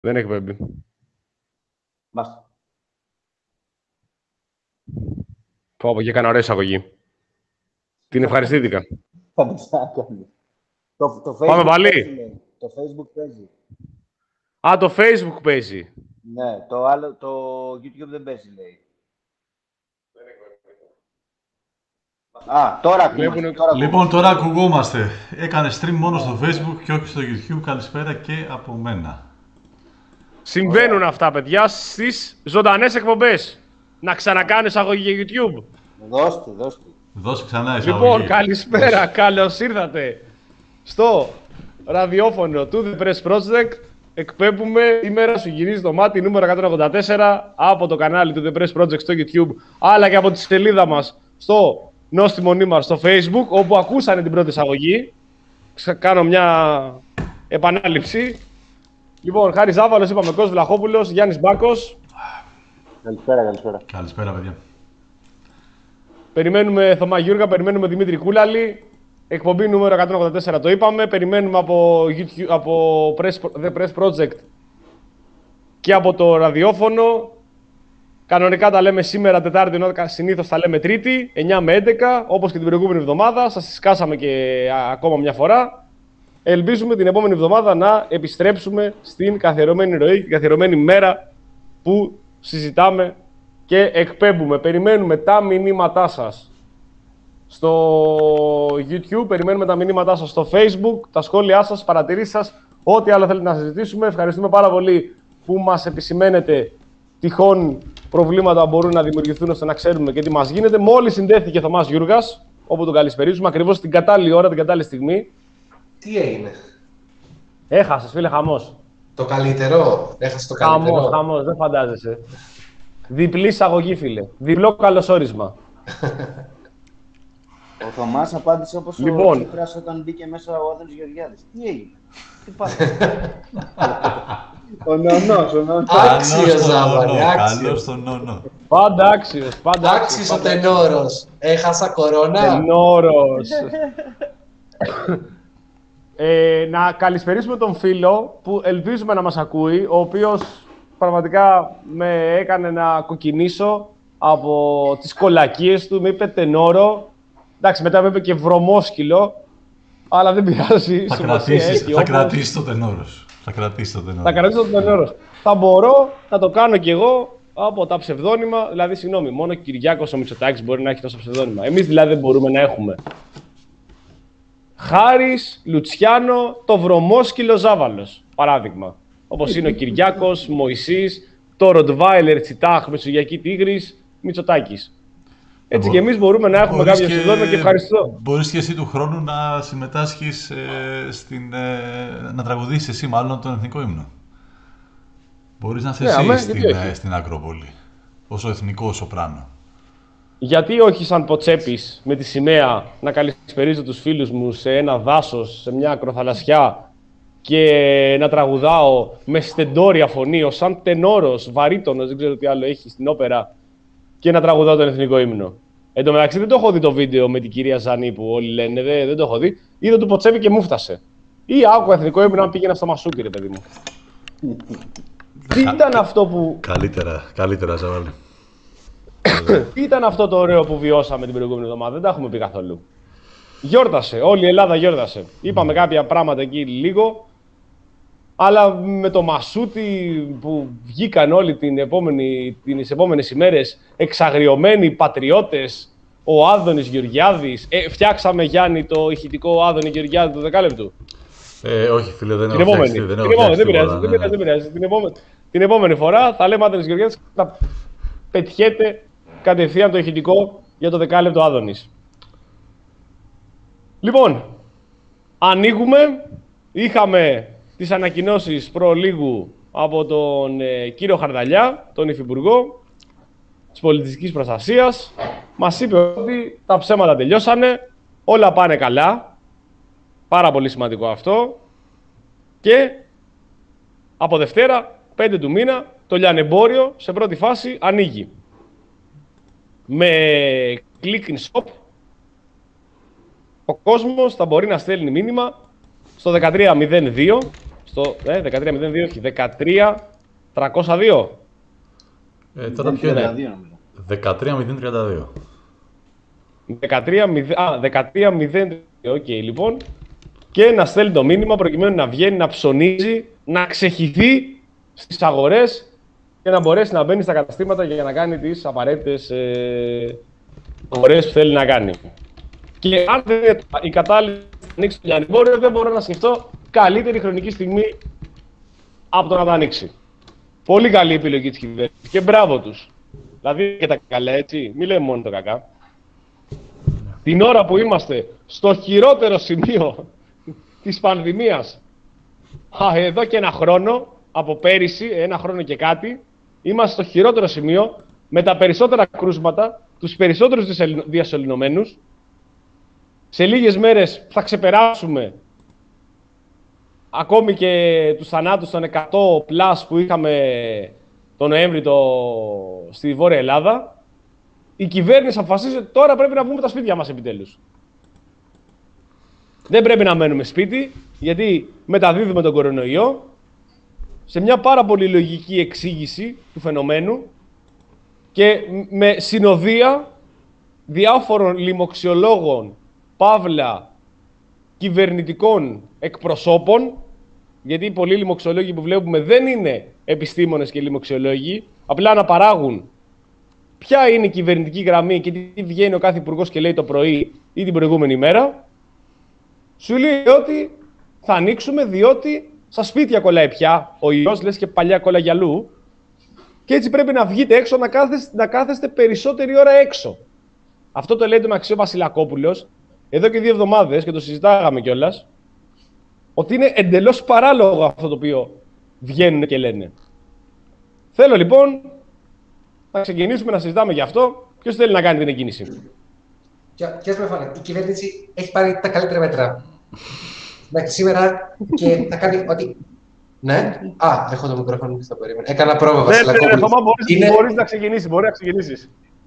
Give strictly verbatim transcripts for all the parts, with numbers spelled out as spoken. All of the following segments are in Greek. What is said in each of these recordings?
Δεν εκπέμπει. Μάστε. Πω, πω, και έκανα ωραία εισαγωγή. Την ευχαριστήθηκα. Θα κάνει. Το, το Facebook Πάμε πάλι. Παίζει, το Facebook παίζει. Α, το Facebook παίζει. Ναι, το άλλο, το YouTube δεν παίζει, λέει. Α, τώρα ακούμαστε. Βλέπουνε... Τώρα Λοιπόν, τώρα ακουγόμαστε. Έκανε stream μόνο στο Facebook και όχι στο YouTube. Καλησπέρα και από μένα. Συμβαίνουν Ωραία. αυτά, παιδιά, στις ζωντανές εκπομπές. Να ξανακάνω εισαγωγή για YouTube. Δώστε, δώστε. Δώσε ξανά εισαγωγή. Λοιπόν, καλησπέρα, καλώς ήρθατε στο ραδιόφωνο του The Press Project. Εκπέμπουμε ημέρα σου γυρίζει το μάτι νούμερο εκατόν ογδόντα τέσσερα από το κανάλι του The Press Project στο YouTube, αλλά και από τη σελίδα μας στο Νόστιμο Νήμαρ στο Facebook, όπου ακούσανε την πρώτη εισαγωγή. Κάνω μια επανάληψη. Λοιπόν, Χάρης Ζάβαλος, είπαμε, Κώστας Βλαχόπουλος, Γιάννης Μπάκος. Καλησπέρα, καλησπέρα. Καλησπέρα, παιδιά. Περιμένουμε Θωμά Γιούργα, περιμένουμε Δημήτρη Κούλαλη. Εκπομπή νούμερο εκατόν ογδόντα τέσσερα το είπαμε. Περιμένουμε από, YouTube, από Press, The Press Project και από το ραδιόφωνο. Κανονικά τα λέμε σήμερα Τετάρτη, ενώ συνήθως τα λέμε Τρίτη, εννιά με έντεκα, όπως και την προηγούμενη εβδομάδα. Σας τις σκάσαμε και ακόμα μια φορά. Ελπίζουμε την επόμενη εβδομάδα να επιστρέψουμε στην καθιερωμένη ροή, την καθιερωμένη μέρα που συζητάμε και εκπέμπουμε. Περιμένουμε τα μηνύματά σας στο YouTube, περιμένουμε τα μηνύματά σας στο Facebook, τα σχόλιά σας, παρατηρήσεις σας, ό,τι άλλο θέλετε να συζητήσουμε. Ευχαριστούμε πάρα πολύ που μας επισημαίνετε τυχόν προβλήματα μπορούν να δημιουργηθούν ώστε να ξέρουμε και τι μας γίνεται. Μόλις συνδέθηκε ο Θωμάς Γιούργας, όπου τον καλησπερίζουμε, ακριβώς την κατάλληλη ώρα, την κατάλληλη στιγμή. Τι έγινε? Έχασες, φίλε, χαμός. Το καλύτερο. Έχασε το καλύτερο. Χαμός, χαμός, δεν φαντάζεσαι. Διπλή εισαγωγή, φίλε. Διπλό καλωσόρισμα. Ο Θωμάς απάντησε όπως Λοιπόν. ο Τσίπρας όταν μπήκε μέσα ο Άδωνης Γεωργιάδης. Τι έγινε? Τι πάθαμε? Ο νονός, ο νονός. Άξιος, Ζάβαλη, άξιος. Καλώς τον νόνο. Πάντα άξιος, πάντα Άξιος ο τενόρος. Έχασα κορώνα. Τενόρος. ε, να καλησπερίσουμε τον φίλο που ελπίζουμε να μας ακούει, ο οποίος πραγματικά με έκανε να κοκκινήσω από τις κολακίες του, με είπε τενόρο. Εντάξει, μετά με είπε και βρωμόσκυλο, αλλά δεν πειράζει. Θα σημασία κρατήσεις, έχει, θα όπως... κρατήσεις το τενόρος. Θα κρατήσεις το τενόρος. Θα κρατήσω τον τενόρος. Θα μπορώ να το κάνω κι εγώ από τα ψευδόνυμα, δηλαδή, συγγνώμη, μόνο ο Κυριάκος ο Μητσοτάκης μπορεί να έχει τόσα ψευδόνυμα. Εμείς δηλαδή δεν μπορούμε να έχουμε. Χάρης, Λουτσιάνο, το βρωμόσκυλο Ζάβαλος, παράδειγμα. Όπως είναι ο Κυριάκος, Μωυσής, το Ροτβάιλερ Τσιτάχ, Μεσογειακή Τίγρης, Μητσοτάκης. Έτσι Μπο- και εμείς μπορούμε να έχουμε μπορείς κάποια και- ψευδόνυμα και ευχαριστώ. Μπορείς και εσύ του χρόνου να συμμετάσχεις ε, στην, ε, να τραγουδήσεις εσύ μάλλον τον εθνικό ύμνο. Μπορείς να είσαι Ναι, εσύ αμέ, στην, γιατί όχι. ε, στην Ακρόπολη. Ως ο εθνικός σοπράνο. Γιατί όχι σαν Ποτσέπης με τη σημαία να καλησπερίζω τους φίλους μου σε ένα δάσος, σε μια ακροθαλασσιά και να τραγουδάω με στεντόρια φωνή, ως σαν τενόρος, βαρύτονος, δεν ξέρω τι άλλο έχει στην όπερα, και να τραγουδάω τον εθνικό ύμνο. Εν τω μεταξύ δεν το έχω δει το βίντεο με την κυρία Ζανή που όλοι λένε, δεν, δεν το έχω δει. Είδα του Ποτσέπη και μου φτάσε. Ή άκουγα εθνικό ύμνο αν πήγαινα στο Μασούκι, ρε παιδί μου. Τι ήταν αυτό που Καλύτερα, καλύτερα, Ζαβάλη. Τι ήταν αυτό το ωραίο που βιώσαμε την προηγούμενη εβδομάδα, δεν τα έχουμε πει καθόλου. Γιόρτασε, όλη η Ελλάδα γιόρτασε. Είπαμε κάποια πράγματα εκεί λίγο, αλλά με το Μασούτι που βγήκαν όλοι την επόμενη, τις επόμενες ημέρες εξαγριωμένοι πατριώτες, ο Άδωνης Γεωργιάδης, ε, φτιάξαμε Γιάννη το ηχητικό Άδωνη Γεωργιάδη του δεκάλεπτου. Ε, όχι, φίλε, δεν Την έχω επόμενη, φτιάξει, την δεν έχω επόμενη, δεν φτιάξει πειράζει, τίποτα, δεν ναι, πειράζει, ναι. δεν πειράζει. Την επόμενη, την επόμενη φορά θα λέμε Άδωνης Γεωργιάδης και θα πετιέται κατευθείαν το ηχητικό για το δεκάλεπτο Άδωνης. Λοιπόν, ανοίγουμε. Είχαμε τις ανακοινώσεις προ λίγου από τον ε, κύριο Χαρδαλιά, τον Υφυπουργό της Πολιτιστικής Προστασίας. Μας είπε ότι τα ψέματα τελειώσανε, όλα πάνε καλά. Πάρα πολύ σημαντικό αυτό. Και από Δευτέρα, πέντε του μήνα, το λιανεμπόριο σε πρώτη φάση ανοίγει. Με click in shop, ο κόσμος θα μπορεί να στέλνει μήνυμα στο δεκατρία μηδέν δύο, Στο ε, δεκατρία μηδέν δύο, όχι, δεκατρία τριακόσια δύο. Ε, τώρα ποιο είναι? δεκατρία μηδέν τριάντα δύο. δεκατρία μηδέν δύο, οκ, okay, λοιπόν. Και να στέλνει το μήνυμα προκειμένου να βγαίνει, να ψωνίζει, να ξεχυθεί στις αγορές και να μπορέσει να μπαίνει στα καταστήματα για να κάνει τις απαραίτητες ε, αγορές που θέλει να κάνει. Και αν δεν είναι η κατάλληλη να ανοίξει το λιανεμπόριο, δεν μπορώ να σκεφτώ καλύτερη χρονική στιγμή από το να το ανοίξει. Πολύ καλή επιλογή της κυβέρνησης και μπράβο τους. Δηλαδή και τα καλά, έτσι, μην λέμε μόνο το κακά. Την ώρα που είμαστε στο χειρότερο σημείο της πανδημίας, α, εδώ και ένα χρόνο, από πέρυσι, ένα χρόνο και κάτι, είμαστε στο χειρότερο σημείο, με τα περισσότερα κρούσματα, τους περισσότερους διασωληνωμένους. Σε λίγες μέρες θα ξεπεράσουμε ακόμη και τους θανάτους των εκατό πλας που είχαμε τον Νοέμβρη το... στη Βόρεια Ελλάδα. Η κυβέρνηση αποφασίζει ότι τώρα πρέπει να βγούμε τα σπίτια μας επιτέλους. Δεν πρέπει να μένουμε σπίτι, γιατί μεταδίδουμε τον κορονοϊό, σε μια πάρα πολύ λογική εξήγηση του φαινομένου και με συνοδεία διάφορων λοιμοξιολόγων, παύλα, κυβερνητικών εκπροσώπων, γιατί πολλοί λοιμοξιολόγοι που βλέπουμε δεν είναι επιστήμονες και λοιμοξιολόγοι, απλά να παράγουν ποια είναι η κυβερνητική γραμμή και τι βγαίνει ο κάθε υπουργός και λέει το πρωί ή την προηγούμενη μέρα. Σου λέει ότι θα ανοίξουμε διότι στα σπίτια κολλάει πια ο ιός, λες και παλιά κόλλαγε αλλού. Και έτσι πρέπει να βγείτε έξω, να κάθεστε, να κάθεστε περισσότερη ώρα έξω. Αυτό το λέει τον Αξιό Βασιλακόπουλος εδώ και δύο εβδομάδες και το συζητάγαμε κιόλας. Ότι είναι εντελώς παράλογο αυτό το οποίο βγαίνουν και λένε. Θέλω λοιπόν να ξεκινήσουμε να συζητάμε γι' αυτό. Ποιος θέλει να κάνει την εκκίνηση? Κύριε Σπεφάνε, η κυβέρνηση έχει πάρει τα καλύτερα μέτρα μέχρι σήμερα και θα κάνει ό,τι. Ναι. Α, έχω το μικρόφωνο και θα περίμενα. Έκανα πρόβα, Βασιλακόπουλο. Ναι, ναι, μπορείς, είναι... μπορείς να ξεκινήσεις, μπορεί να ξεκινήσεις.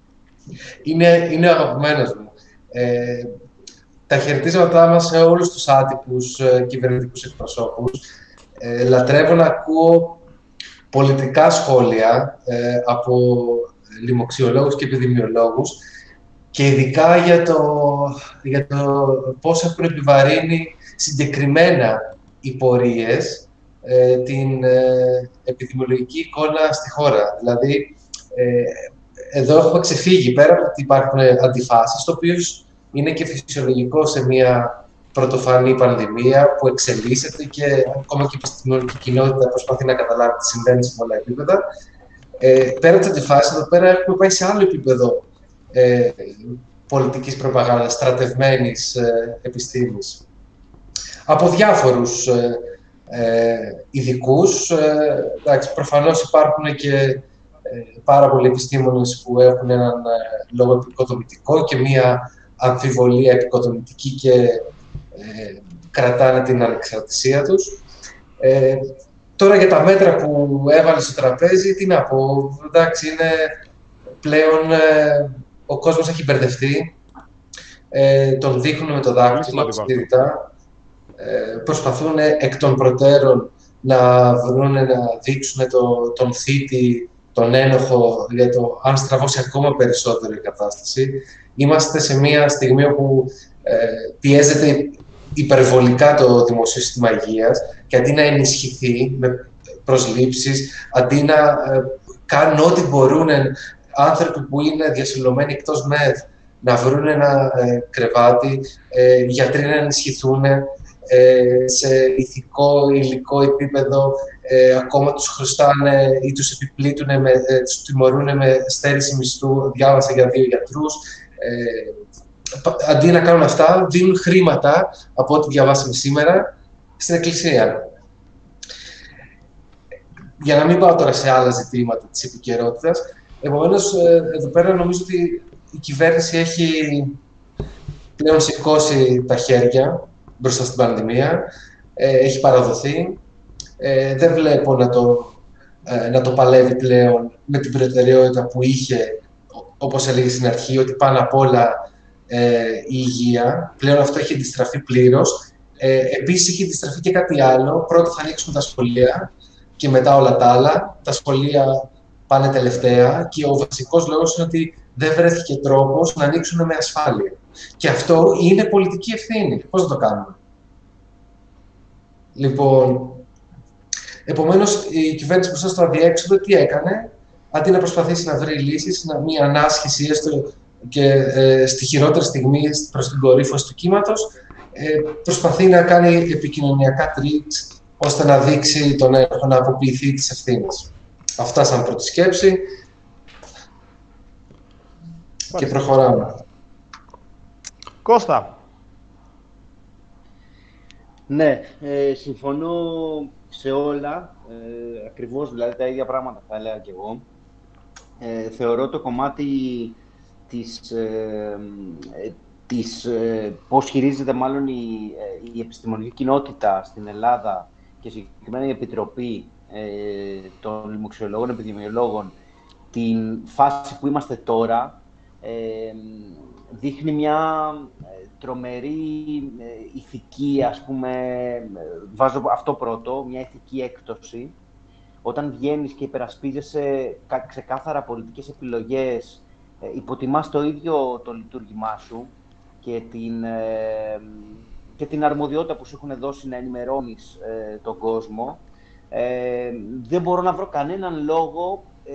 Είναι, είναι αγαπημένος μου. Ε, τα χαιρετίσματά μας σε όλους τους άτυπους ε, κυβερνητικούς εκπροσώπους. Ε, λατρεύω να ακούω πολιτικά σχόλια ε, από λοιμοξιολόγους και επιδημιολόγους και ειδικά για το, για το πώς έχουν επιβαρύνει συγκεκριμένα οι πορείες ε, την ε, επιδημιολογική εικόνα στη χώρα. Δηλαδή, ε, εδώ έχουμε ξεφύγει πέρα από ότι υπάρχουν αντιφάσεις, το οποίο είναι και φυσιολογικό σε μια πρωτοφανή πανδημία που εξελίσσεται και ακόμα και η επιστημονική κοινότητα προσπαθεί να καταλάβει τι συμβαίνει σε πολλά επίπεδα. Ε, πέρα από τις αντιφάσεις, εδώ πέρα έχουμε πάει σε άλλο επίπεδο ε, πολιτικής προπαγάνδας, στρατευμένης ε, επιστήμης. Από διάφορους ε, ε, ειδικούς, ε, εντάξει, προφανώς υπάρχουν και ε, πάρα πολλοί επιστήμονες που έχουν έναν ε, λόγο επικοδομητικό και μία αμφιβολία επικοδομητική και ε, κρατάνε την ανεξαρτησία τους. Ε, τώρα για τα μέτρα που έβαλε στο τραπέζι, τι να πω, εντάξει, είναι πλέον ε, ο κόσμος έχει μπερδευτεί, ε, τον δείχνουν με το δάκτυλο, στηρητά, ε, προσπαθούν εκ των προτέρων να βρουν, να δείξουν το, τον θήτη, τον ένοχο για το αν στραβώσει ακόμα περισσότερο η κατάσταση. Είμαστε σε μια στιγμή όπου ε, πιέζεται υπερβολικά το δημοσίο σύστημα υγείας και αντί να ενισχυθεί με προσλήψεις, αντί να ε, κάνουν ό,τι μπορούν άνθρωποι που είναι διασωλωμένοι εκτός ΜΕΘ να βρουν ένα ε, κρεβάτι, ε, γιατροί να ενισχυθούν ε, σε ηθικό, υλικό επίπεδο, ε, ακόμα τους χρωστάνε ή τους επιπλήττουν, με, ε, τους τιμωρούν με στέρηση μισθού, διάβασα για δύο γιατρούς. Ε, αντί να κάνουν αυτά, δίνουν χρήματα, από ό,τι διαβάσαμε σήμερα, στην Εκκλησία. Για να μην πάω τώρα σε άλλα ζητήματα της επικαιρότητας, επομένως, εδώ πέρα νομίζω ότι η κυβέρνηση έχει πλέον σηκώσει τα χέρια μπροστά στην πανδημία, έχει παραδοθεί. Ε, δεν βλέπω να το, να το παλεύει πλέον με την προτεραιότητα που είχε, όπως έλεγε στην αρχή, ότι πάνω απ' όλα ε, η υγεία. Πλέον αυτό έχει αντιστραφεί πλήρως Ε, επίσης, έχει αντιστραφεί και κάτι άλλο. Πρώτα θα ανοίξουν τα σχολεία και μετά όλα τα άλλα. Τα σχολεία πάνε τελευταία και ο βασικός λόγος είναι ότι δεν βρέθηκε τρόπος να ανοίξουν με ασφάλεια. Και αυτό είναι πολιτική ευθύνη. Πώς θα το κάνουμε? Λοιπόν, επομένως, η κυβέρνηση μπροστά στο αδιέξοδο τι έκανε? Αντί να προσπαθήσει να βρει λύσεις, να, μια ανάσχεση έστω και ε, στη χειρότερη στιγμή προς την κορύφωση του κύματος, ε, προσπαθεί να κάνει επικοινωνιακά tricks ώστε να δείξει τον έλεγχο, να αποποιηθεί τις ευθύνες. Αυτά σαν πρώτη σκέψη. Και προχωράμε. Κώστα. Ναι, ε, συμφωνώ σε όλα, ε, ακριβώς δηλαδή τα ίδια πράγματα θα έλεγα και εγώ. Ε, θεωρώ το κομμάτι της, ε, ε, της ε, πώς χειρίζεται μάλλον η, ε, η επιστημονική κοινότητα στην Ελλάδα και συγκεκριμένα η Επιτροπή ε, των Λοιμοξιολόγων, Επιδημιολόγων, την φάση που είμαστε τώρα, ε, δείχνει μια ε, τρομερή ε, ηθική, ας πούμε, βάζω αυτό πρώτο, μια ηθική έκπτωση. Όταν βγαίνεις και υπερασπίζεσαι ξεκάθαρα πολιτικές επιλογές, ε, υποτιμάς το ίδιο το λειτουργήμά σου και την, ε, και την αρμοδιότητα που σου έχουν δώσει να ενημερώνεις ε, τον κόσμο. Ε, δεν μπορώ να βρω κανέναν λόγο ε,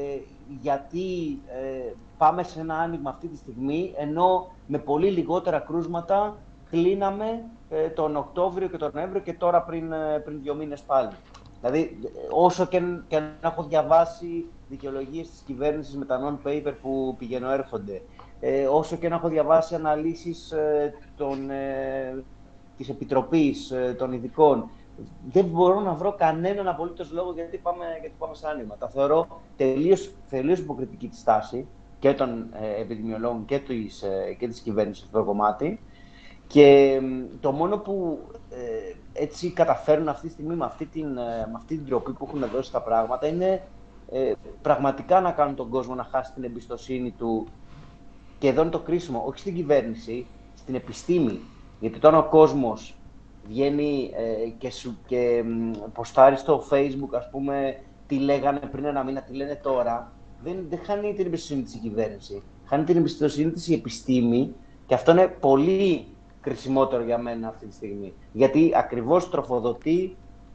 γιατί ε, πάμε σε ένα άνοιγμα αυτή τη στιγμή, ενώ με πολύ λιγότερα κρούσματα κλείναμε ε, τον Οκτώβριο και τον Νοέμβριο και τώρα πριν, ε, πριν δύο μήνες πάλι. Δηλαδή, όσο και, και να έχω διαβάσει δικαιολογίες της κυβέρνησης με τα non-paper που πηγαίνω έρχονται, ε, όσο και να έχω διαβάσει αναλύσεις ε, των, ε, της Επιτροπής ε, των Ειδικών, δεν μπορώ να βρω κανέναν απολύτως λόγο γιατί πάμε, γιατί πάμε σε άνοιγμα. Τα θεωρώ τελείως, τελείως υποκριτική τη στάση και των ε, επιδημιολόγων και της, ε, και της κυβέρνησης στο κομμάτι. Και ε, το μόνο που ε, έτσι καταφέρουν αυτή τη στιγμή με αυτή την, ε, με αυτή την τροπή που έχουν δώσει τα πράγματα είναι ε, πραγματικά να κάνουν τον κόσμο να χάσει την εμπιστοσύνη του. Και εδώ είναι το κρίσιμο, όχι στην κυβέρνηση, στην επιστήμη. Γιατί τώρα ο κόσμος βγαίνει ε, και, σου, και ποστάρει στο Facebook, ας πούμε, τι λέγανε πριν ένα μήνα, τι λένε τώρα. Δεν, δεν χάνει την εμπιστοσύνη της η κυβέρνηση. Χάνει την εμπιστοσύνη της η επιστήμη και αυτό είναι πολύ κρισιμότερο για μένα αυτή τη στιγμή. Γιατί ακριβώς τροφοδοτεί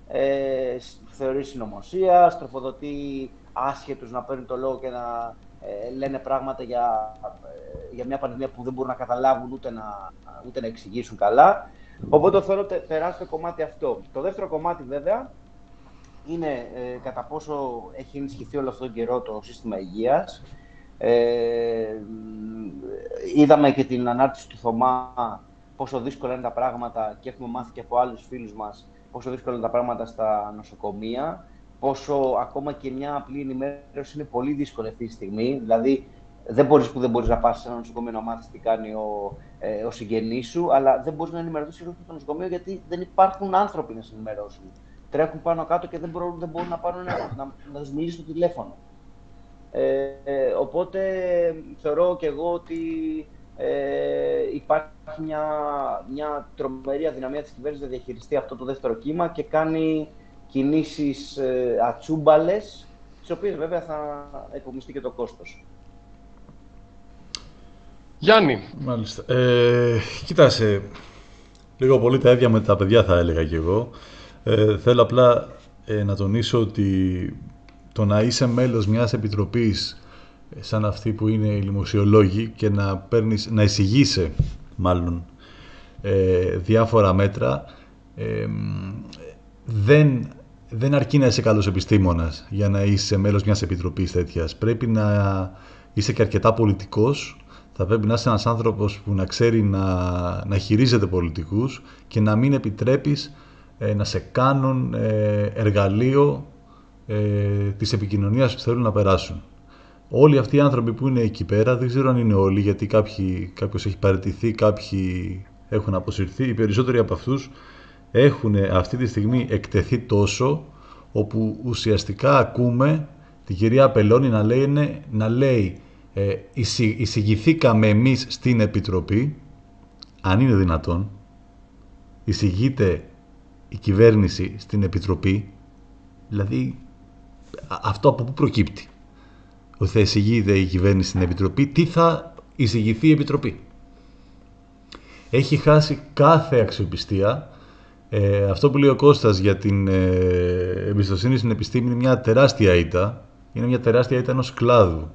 ε, θεωρίες συνωμοσίας, τροφοδοτεί άσχετους να παίρνουν το λόγο και να ε, λένε πράγματα για, ε, για μια πανδημία που δεν μπορούν να καταλάβουν ούτε να, ούτε να εξηγήσουν καλά. Οπότε θεωρώ τεράστιο κομμάτι αυτό. Το δεύτερο κομμάτι βέβαια είναι ε, κατά πόσο έχει ενισχυθεί όλο αυτόν τον καιρό το σύστημα υγείας. Ε, είδαμε και την ανάρτηση του Θωμά πόσο δύσκολα είναι τα πράγματα και έχουμε μάθει και από άλλους φίλους μας πόσο δύσκολα είναι τα πράγματα στα νοσοκομεία, πόσο ακόμα και μια απλή ενημέρωση είναι πολύ δύσκολη αυτή τη στιγμή. Δηλαδή, δεν μπορείς που δεν μπορείς να πας σε ένα νοσοκομείο να μάθεις τι κάνει ο, ε, ο συγγενής σου, αλλά δεν μπορείς να ενημερωθείς στο νοσοκομείο γιατί δεν υπάρχουν άνθρωποι να σε ενημερώσουν. Τρέχουν πάνω κάτω και δεν μπορούν, δεν μπορούν να πάρουν να, να, να τους μιλήσουν στο τηλέφωνο. Ε, ε, οπότε θεωρώ και εγώ ότι ε, υπάρχει μια, μια τρομερή αδυναμία της κυβέρνησης να διαχειριστεί αυτό το δεύτερο κύμα και κάνει κινήσεις ε, ατσούμπαλες, τις οποίες βέβαια θα υπομειστεί και το κόστος. Γιάννη. Μάλιστα. Ε, κοίτασε, λίγο πολύ τα ίδια με τα παιδιά θα έλεγα κι εγώ. Ε, θέλω απλά ε, να τονίσω ότι το να είσαι μέλος μιας επιτροπής σαν αυτή που είναι οι λοιμοξιολόγοι και να, παίρνεις, να εισηγείσαι μάλλον ε, διάφορα μέτρα ε, δεν, δεν αρκεί να είσαι καλός επιστήμονας για να είσαι μέλος μιας επιτροπής τέτοιας. Πρέπει να είσαι και αρκετά πολιτικός. Θα πρέπει να είσαι ένας άνθρωπος που να ξέρει να, να χειρίζεται πολιτικούς και να μην επιτρέπεις ε, να σε κάνουν ε, εργαλείο ε, της επικοινωνίας που θέλουν να περάσουν. Όλοι αυτοί οι άνθρωποι που είναι εκεί πέρα, δεν ξέρω αν είναι όλοι, γιατί κάποιοι, κάποιος έχει παραιτηθεί, κάποιοι έχουν αποσυρθεί. Οι περισσότεροι από αυτούς έχουν αυτή τη στιγμή εκτεθεί τόσο, όπου ουσιαστικά ακούμε την κυρία Πελώνη να λέει, να λέει ε, εισηγηθήκαμε εμείς στην Επιτροπή, αν είναι δυνατόν, εισηγείται η κυβέρνηση στην Επιτροπή, δηλαδή αυτό από πού προκύπτει? Ότι θα εισηγείται η κυβέρνηση στην Επιτροπή, τι θα εισηγηθεί η Επιτροπή? Έχει χάσει κάθε αξιοπιστία. Ε, αυτό που λέει ο Κώστας για την ε, εμπιστοσύνη στην επιστήμη είναι μια τεράστια ήττα. Είναι μια τεράστια ήττα ενός κλάδου.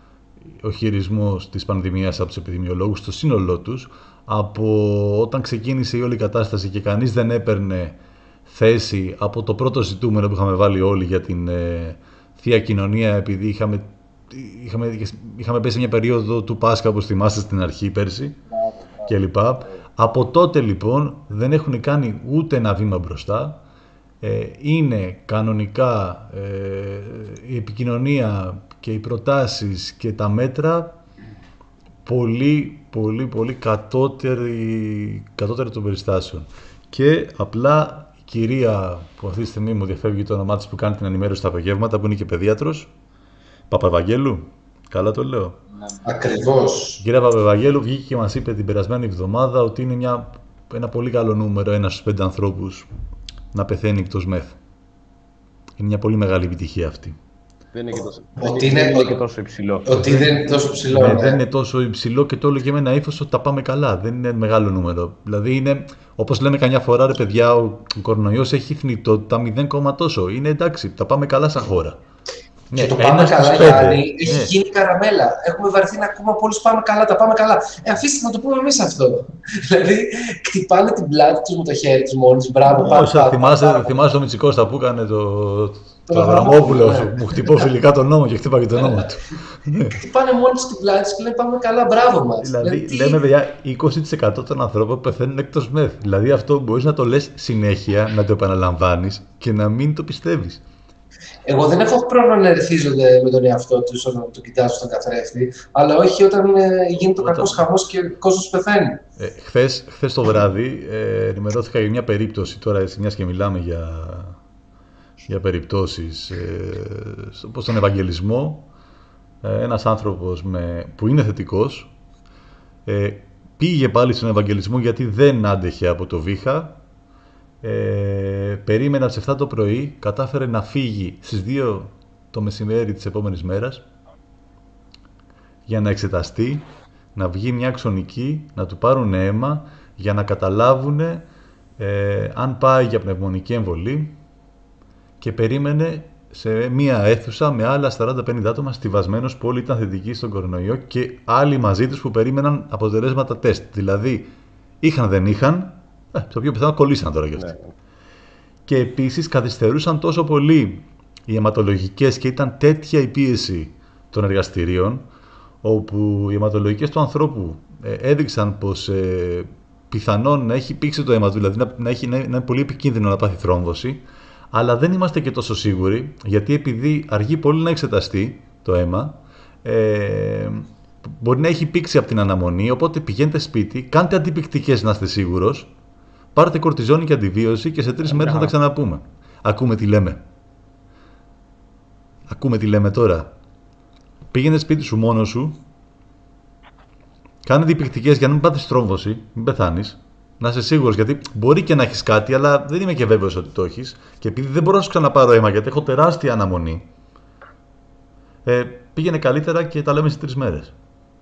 Ο χειρισμός της πανδημίας από τους επιδημιολόγους στο σύνολό τους, από όταν ξεκίνησε η όλη κατάσταση και κανείς δεν έπαιρνε θέση από το πρώτο ζητούμενο που είχαμε βάλει όλοι για την ε, Θεία Κοινωνία, επειδή είχαμε, είχαμε, είχαμε πέσει μια περίοδο του Πάσχα, όπως θυμάστε, στην αρχή πέρσι κλπ. Από τότε λοιπόν δεν έχουν κάνει ούτε ένα βήμα μπροστά. Ε, είναι κανονικά ε, η επικοινωνία και οι προτάσεις και τα μέτρα πολύ, πολύ, πολύ κατώτερη, κατώτερη των περιστάσεων. Και απλά η κυρία που αυτή τη στιγμή μου διαφεύγει το όνομά της, που κάνει την ενημέρωση στα απογεύματα, που είναι και παιδίατρος, Παπαευαγγέλου, καλά το λέω? Ακριβώς. Η κυρία Παπαευαγγέλου βγήκε και μας είπε την περασμένη εβδομάδα ότι είναι μια, ένα πολύ καλό νούμερο, ένας στους πέντε ανθρώπους να πεθαίνει εκτός μεθ. Είναι μια πολύ μεγάλη επιτυχία αυτή. Δεν είναι και τόσο, ότι είναι, είναι, είναι και τόσο υψηλό. Ότι δεν είναι τόσο υψηλό. Ναι, ναι. δεν είναι τόσο υψηλό και το όλο και με ένα ύφος ότι τα πάμε καλά. Δεν είναι μεγάλο νούμερο. Δηλαδή είναι, όπως λέμε καμιά φορά, ρε παιδιά, ο κορονοϊός έχει θνητότητα μηδέν, τόσο. Είναι εντάξει, τα πάμε καλά σαν χώρα. Και Ναι, το πάμε καλά, πέντε. Γιάννη, έχει Ναι. γίνει καραμέλα. Έχουμε βαρθεί να ακούμε από όλους πάμε καλά, τα πάμε καλά. Ε, αφήστε να το πούμε εμείς αυτό. Δηλαδή, κτυπάνε την πλάτη τους με το χέρι τους μόλις. Μπράβο, πάμε. Όσα θυμάσαι, θυμάσαι το Μητσικώστα που έκανε το, το Αβραμόπουλο, ναι. μου χτυπώ φιλικά τον νόμο και χτύπα και τον νόμο του. Κτυπάνε μόλις την πλάτη τους και λένε πάμε καλά, μπράβο μας. Δηλαδή, τι- λέμε παιδιά, είκοσι τοις εκατό των ανθρώπων πεθαίνουν εκτός μεθ. Δηλαδή, αυτό μπορείς να το λες συνέχεια, να το επαναλαμβάνεις και να μην το πιστεύεις. Εγώ δεν έχω χρόνο να ερεθίζονται με τον εαυτό του όταν το κοιτάζω στον καθρέφτη, αλλά όχι όταν ε, γίνεται ο Όταν- κακός χαμός και ο κόσμος πεθαίνει. Ε, χθες, χθες το βράδυ ε, ενημερώθηκα για μια περίπτωση, τώρα έτσι μιας και μιλάμε για, για περιπτώσεις, ε, όπως τον Ευαγγελισμό, ε, ένας άνθρωπος με, που είναι θετικός, ε, πήγε πάλι στον Ευαγγελισμό γιατί δεν άντεχε από το βήχα, ε, περίμενε από τις επτά το πρωί, κατάφερε να φύγει στις δύο το μεσημέρι της επόμενης μέρας για να εξεταστεί, να βγει μια αξονική, να του πάρουν αίμα για να καταλάβουν ε, αν πάει για πνευμονική εμβολή, και περίμενε σε μια αίθουσα με άλλα σαράντα πενήντα άτομα στιβασμένους που όλοι ήταν θετικοί στον κορονοϊό και άλλοι μαζί τους που περίμεναν αποτελέσματα τεστ. Δηλαδή, είχαν δεν είχαν, ε, το οποίο πιθανό κολλήσαν τώρα κι αυτοί. Ναι. Και επίσης καθυστερούσαν τόσο πολύ οι αιματολογικές και ήταν τέτοια η πίεση των εργαστηρίων, όπου οι αιματολογικές του ανθρώπου ε, έδειξαν πως ε, πιθανόν να έχει πήξει το αίμα του, δηλαδή να, να, έχει, να, να είναι πολύ επικίνδυνο να πάθει θρόμβωση, αλλά δεν είμαστε και τόσο σίγουροι, γιατί επειδή αργεί πολύ να εξεταστεί το αίμα, ε, μπορεί να έχει πήξει από την αναμονή, οπότε πηγαίνετε σπίτι, κάντε αντιπικτικές να είστε σίγουρος, πάρτε κορτιζόνη και αντιβίωση και σε τρεις μέρες θα τα ξαναπούμε. Ακούμε τι λέμε. Ακούμε τι λέμε τώρα. Πήγαινε σπίτι σου μόνος σου, κάνε αντιπικτικές για να μην πάθεις θρόμβωση, μην πεθάνεις. Να είσαι σίγουρος, γιατί μπορεί και να έχεις κάτι, αλλά δεν είμαι και βέβαιος ότι το έχεις. Και επειδή δεν μπορώ να σου ξαναπάρω αίμα, γιατί έχω τεράστια αναμονή, ε, πήγαινε καλύτερα και τα λέμε σε τρεις μέρες.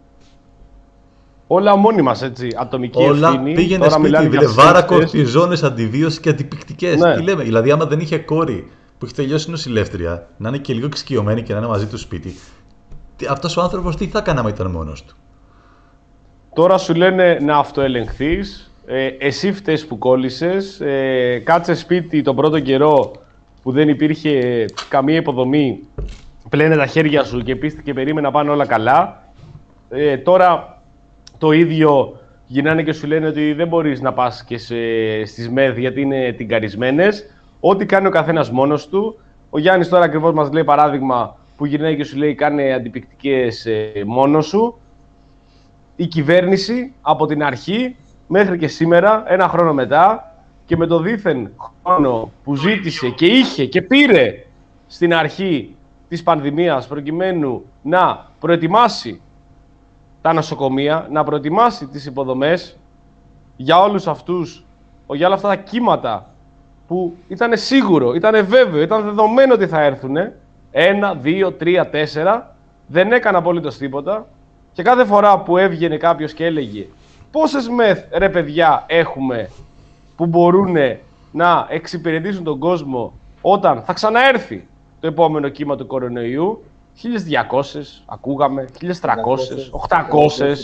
Όλα μόνοι μας, έτσι, ατομική Όλα ευθύνη. πήγαινε Τώρα μιλάμε σπίτι, για βρε, βάρα ασθενείς. κορτιζόνες, αντιβίωση και αντιπικτικές. Ναι. Τι λέμε, δηλαδή άμα δεν είχε κόρη που έχει τελειώσει νοσηλεύτρια, να είναι και λίγο εξοικειωμένη και να είναι μαζί του σπίτι, τι- αυτός ο άνθρωπος τι θα έκανε άμα ήταν μόνος του? Τώρα σου λένε να αυτοελεγχθείς, ε, εσύ φταίς που κόλλησες, ε, κάτσε σπίτι τον πρώτο καιρό που δεν υπήρχε καμία υποδομή, πλένε τα χέρια σου και πείστε και περίμενα να πάνε όλα καλά. Ε, τώρα το ίδιο γυρνάνε και σου λένε ότι δεν μπορείς να πας και σε, στις ΜΕΘ γιατί είναι τυγκαρισμένες. Ό,τι κάνει ο καθένας μόνος του. Ο Γιάννης τώρα ακριβώς μας λέει παράδειγμα που γυρνάει και σου λέει κάνε αντιπικτικές ε, μόνος σου. Η κυβέρνηση από την αρχή μέχρι και σήμερα, ένα χρόνο μετά, και με το δήθεν χρόνο που ζήτησε και είχε και πήρε στην αρχή της πανδημίας προκειμένου να προετοιμάσει τα νοσοκομεία, να προετοιμάσει τις υποδομές για όλους αυτούς για όλα αυτά τα κύματα που ήταν σίγουρο, ήταν βέβαιο, ήταν δεδομένο ότι θα έρθουν. Ένα, δύο, τρία, τέσσερα. Δεν έκανε απολύτως τίποτα. Και κάθε φορά που έβγαινε κάποιος και έλεγε πόσες μεθ ρε παιδιά έχουμε που μπορούν να εξυπηρετήσουν τον κόσμο όταν θα ξαναέρθει το επόμενο κύμα του κορονοϊού, χίλιες διακόσιες ακούγαμε, χίλιες τριακόσιες, οκτακόσιες.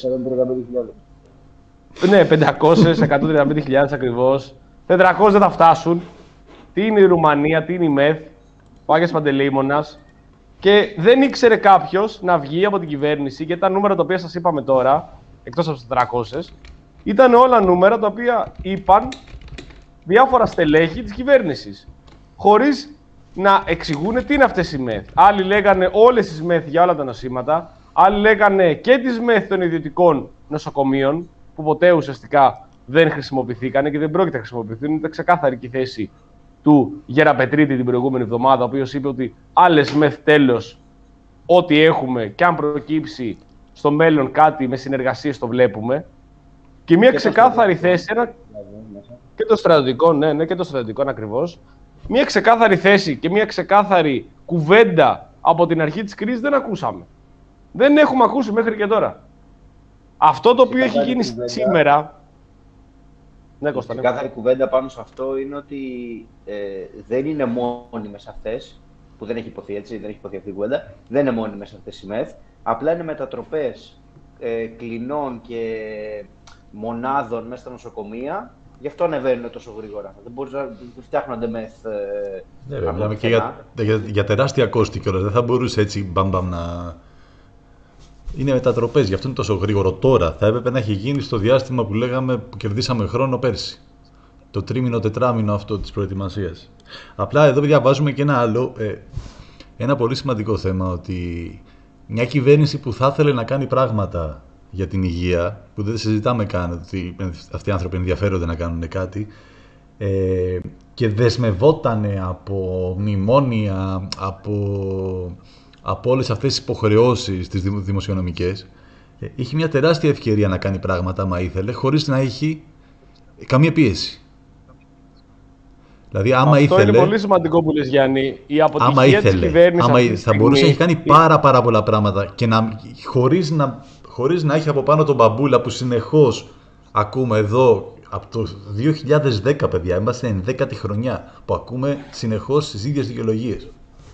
Ναι, πεντακόσιες, εκατόν τριάντα πέντε χιλιάδες ακριβώς. τετρακόσιες δεν θα φτάσουν. Τι είναι η Ρουμανία, τι είναι η ΜΕΘ, ο Άγιος Παντελεήμονας. Και δεν ήξερε κάποιος να βγει από την κυβέρνηση, γιατί τα νούμερα τα οποία σας είπαμε τώρα, εκτός από τις τετρακόσιες, ήταν όλα νούμερα τα οποία είπαν διάφορα στελέχη της κυβέρνησης. Χωρίς να εξηγούν τι είναι αυτές οι ΜΕΘ. Άλλοι λέγανε όλες τις ΜΕΘ για όλα τα νοσήματα, άλλοι λέγανε και τις ΜΕΘ των ιδιωτικών νοσοκομείων, που ποτέ ουσιαστικά δεν χρησιμοποιηθήκαν και δεν πρόκειται να χρησιμοποιηθούν. Ήταν ξεκάθαρη και η θέση του Γεραπετρίτη την προηγούμενη εβδομάδα, ο οποίος είπε ότι άλλες ΜΕΘ τέλος, ό,τι έχουμε και αν προκύψει στο μέλλον κάτι με συνεργασίες το βλέπουμε. Και μια και ξεκάθαρη θέση, ένα... και το στρατιωτικό, ναι, ναι, και το στρατιωτικό ακριβώς. Μια ξεκάθαρη θέση και μια ξεκάθαρη κουβέντα από την αρχή της κρίσης δεν ακούσαμε. Δεν έχουμε ακούσει μέχρι και τώρα. Αυτό το οποίο έχει γίνει κουβέντα... σήμερα... Ναι, Κώστα, ναι. Η ξεκάθαρη κουβέντα πάνω σε αυτό είναι ότι ε, δεν είναι μόνιμες αυτές, που δεν έχει υποθεί έτσι, δεν έχει υποθεί αυτή η κουβέντα, δεν είναι μόνιμες αυτές οι ΜΕΘ, απλά είναι μετατροπές ε, κλινών και μονάδων μέσα στα νοσοκομεία, γι' αυτό ανεβαίνουν τόσο γρήγορα. Δεν μπορεί να φτιάχνονται ΜΕΘ. Ναι, βέβαια, μιλάμε και για, για, για τεράστια κόστη κιόλας. Δεν θα μπορούσε έτσι μπαμπαμ να. Είναι μετατροπές, γι' αυτό είναι τόσο γρήγορο τώρα. Θα έπρεπε να έχει γίνει στο διάστημα που λέγαμε που κερδίσαμε χρόνο πέρσι. Το τρίμηνο, τετράμηνο αυτό της προετοιμασίας. Απλά εδώ διαβάζουμε και ένα άλλο, ε, ένα πολύ σημαντικό θέμα, ότι μια κυβέρνηση που θα ήθελε να κάνει πράγματα για την υγεία, που δεν συζητάμε καν ότι αυτοί οι άνθρωποι ενδιαφέρονται να κάνουν κάτι, ε, και δεσμευότανε από μνημόνια, από, από όλες αυτές τις υποχρεώσεις τις δημοσιονομικές, ε, είχε μια τεράστια ευκαιρία να κάνει πράγματα, άμα ήθελε, χωρίς να έχει καμία πίεση. Δηλαδή, άμα αυτό ήθελε, είναι πολύ σημαντικό που λες, Γιάννη. Η αποτυχία ήθελε, της κυβέρνησης άμα, αυτή τη θα στιγμή... μπορούσε να έχει κάνει πάρα πάρα πολλά πράγματα και να, χωρίς, να, χωρίς να έχει από πάνω τον μπαμπούλα που συνεχώς ακούμε εδώ από το δύο χιλιάδες δέκα, παιδιά, είμαστε ενδέκατη χρονιά που ακούμε συνεχώς τις ίδιες δικαιολογίες.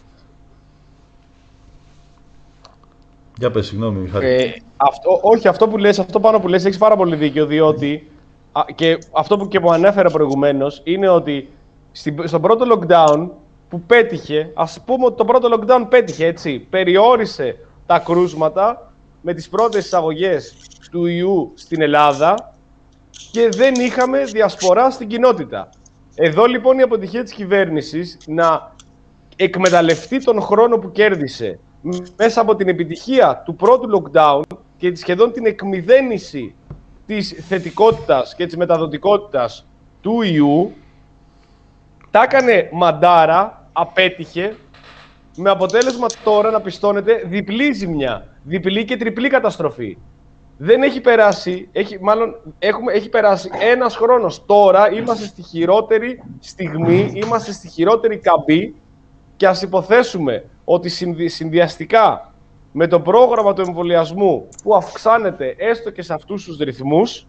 Για πες, συγγνώμη, Χάρη. Ε, αυτό, όχι, αυτό που λες, αυτό πάνω που λες, έχεις πάρα πολύ δίκιο, διότι α, και αυτό που, και που ανέφερα προηγουμένως είναι ότι στην, στον πρώτο lockdown που πέτυχε, ας πούμε ότι το πρώτο lockdown πέτυχε, έτσι, περιόρισε τα κρούσματα με τις πρώτες εισαγωγές του ιού στην Ελλάδα και δεν είχαμε διασπορά στην κοινότητα. Εδώ λοιπόν η αποτυχία της κυβέρνησης να εκμεταλλευτεί τον χρόνο που κέρδισε μέσα από την επιτυχία του πρώτου lockdown και σχεδόν την εκμηδένιση της θετικότητας και της μεταδοτικότητας του ιού, τα έκανε μαντάρα, απέτυχε, με αποτέλεσμα τώρα να πιστώνεται διπλή ζημιά, διπλή και τριπλή καταστροφή. Δεν έχει περάσει, έχει, μάλλον έχουμε, έχει περάσει ένας χρόνος. Τώρα είμαστε στη χειρότερη στιγμή, είμαστε στη χειρότερη καμπή και ας υποθέσουμε ότι συνδυαστικά με το πρόγραμμα του εμβολιασμού που αυξάνεται έστω και σε αυτούς τους ρυθμούς,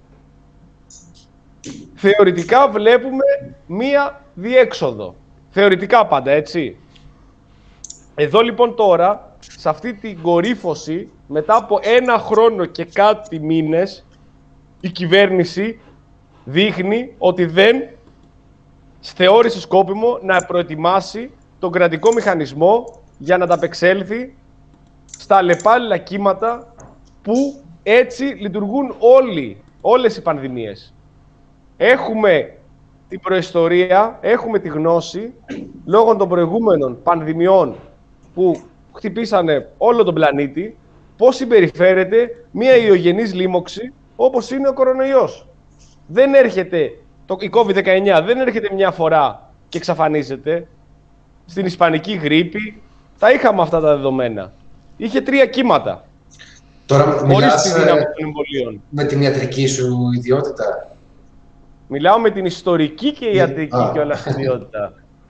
θεωρητικά βλέπουμε μία διέξοδο. Θεωρητικά πάντα, έτσι. Εδώ λοιπόν τώρα, σε αυτή την κορύφωση, μετά από ένα χρόνο και κάτι μήνες, η κυβέρνηση δείχνει ότι δεν θεώρησε σκόπιμο να προετοιμάσει τον κρατικό μηχανισμό για να ανταπεξέλθει στα αλλεπάλληλα κύματα που έτσι λειτουργούν όλοι, όλες οι πανδημίες. Έχουμε την προϊστορία, έχουμε τη γνώση, λόγω των προηγούμενων πανδημιών που χτυπήσανε όλο τον πλανήτη, πώς συμπεριφέρεται μία ιογενής λίμωξη όπως είναι ο κορονοϊός. Δεν έρχεται, το, η κόβιντ δεκαεννιά δεν έρχεται μια φορά και εξαφανίζεται. Στην ισπανική γρίπη τα είχαμε αυτά τα δεδομένα. Είχε τρία κύματα. Τώρα χωρίς μιλάς τη δύναμη των εμβολίων. Με την ιατρική σου ιδιότητα. Μιλάω με την ιστορική και ιατρική και όλα ιδιότητα.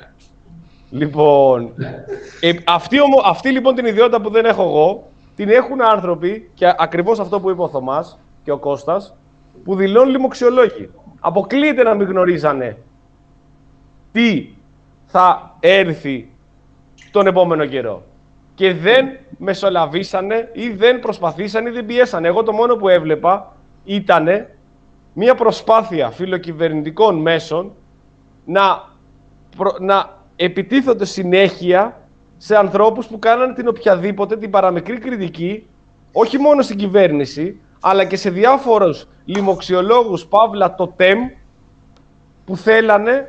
Λοιπόν, ε, αυτή, ομο, αυτή λοιπόν την ιδιότητα που δεν έχω εγώ, την έχουν άνθρωποι, και ακριβώς αυτό που είπε ο Θωμάς και ο Κώστας, που δηλώνουν λοιμοξιολόγοι. Αποκλείεται να μην γνωρίζανε τι θα έρθει τον επόμενο καιρό. Και δεν μεσολαβήσανε ή δεν προσπαθήσανε ή δεν πιέσανε. Εγώ το μόνο που έβλεπα ήταν μια προσπάθεια φιλοκυβερνητικών μέσων να, προ, να επιτίθονται συνέχεια σε ανθρώπους που κάνανε την οποιαδήποτε, την παραμικρή κριτική, όχι μόνο στην κυβέρνηση, αλλά και σε διάφορους λοιμοξιολόγους, παύλα το ΤΕΜ, που θέλανε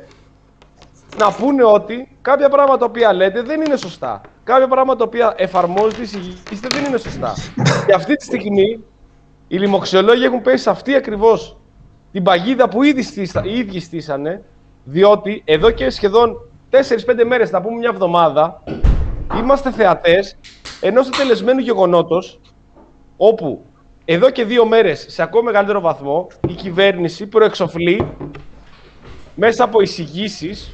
να πούνε ότι κάποια πράγματα τα οποία λέτε δεν είναι σωστά. Κάποια πράγματα τα οποία εφαρμόζετε, εισηγήσετε, δεν είναι σωστά. Και αυτή τη στιγμή οι λοιμοξιολόγοι έχουν πέσει σε αυτή ακριβώς την παγίδα που ήδη στήσα, οι ίδιοι στήσανε, διότι εδώ και σχεδόν τέσσερις πέντε μέρες, να πούμε μια εβδομάδα, είμαστε θεατές ενός τελεσμένου γεγονότος, όπου εδώ και δύο μέρες, σε ακόμα μεγαλύτερο βαθμό, η κυβέρνηση προεξοφλεί μέσα από εισηγήσεις,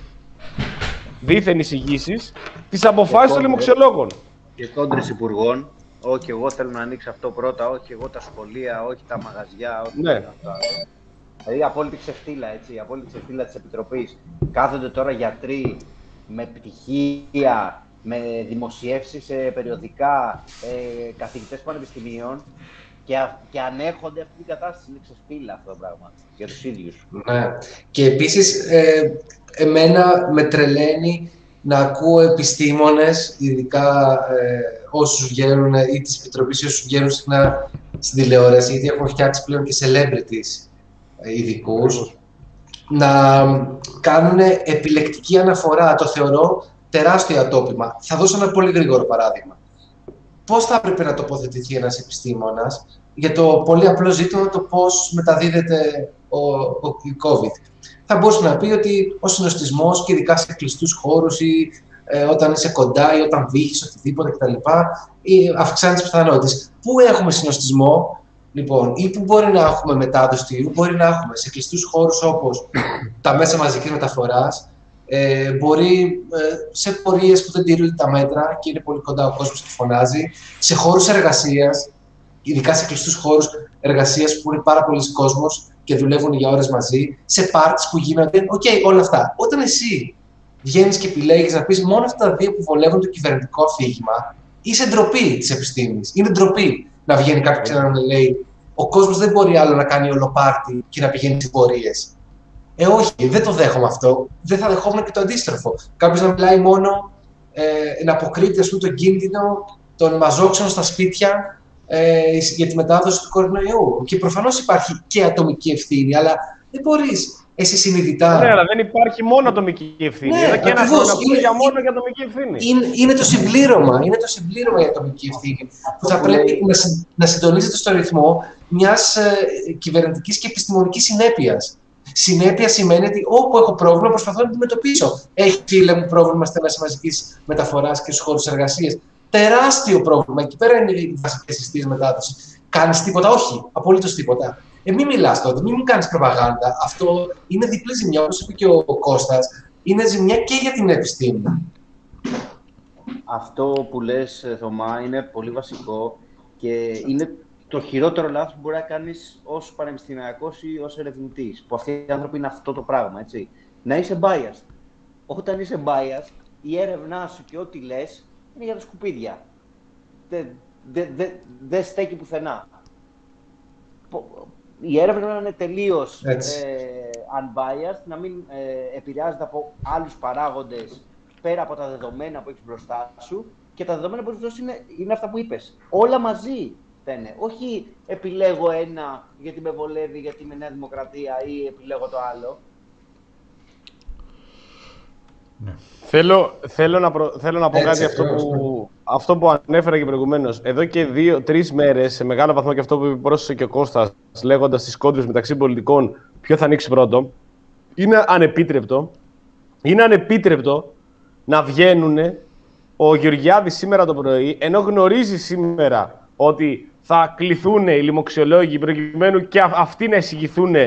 δίθεν εισηγήσεις, τις αποφάσεις των λοιμοξιολόγων. Και κόντρες υπουργών. Όχι, εγώ θέλω να ανοίξω αυτό πρώτα. Όχι, εγώ τα σχολεία, όχι τα μαγαζιά. Όχι ναι. αυτά. Δηλαδή η απόλυτη ξεφτύλα, έτσι, η απόλυτη ξεφτύλα της Επιτροπής. Κάθονται τώρα γιατροί με πτυχία, με δημοσιεύσεις σε περιοδικά, ε, καθηγητές πανεπιστημίων και, και ανέχονται αυτή την κατάσταση. Είναι ξεφτύλα αυτό το πράγμα για τους ίδιους. Ναι. Και επίσης, ε, εμένα με τρελαίνει να ακούω επιστήμονες, ειδικά ε, όσους βγαίνουν ή της Επιτροπής, όσους βγαίνουν συχνά στην τηλεόραση, γιατί έχουν φτιάξει πλέον και celebrities ειδικούς, να κάνουν επιλεκτική αναφορά. Το θεωρώ τεράστιο ατόπιμα. Θα δώσω ένα πολύ γρήγορο παράδειγμα. Πώς θα έπρεπε να τοποθετηθεί ένας επιστήμονας για το πολύ απλό ζήτημα το πώς μεταδίδεται ο, ο COVID. Θα μπορούσε να πει ότι ο συνοστισμός, και ειδικά σε κλειστούς χώρους ή ε, όταν είσαι κοντά ή όταν βύχεις, οτιδήποτε κτλ., αυξάνει τις πιθανότητες. Πού έχουμε συνοστισμό, λοιπόν, ή πού μπορεί να έχουμε μετάδοση του ιού, μπορεί να έχουμε σε κλειστούς χώρους όπως τα μέσα μαζικής μεταφοράς, ε, μπορεί ε, σε πορείες που δεν τηρούνται τα μέτρα και είναι πολύ κοντά ο κόσμος και φωνάζει, σε χώρους εργασίας, ειδικά σε κλειστούς χώρους εργασίας που είναι πάρα πολλοί κόσμος και δουλεύουν για ώρες μαζί, σε πάρτις που γίνονται, οκ, okay, όλα αυτά. Όταν εσύ βγαίνεις και επιλέγεις να πεις μόνο αυτά τα δύο που βολεύουν το κυβερνητικό αφήγημα, είσαι ντροπή της επιστήμης. Είναι ντροπή να βγαίνει κάποιος και να λέει ο κόσμος δεν μπορεί άλλο να κάνει όλο πάρτι και να πηγαίνει σε πορείες. Ε, όχι, δεν το δέχομαι αυτό. Δεν θα δεχόμουν και το αντίστροφο. Κάποιος να μιλάει μόνο, ε, να αποκρύπτει ας πούμε, τον κίνδυνο των μαζόξεων στα σπίτια ε, για τη μετάδοση του κορονοϊού. Και προφανώς υπάρχει και ατομική ευθύνη, αλλά δεν μπορείς εσύ συνειδητά. Ναι, αλλά δεν υπάρχει μόνο ατομική ευθύνη. Ναι, Εδώ και ένα χρόνο είναι, για μόνο για ατομική ευθύνη. Είναι, είναι το συμπλήρωμα. Είναι το συμπλήρωμα η ατομική ευθύνη. Που θα πρέπει να, συ, να συντονίζεται στο ρυθμό μιας ε, κυβερνητικής και επιστημονικής συνέπειας. Συνέπεια σημαίνει ότι όπου έχω πρόβλημα προσπαθώ να αντιμετωπίσω. Έχει φίλε μου πρόβλημα στα μέσα μαζικής μεταφοράς και στους χώρους εργασίας. Τεράστιο πρόβλημα. Εκεί πέρα είναι οι βασικές αιστείες μετάδοσης. Κάνεις τίποτα? Όχι, απολύτως τίποτα. Ε, μην μιλάς τότε, μην μου κάνεις προπαγάνδα. Αυτό είναι διπλή ζημιά, όπως είπε και ο Κώστας. Είναι ζημιά και για την επιστήμη. Αυτό που λες, Θωμά, είναι πολύ βασικό και είναι το χειρότερο λάθος που μπορεί να κάνεις ως πανεπιστημιακός ή ως ερευνητής. Που αυτοί οι άνθρωποι είναι αυτό το πράγμα, έτσι. Να είσαι biased. Όταν είσαι biased, η έρευνά σου και ό,τι λες είναι για τα σκουπίδια. Δεν δε, δε, δε στέκει πουθενά. Η έρευνα να είναι τελείως ε, unbiased, να μην ε, επηρεάζεται από άλλους παράγοντες πέρα από τα δεδομένα που έχεις μπροστά σου, και τα δεδομένα που έχεις μπροστά σου είναι, είναι αυτά που είπες. Όλα μαζί φταίνε. Όχι επιλέγω ένα γιατί με βολεύει, γιατί είμαι Νέα Δημοκρατία, ή επιλέγω το άλλο. Ναι. Θέλω, θέλω, να προ, θέλω να πω Έτσι, κάτι αυτό που, αυτό που ανέφερα και προηγουμένως. Εδώ και δύο, τρεις μέρες, σε μεγάλο βαθμό και αυτό που πρόσθεσε και ο Κώστας, λέγοντας τις κόντρες μεταξύ πολιτικών ποιο θα ανοίξει πρώτο, είναι ανεπίτρεπτο, είναι ανεπίτρεπτο να βγαίνουν ο Γεωργιάδης σήμερα το πρωί, ενώ γνωρίζει σήμερα ότι θα κληθούν οι λοιμοξιολόγοι προκειμένου και αυτοί να εισηγηθούν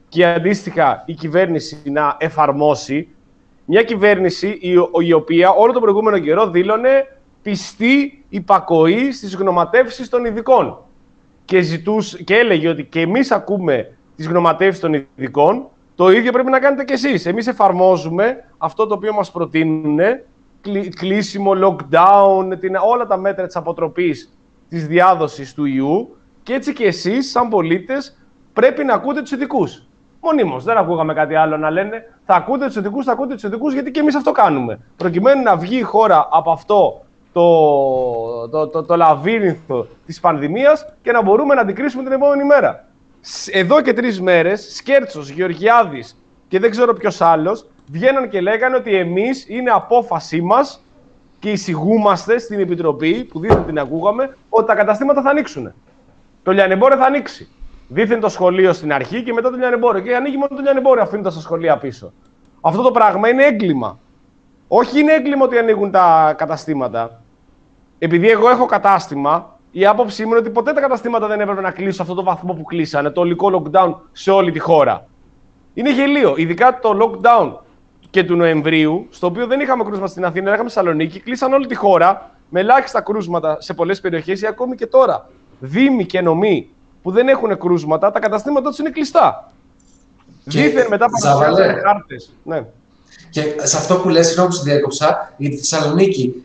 και αντίστοιχα η κυβέρνηση να εφαρμόσει. Μια κυβέρνηση η, η οποία όλο τον προηγούμενο καιρό δήλωνε πιστή υπακοή στις γνωματεύσεις των ειδικών. Και, ζητούσε, και έλεγε ότι και εμείς ακούμε τις γνωματεύσεις των ειδικών, το ίδιο πρέπει να κάνετε κι εσείς. Εμείς εφαρμόζουμε αυτό το οποίο μας προτείνουν, κλείσιμο, lockdown, την, όλα τα μέτρα της αποτροπής της διάδοσης του ιού, και έτσι και εσείς, σαν πολίτες, πρέπει να ακούτε τους ειδικούς. Μονίμως, δεν ακούγαμε κάτι άλλο να λένε. Θα ακούτε τους ειδικούς, θα ακούτε τους ειδικούς, γιατί και εμείς αυτό κάνουμε. Προκειμένου να βγει η χώρα από αυτό το, το, το, το λαβύρινθο της πανδημίας και να μπορούμε να την κρίσουμε την επόμενη μέρα. Εδώ και τρεις μέρες, Σκέρτσος, Γεωργιάδης και δεν ξέρω ποιος άλλος, βγαίναν και λέγανε ότι εμείς είναι απόφασή μας και εισηγούμαστε στην Επιτροπή, που δίθεν την ακούγαμε, ότι τα καταστήματα θα ανοίξουν. Το λιανεμπόριο θα ανοίξει. Δίθεν το σχολείο στην αρχή και μετά το λιανεμπόριο. Και ανοίγει μόνο το λιανεμπόριο, αφήνοντας τα σχολεία πίσω. Αυτό το πράγμα είναι έγκλημα. Όχι είναι έγκλημα ότι ανοίγουν τα καταστήματα. Επειδή εγώ έχω κατάστημα, η άποψή μου είναι ότι ποτέ τα καταστήματα δεν έπρεπε να κλείσουν σε αυτό το βαθμό που κλείσανε, το ολικό lockdown σε όλη τη χώρα. Είναι γελίο. Ειδικά το lockdown και του Νοεμβρίου, στο οποίο δεν είχαμε κρούσματα στην Αθήνα, είχαμε στη Θεσσαλονίκη, κλείσαν όλη τη χώρα με ελάχιστα κρούσματα σε πολλές περιοχές ή ακόμη και τώρα. Δήμοι και νομοί που δεν έχουν κρούσματα, τα καταστήματά τους είναι κλειστά. Δήθεν μετά παρουσιάζουν χάρτες. Ναι. Και σε αυτό που λες, συγγνώμη που σου διέκοψα, για τη Θεσσαλονίκη,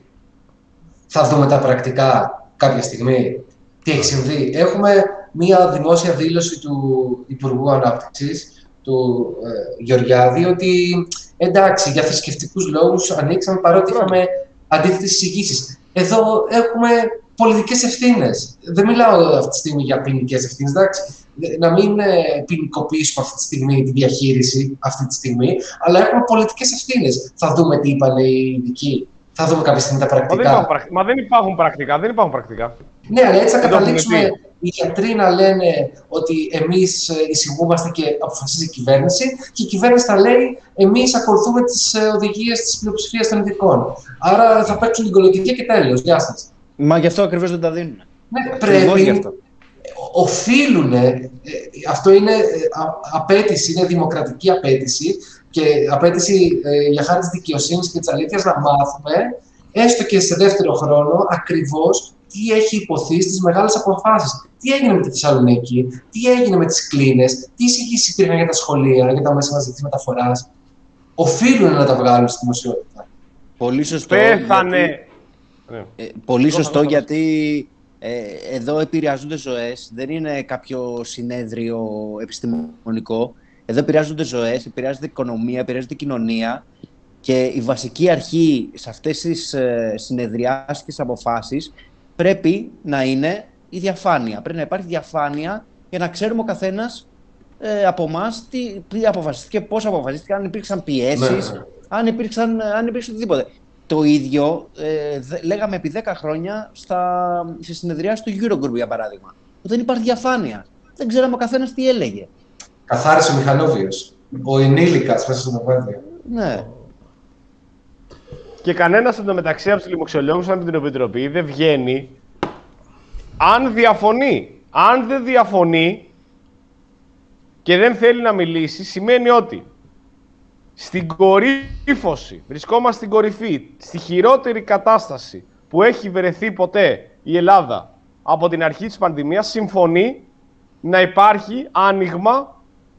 θα δούμε τα πρακτικά κάποια στιγμή τι έχει συμβεί. Έχουμε μία δημόσια δήλωση του Υπουργού Ανάπτυξης, του ε, Γεωργιάδη, ότι εντάξει, για θρησκευτικούς λόγους ανοίξαμε, παρότι είχαμε αντίθετες εισηγήσεις. Εδώ έχουμε πολιτικές ευθύνες. Δεν μιλάω αυτή τη στιγμή για ποινικές ευθύνες, εντάξει. Να μην ε, ποινικοποιήσουμε αυτή τη στιγμή τη διαχείριση αυτή τη στιγμή, αλλά έχουμε πολιτικές ευθύνες. Θα δούμε τι είπαν οι ειδικοί. Θα δούμε κάποια στιγμή τα πρακτικά. Μα δεν υπάρχουν, Μα δεν υπάρχουν πρακτικά. Δεν υπάρχουν πρακτικά. Ναι, αλλά έτσι θα καταλήξουμε οι γιατροί να λένε ότι εμείς εισηγούμαστε και αποφασίζει η κυβέρνηση, και η κυβέρνηση θα λέει εμείς ακολουθούμε τις οδηγίες της πλειοψηφίας των ειδικών. Άρα θα παίξουν την κολοκυθία και τέλος. Γεια σας. Μα γι' αυτό ακριβώς δεν τα δίνουν. Ναι, πρέπει. Οφείλουν. Αυτό είναι απέτηση, είναι δημοκρατική απέτηση και απέτηση ε, για χάρη της δικαιοσύνης και της αλήθειας να μάθουμε, έστω και σε δεύτερο χρόνο, ακριβώς τι έχει υποθεί στις μεγάλες αποφάσεις. Τι έγινε με τη Θεσσαλονίκη, τι έγινε με τις κλίνες, τι εισηγήσεις υπήρχαν για τα σχολεία, για τα μέσα μαζικής μεταφοράς. Οφείλουν να τα βγάλουν στη δημοσιότητα. Πολύ σωστό. Πέθανε. Γιατί, ε, πολύ σωστό, γιατί ε, εδώ επηρεάζονται ζωές. Δεν είναι κάποιο συνέδριο επιστημονικό. Εδώ επηρεάζονται ζωές, επηρεάζεται η οικονομία, επηρεάζεται η κοινωνία. Και η βασική αρχή σε αυτές τις ε, συνεδριάσεις και τις αποφάσεις πρέπει να είναι η διαφάνεια. Πρέπει να υπάρχει διαφάνεια για να ξέρουμε ο καθένας ε, από εμάς τι, τι αποφασίστηκε, πώς αποφασίστηκε, αν υπήρξαν πιέσεις, ναι. αν, υπήρξαν, αν υπήρξε οτιδήποτε. Το ίδιο ε, δε, λέγαμε επί δέκα χρόνια στα, σε συνεδριάσεις του Eurogroup, για παράδειγμα. Δεν υπάρχει διαφάνεια. Δεν ξέραμε ο καθένας τι έλεγε. Καθάρισε ο Μηχανόβιος. Ο ενήλικας μέσα στο δωμάτιο. Ναι. Και κανένας εντωμεταξύ από τους λοιμοξιολόγους από την Επιτροπή δεν βγαίνει αν διαφωνεί. Αν δεν διαφωνεί και δεν θέλει να μιλήσει, σημαίνει ότι στην κορύφωση, βρισκόμαστε στην κορυφή, στη χειρότερη κατάσταση που έχει βρεθεί ποτέ η Ελλάδα από την αρχή της πανδημίας, συμφωνεί να υπάρχει άνοιγμα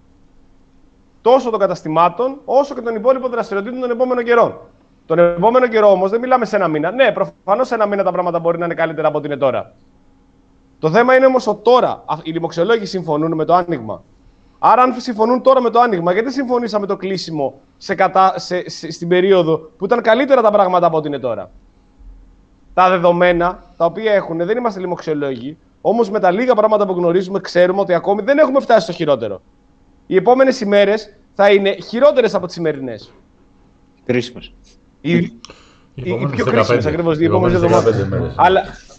τόσο των καταστημάτων όσο και των υπόλοιπων δραστηριοτήτων των επόμενων καιρών. Τον επόμενο καιρό όμως δεν μιλάμε σε ένα μήνα. Ναι, προφανώς σε ένα μήνα τα πράγματα μπορεί να είναι καλύτερα από ό,τι είναι τώρα. Το θέμα είναι όμως ότι τώρα οι λοιμοξιολόγοι συμφωνούν με το άνοιγμα. Άρα, αν συμφωνούν τώρα με το άνοιγμα, γιατί συμφωνήσαμε το κλείσιμο σε κατα... σε... Σε... στην περίοδο που ήταν καλύτερα τα πράγματα από ό,τι είναι τώρα. Τα δεδομένα τα οποία έχουν, δεν είμαστε λοιμοξιολόγοι, όμως με τα λίγα πράγματα που γνωρίζουμε, ξέρουμε ότι ακόμη δεν έχουμε φτάσει στο χειρότερο. Οι επόμενες ημέρες θα είναι χειρότερες από τις σημερινές. Κρίσιμες. Οι, οι, οι πιο κρίσιμες ακριβώς, οι επόμενες εβδομάδες. Αλλά,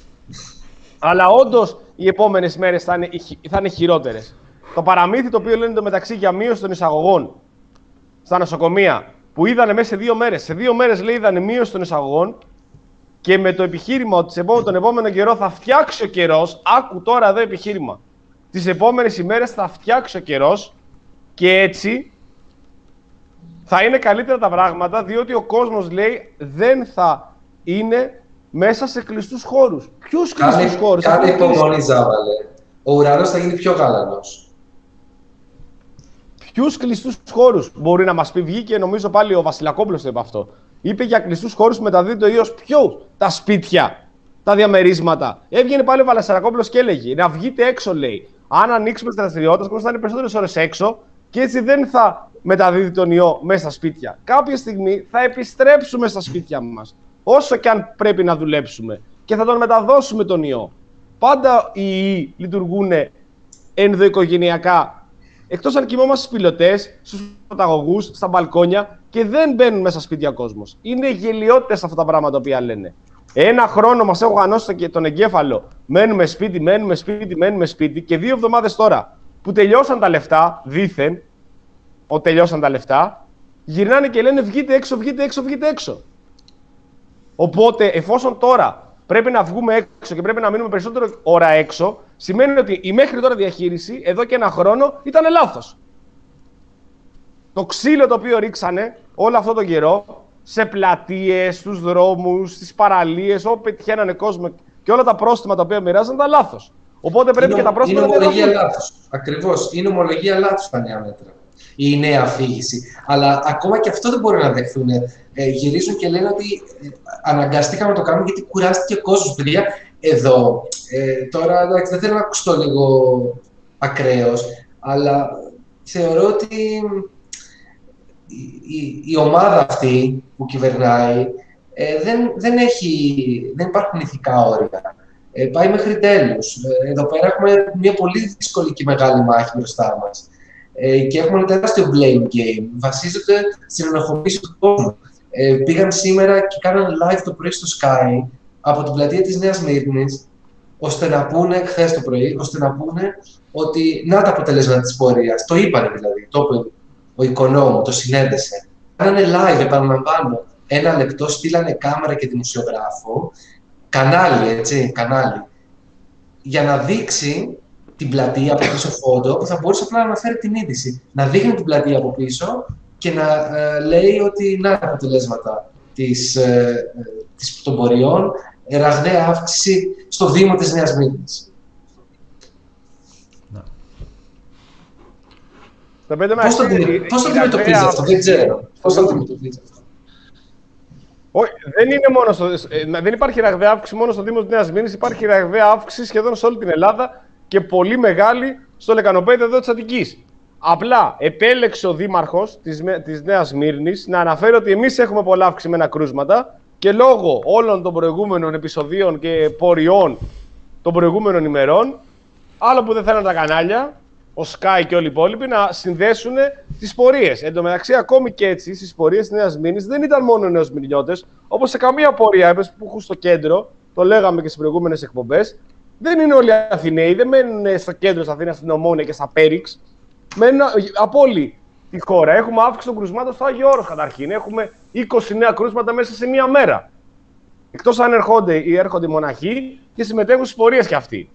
αλλά όντως οι επόμενες μέρες θα είναι, θα είναι χειρότερες. Το παραμύθι το οποίο λένε το μεταξύ για μείωση των εισαγωγών στα νοσοκομεία, που είδανε μέσα σε δύο μέρες. Σε δύο μέρες λέει είδανε μείωση των εισαγωγών και με το επιχείρημα ότι τον επόμενο καιρό θα φτιάξει ο καιρός. Άκου τώρα εδώ επιχείρημα. Τις επόμενες ημέρες θα φτιάξει ο καιρός. Και έτσι θα είναι καλύτερα τα πράγματα, διότι ο κόσμος λέει δεν θα είναι μέσα σε κλειστούς χώρους. Ποιους κλειστούς χώρους? Κάνε υπομονή, Ζάβαλε. Ο ουρανός θα γίνει πιο γαλανός. Ποιους κλειστούς χώρους μπορεί να μας πει? Βγήκε νομίζω πάλι ο Βασιλακόπουλος το είπε αυτό. Είπε για κλειστούς χώρους που μεταδίδει το ιός. Ποιους? Τα σπίτια, τα διαμερίσματα. Έβγαινε πάλι ο Βασιλακόπουλος και έλεγε να βγείτε έξω, λέει. Αν ανοίξουμε τις δραστηριότητες, θα είναι περισσότερες ώρες έξω και έτσι δεν θα μεταδίδει τον ιό μέσα στα σπίτια. Κάποια στιγμή θα επιστρέψουμε στα σπίτια μας, όσο και αν πρέπει να δουλέψουμε, και θα τον μεταδώσουμε τον ιό. Πάντα οι ιοί λειτουργούν ενδοοικογενειακά, εκτός αν κοιμόμαστε στους πιλωτές, στους παταγωγούς, στα μπαλκόνια και δεν μπαίνουν μέσα στα σπίτια κόσμος. Είναι γελιότητες αυτά τα πράγματα που λένε. Ένα χρόνο μας έχω γανώσει τον εγκέφαλο. Μένουμε σπίτι, μένουμε σπίτι, μένουμε σπίτι και δύο εβδομάδες τώρα που τελειώσαν τα λεφτά, δήθεν, ότι τελειώσαν τα λεφτά, γυρνάνε και λένε βγείτε έξω, βγείτε έξω, βγείτε έξω. Οπότε, εφόσον τώρα πρέπει να βγούμε έξω και πρέπει να μείνουμε περισσότερο ώρα έξω, σημαίνει ότι η μέχρι τώρα διαχείριση, εδώ και ένα χρόνο, ήταν λάθος. Το ξύλο το οποίο ρίξανε όλο αυτό τον καιρό, σε πλατείες, στους δρόμους, στις παραλίες, όπου πετυχαίνανε κόσμο και όλα τα πρόστιμα τα οποία μοιράζαν ήταν λάθος. Οπότε πρέπει είναι, και τα πρόστιμα είναι να ομολογία λάθος. Ακριβώς. Είναι ομολογία λάθος τα νέα μέτρα. Η νέα αφήγηση. Αλλά ακόμα και αυτό δεν μπορεί να δεχθούν. Ε, γυρίζουν και λένε ότι ε, αναγκαστήκαμε να το κάνουμε γιατί κουράστηκε ο κόσμος. Παιδιά, εδώ. Ε, τώρα εντάξει, δεν θέλω να ακουστώ λίγο ακραίος, αλλά θεωρώ ότι η, η, η ομάδα αυτή που κυβερνάει ε, δεν, δεν, έχει, δεν υπάρχουν ηθικά όρια. Ε, πάει μέχρι τέλους. Ε, εδώ πέρα έχουμε μια πολύ δύσκολη και μεγάλη μάχη μπροστά μας. Ε, και έχουμε ένα τεράστιο blame game. Βασίζεται στην ενοχοποίηση του κόσμου. Ε, πήγαν σήμερα και κάναν live το πρωί στο Sky από την πλατεία της Νέας Μύρνης, ώστε να πούνε, χθες το πρωί, ώστε να πούνε ότι να τα αποτελέσματα της πορείας. Το είπανε δηλαδή, το είπε ο οικονόμου, το συνέντεσε. Κάνανε live, επαναλαμβάνω, ένα λεπτό, στείλανε κάμερα και δημοσιογράφο, κανάλι, έτσι, κανάλι, για να δείξει την πλατεία από πίσω φόντο, που θα μπορούσε απλά να αναφέρει την είδηση. Να δείχνει την πλατεία από πίσω και να ε, λέει ότι να τα αποτελέσματα της, ε, της, των πορειών, ραγδαία αύξηση στο Δήμο της Νέας Μύρνης. Πώς το αντιμετωπίζει αυτό, δεν ξέρω. Πώς το αντιμετωπίζει αυτό. Όχι, δεν είναι μόνο στο, ε, δεν υπάρχει ραγδαία αύξηση μόνο στο Δήμο της Νέας Μύρνης, υπάρχει ραγδαία αύξηση σχεδόν σε όλη την Ελλάδα και πολύ μεγάλη στο λεκανοπέδιο εδώ της Αττικής. Απλά επέλεξε ο δήμαρχος της, της Νέας Μύρνης να αναφέρει ότι εμείς έχουμε πολλά αυξημένα κρούσματα και λόγω όλων των προηγούμενων επεισοδίων και πορειών των προηγούμενων ημερών, άλλο που δεν θέλουν τα κανάλια, ο Sky και όλοι οι υπόλοιποι, να συνδέσουν τις πορείες. Εν τω μεταξύ, ακόμη και έτσι, στις πορείες της Νέας Μύρνης δεν ήταν μόνο νέος μυρνιώτες, όπως σε καμία πορεία που έχουν στο κέντρο, το λέγαμε και στις προηγούμενες εκπομπές. Δεν είναι όλοι Αθηναίοι, δεν μένουν στο κέντρο της Αθήνας, στην Ομόνια και στα Πέριξ. Μένουν από όλη τη χώρα. Έχουμε αύξηση των κρουσμάτων στο Άγιο Όρος καταρχήν. Έχουμε είκοσι νέα κρούσματα μέσα σε μία μέρα. Εκτός αν ερχόνται ή έρχονται μοναχοί και συμμετέχουν στις πορείες κι αυτοί.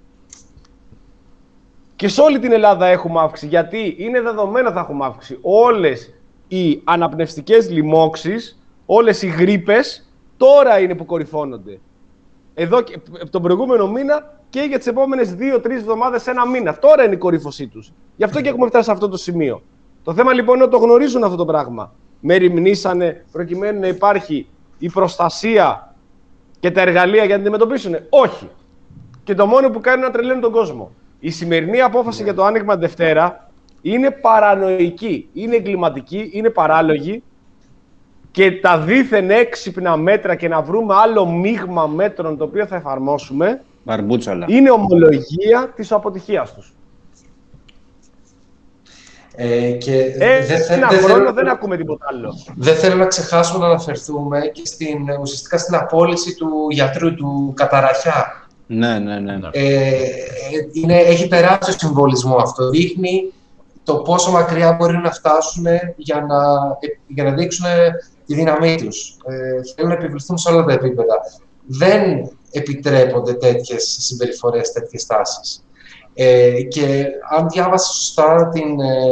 Και σε όλη την Ελλάδα έχουμε αύξηση. Γιατί είναι δεδομένο θα έχουμε αύξηση. Όλες οι αναπνευστικές λοιμώξεις, όλες οι γρίπες τώρα είναι που κορυφώνονται. Εδώ και τον προηγούμενο μήνα και για τις επόμενες δύο τρεις εβδομάδες, ένα μήνα. Τώρα είναι η κορύφωσή τους. Γι' αυτό και έχουμε φτάσει σε αυτό το σημείο. Το θέμα λοιπόν είναι ότι το γνωρίζουν αυτό το πράγμα. Μεριμνήσανε προκειμένου να υπάρχει η προστασία και τα εργαλεία για να την αντιμετωπίσουν. Όχι. Και το μόνο που κάνουν είναι να τρελαίνουν τον κόσμο. Η σημερινή απόφαση για το άνοιγμα Δευτέρα είναι παρανοϊκή, είναι εγκληματική, είναι παράλογη. Και τα δίθεν έξυπνα μέτρα και να βρούμε άλλο μείγμα μέτρων το οποίο θα εφαρμόσουμε Μπαρμπούτσαλα. Είναι ομολογία της αποτυχίας τους. Ε, και ε, δεν ένα δε, χρόνο δε, δεν ακούμε τίποτα άλλο. Δεν θέλω να ξεχάσουμε να αναφερθούμε και στην, ουσιαστικά στην απόλυση του γιατρού του Καταραχιά. Ναι, ναι, ναι. Ε, είναι, έχει τεράστιο συμβολισμό αυτό. Δείχνει το πόσο μακριά μπορεί να φτάσουν για να, για να δείξουν τη δύναμή τους. Ε, θέλουν να επιβληθούν σε όλα τα επίπεδα. Δεν επιτρέπονται τέτοιες συμπεριφορές, τέτοιες τάσεις. Ε, και αν διάβασα σωστά την, ε,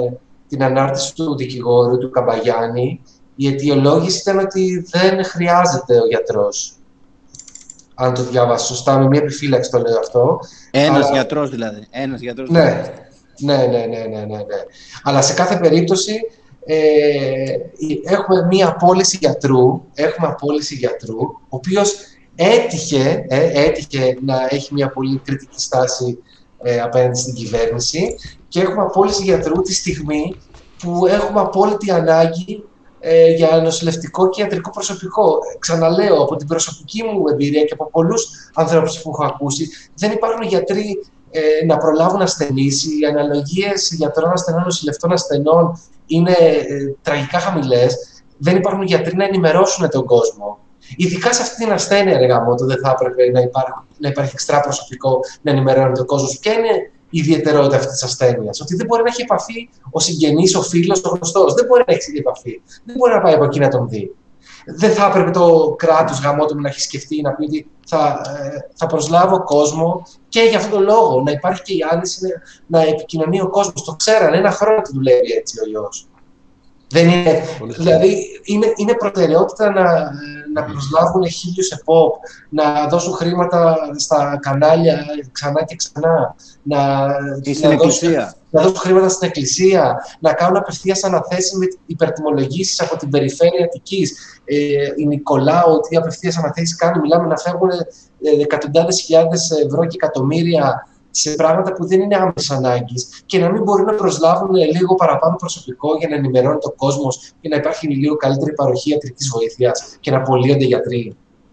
την ανάρτηση του δικηγόρου, του Καμπαγιάννη, η αιτιολόγηση ήταν ότι δεν χρειάζεται ο γιατρός. Αν το διάβασα σωστά, με μια επιφύλαξη το λέω αυτό. Ένας Αλλά... γιατρός δηλαδή. Ένας γιατρός ναι. δηλαδή. Ναι, ναι, ναι, ναι, ναι, ναι. Αλλά σε κάθε περίπτωση ε, έχουμε μία απόλυση γιατρού, έχουμε απόλυση γιατρού, ο οποίος έτυχε, ε, έτυχε να έχει μία πολύ κριτική στάση ε, απέναντι στην κυβέρνηση και έχουμε απόλυση γιατρού τη στιγμή που έχουμε απόλυτη ανάγκη ε, για νοσηλευτικό και ιατρικό προσωπικό. Ξαναλέω, από την προσωπική μου εμπειρία και από πολλούς ανθρώπους που έχω ακούσει, δεν υπάρχουν γιατροί ε, να προλάβουν ασθενείς. Οι αναλογίες γιατρών ασθενών, νοσηλευτών ασθενών είναι ε, τραγικά χαμηλές. Δεν υπάρχουν γιατροί να ενημερώσουν τον κόσμο. Ειδικά σε αυτή την ασθένεια, ρε γαμώτο, δεν θα έπρεπε να υπάρχει, να υπάρχει εξτρά προσωπικό να ενημερώνει τον κόσμο. Ποια είναι η ιδιαιτερότητα αυτή τη ασθένεια? Ότι δεν μπορεί να έχει επαφή ο συγγενής, ο φίλος, ο γνωστός. Δεν μπορεί να έχει επαφή. Δεν μπορεί να πάει από εκεί να τον δει. Δεν θα έπρεπε το κράτος γαμώτο να έχει σκεφτεί να πει ότι θα, ε, θα προσλάβω κόσμο και για αυτόν τον λόγο. Να υπάρχει και η άνεση να, να επικοινωνεί ο κόσμος. Το ξέρανε, ένα χρόνο του δουλεύει έτσι ο ιός. Δεν είναι, δηλαδή, είναι, είναι προτεραιότητα να, να προσλάβουν χίλιους επόπ, να δώσουν χρήματα στα κανάλια ξανά και ξανά, να, στην να, εκκλησία. Δώσουν, να δώσουν χρήματα στην εκκλησία, να κάνουν απευθείας αναθέσεις με υπερτιμολογήσεις από την περιφέρεια Αττικής. Ε, η Νικολάου, τι απευθείας αναθέσεις κάνει, μιλάμε να φεύγουν ε, εκατοντάδες χιλιάδες ευρώ και εκατομμύρια σε πράγματα που δεν είναι άμεσα ανάγκης και να μην μπορεί να προσλάβουν λίγο παραπάνω προσωπικό για να ενημερώνει τον κόσμο και να υπάρχει λίγο καλύτερη παροχή ιατρικής βοήθειας και να απολύονται γιατροί.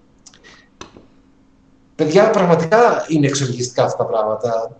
Παιδιά, πραγματικά είναι εξοργιστικά αυτά τα πράγματα.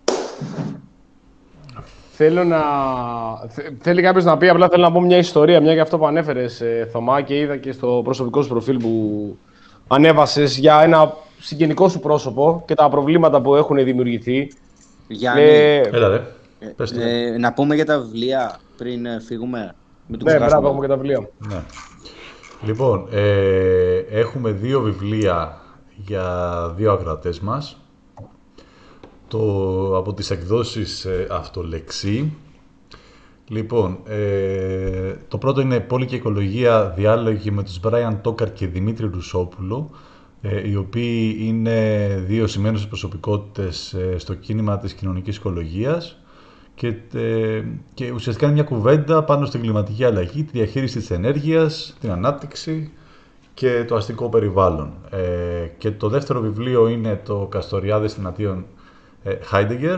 Θέλω να... Θέλει κάποιος να πει, απλά θέλω να πω μια ιστορία, μια για αυτό που ανέφερες, Θωμά, και είδα και στο προσωπικό σου προφίλ που ανέβασες για ένα συγγενικό σου πρόσωπο και τα προβλήματα που έχουν δημιουργηθεί. Γιάννη, ε... Έλα, ρε. Ε, ε, να πούμε για τα βιβλία πριν ε, φύγουμε. Ναι, μπράβο, έχουμε και τα βιβλία. Ναι. Λοιπόν, ε, έχουμε δύο βιβλία για δύο ακροατές μας. Το, από τις εκδόσεις ε, Αυτολεξή. Λοιπόν, ε, το πρώτο είναι Πόλη και Οικολογία, διάλογοι με τους Μπράιαν Τόκαρ και Δημήτρη Ρουσόπουλο, ε, οι οποίοι είναι δύο σημαίνουσες προσωπικότητες ε, στο κίνημα της κοινωνικής οικολογίας και, ε, και ουσιαστικά είναι μια κουβέντα πάνω στην κλιματική αλλαγή, τη διαχείριση της ενέργειας, την ανάπτυξη και το αστικό περιβάλλον. Ε, και το δεύτερο βιβλίο είναι το Καστοριάδες Θηνατίων Χάιντεγκερ.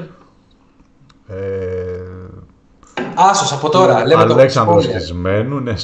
Ε, Άσος, από τώρα, λέμε το Αλέξανδρος Χισμένου, ναι.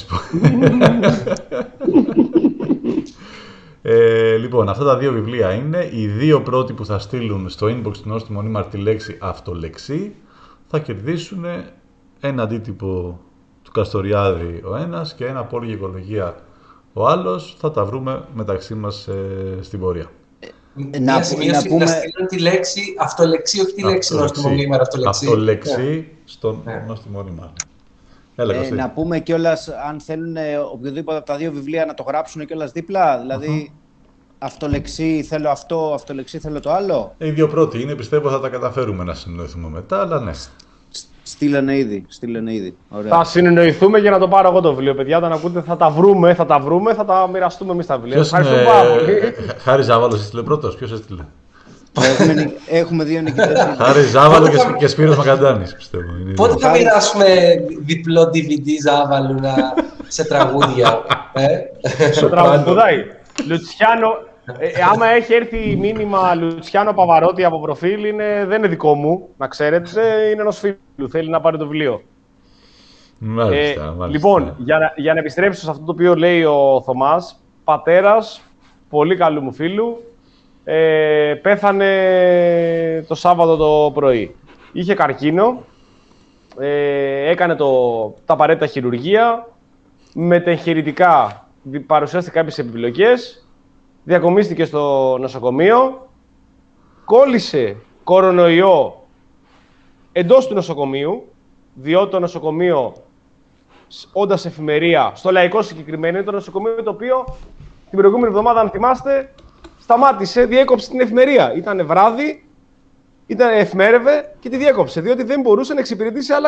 ε, λοιπόν, αυτά τα δύο βιβλία είναι. Οι δύο πρώτοι που θα στείλουν στο inbox του νόστιμου νήμαρ τη λέξη Αυτολεξή θα κερδίσουν ένα αντίτυπο του Καστοριάδη ο ένας και ένα Πόλη και Οικολογία ο άλλος. Θα τα βρούμε μεταξύ μας ε, στην πορεία. Να, να, σημείωση, να, πούμε... να στείλουν τη λέξη Αυτολεξή, όχι τη λέξη νόστιμο νήμαρ Αυτολεξή. Αυτολεξή yeah. στον yeah. νόστιμο νήμαρ. Ε, να πούμε κιόλας, αν θέλουν οποιοδήποτε από τα δύο βιβλία να το γράψουν κιόλας δίπλα, δηλαδή uh-huh. Αυτολεξή θέλω αυτό, Αυτολεξή θέλω το άλλο. Οι δύο πρώτοι είναι, πιστεύω θα τα καταφέρουμε να συνεννοηθούμε μετά, αλλά ναι. Στείλανε ήδη, στείλανε ήδη. Ωραία. Θα συνεννοηθούμε για να το πάρω εγώ το βιβλίο, παιδιά. Όταν ακούτε θα τα βρούμε, θα τα βρούμε, θα τα μοιραστούμε εμείς τα βιβλία. Ευχαριστούμε πάρα πολύ. Χάρη Ζάβαλος έστειλε πρώτος, ποιος έστειλε? έχουμε, έχουμε δύο νικητές. Χάρη Ζάβαλο και, και Σπύρος Μακαντάνης, πιστεύω. Πότε θα μοιράσουμε διπλό ντι βι ντι Ζάβαλου σε τραγούδια? Σε τραγουδάει. Λουτσιάνο, ε, άμα έχει έρθει μήνυμα Λουτσιάνο Παβαρότη από προφίλ, είναι, δεν είναι δικό μου, να ξέρετε, είναι ενός φίλου, θέλει να πάρει το βιβλίο. Μάλιστα, ε, μάλιστα. Λοιπόν, για να, για να επιστρέψω σε αυτό το οποίο λέει ο Θωμάς, πατέρας πολύ καλού μου φίλου, ε, πέθανε το Σάββατο το πρωί. Είχε καρκίνο, ε, έκανε το, τα απαραίτητα χειρουργία, μετεγχειρητικά παρουσιάστηκε κάποιες επιπλοκές, διακομίστηκε στο νοσοκομείο, κόλλησε κορονοϊό εντός του νοσοκομείου, διότι το νοσοκομείο, όντας εφημερία, στο Λαϊκό συγκεκριμένο, είναι το νοσοκομείο το οποίο την προηγούμενη εβδομάδα, αν θυμάστε, σταμάτησε, διέκοψε την εφημερία. Ήτανε βράδυ, ήταν εφημέρευε και τη διέκοψε, διότι δεν μπορούσε να εξυπηρετήσει άλλα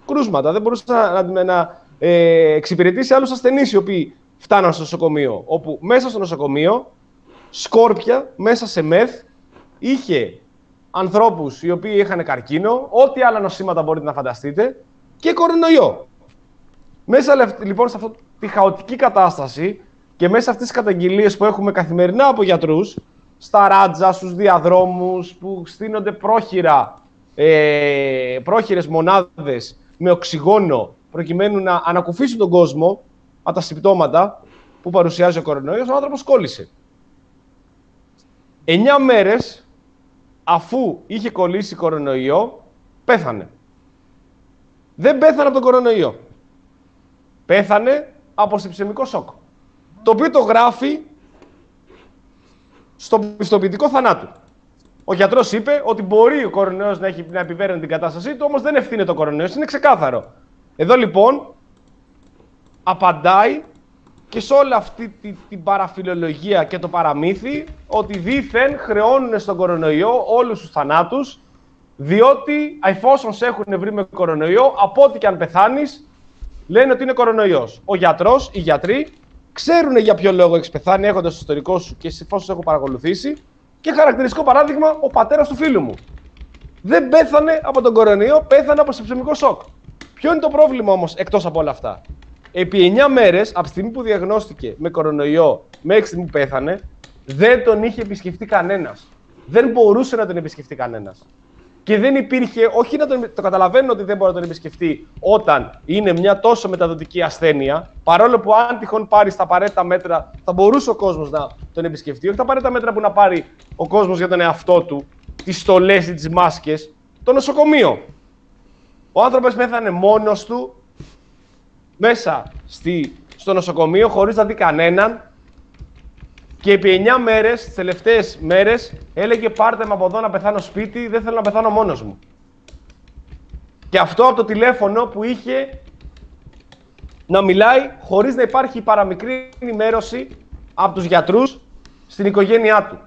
κρούσματα, δεν μπορούσε να, να, να ε, εξυπηρετήσει άλλους ασθενείς οι οποίοι φτάναν στο νοσοκομείο. Όπου μέσα στο νοσοκομείο, σκόρπια, μέσα σε μεθ, είχε ανθρώπους οι οποίοι είχαν καρκίνο, ό,τι άλλα νοσήματα μπορείτε να φανταστείτε, και κορονοϊό. Μέσα λοιπόν σε αυτή τη χαοτική κατάσταση και μέσα σε αυτές τις καταγγελίες που έχουμε καθημερινά από γιατρούς, στα ράτζα, στους διαδρόμους, που στείνονται πρόχειρα, ε, πρόχειρες μονάδες με οξυγόνο, προκειμένου να ανακουφίσουν τον κόσμο από τα συμπτώματα που παρουσιάζει ο κορονοϊός, ο άνθρωπος κόλλησε. Εννιά μέρες αφού είχε κολλήσει κορονοϊό, πέθανε. Δεν πέθανε από τον κορονοϊό. Πέθανε από συψαιμικό σοκ. Το οποίο το γράφει στο πιστοποιητικό θανάτου. Ο γιατρός είπε ότι μπορεί ο κορονοϊός να, έχει, να επιβαίνουν την κατάστασή του, όμως δεν ευθύνεται ο κορονοϊός, είναι ξεκάθαρο. Εδώ λοιπόν απαντάει και σε όλη αυτή την, την παραφιλολογία και το παραμύθι ότι δήθεν χρεώνουν στον κορονοϊό όλους τους θανάτους, διότι εφόσον σε έχουν βρει με κορονοϊό, από ό,τι και αν πεθάνεις, λένε ότι είναι κορονοϊός. Ο γιατρός, οι γιατροί, ξέρουν για ποιο λόγο έχεις πεθάνει, έχοντας το ιστορικό σου και εφόσον σε έχω παρακολουθήσει. Και χαρακτηριστικό παράδειγμα, ο πατέρας του φίλου μου. Δεν πέθανε από τον κορονοϊό, πέθανε από συψαιμικό σοκ. Ποιο είναι το πρόβλημα όμως εκτός από όλα αυτά? Επί εννιά μέρες, από τη στιγμή που διαγνώστηκε με κορονοϊό μέχρι τη στιγμή που πέθανε, δεν τον είχε επισκεφτεί κανένας. Δεν μπορούσε να τον επισκεφτεί κανένας. Και δεν υπήρχε, όχι να τον, το καταλαβαίνω ότι δεν μπορεί να τον επισκεφτεί όταν είναι μια τόσο μεταδοτική ασθένεια, παρόλο που αν τυχόν πάρει τα απαραίτητα μέτρα, θα μπορούσε ο κόσμος να τον επισκεφτεί. Όχι τα απαραίτητα μέτρα που να πάρει ο κόσμος για τον εαυτό του, τις στολές ή τις μάσκες, το νοσοκομείο. Ο άνθρωπος πέθανε μόνος του, μέσα στη, στο νοσοκομείο, χωρίς να δει κανέναν. Και επί εννιά μέρες, τις τελευταίες μέρες, έλεγε πάρτε με από εδώ να πεθάνω σπίτι, δεν θέλω να πεθάνω μόνος μου. Και αυτό από το τηλέφωνο που είχε να μιλάει χωρίς να υπάρχει παραμικρή ενημέρωση από τους γιατρούς στην οικογένειά του.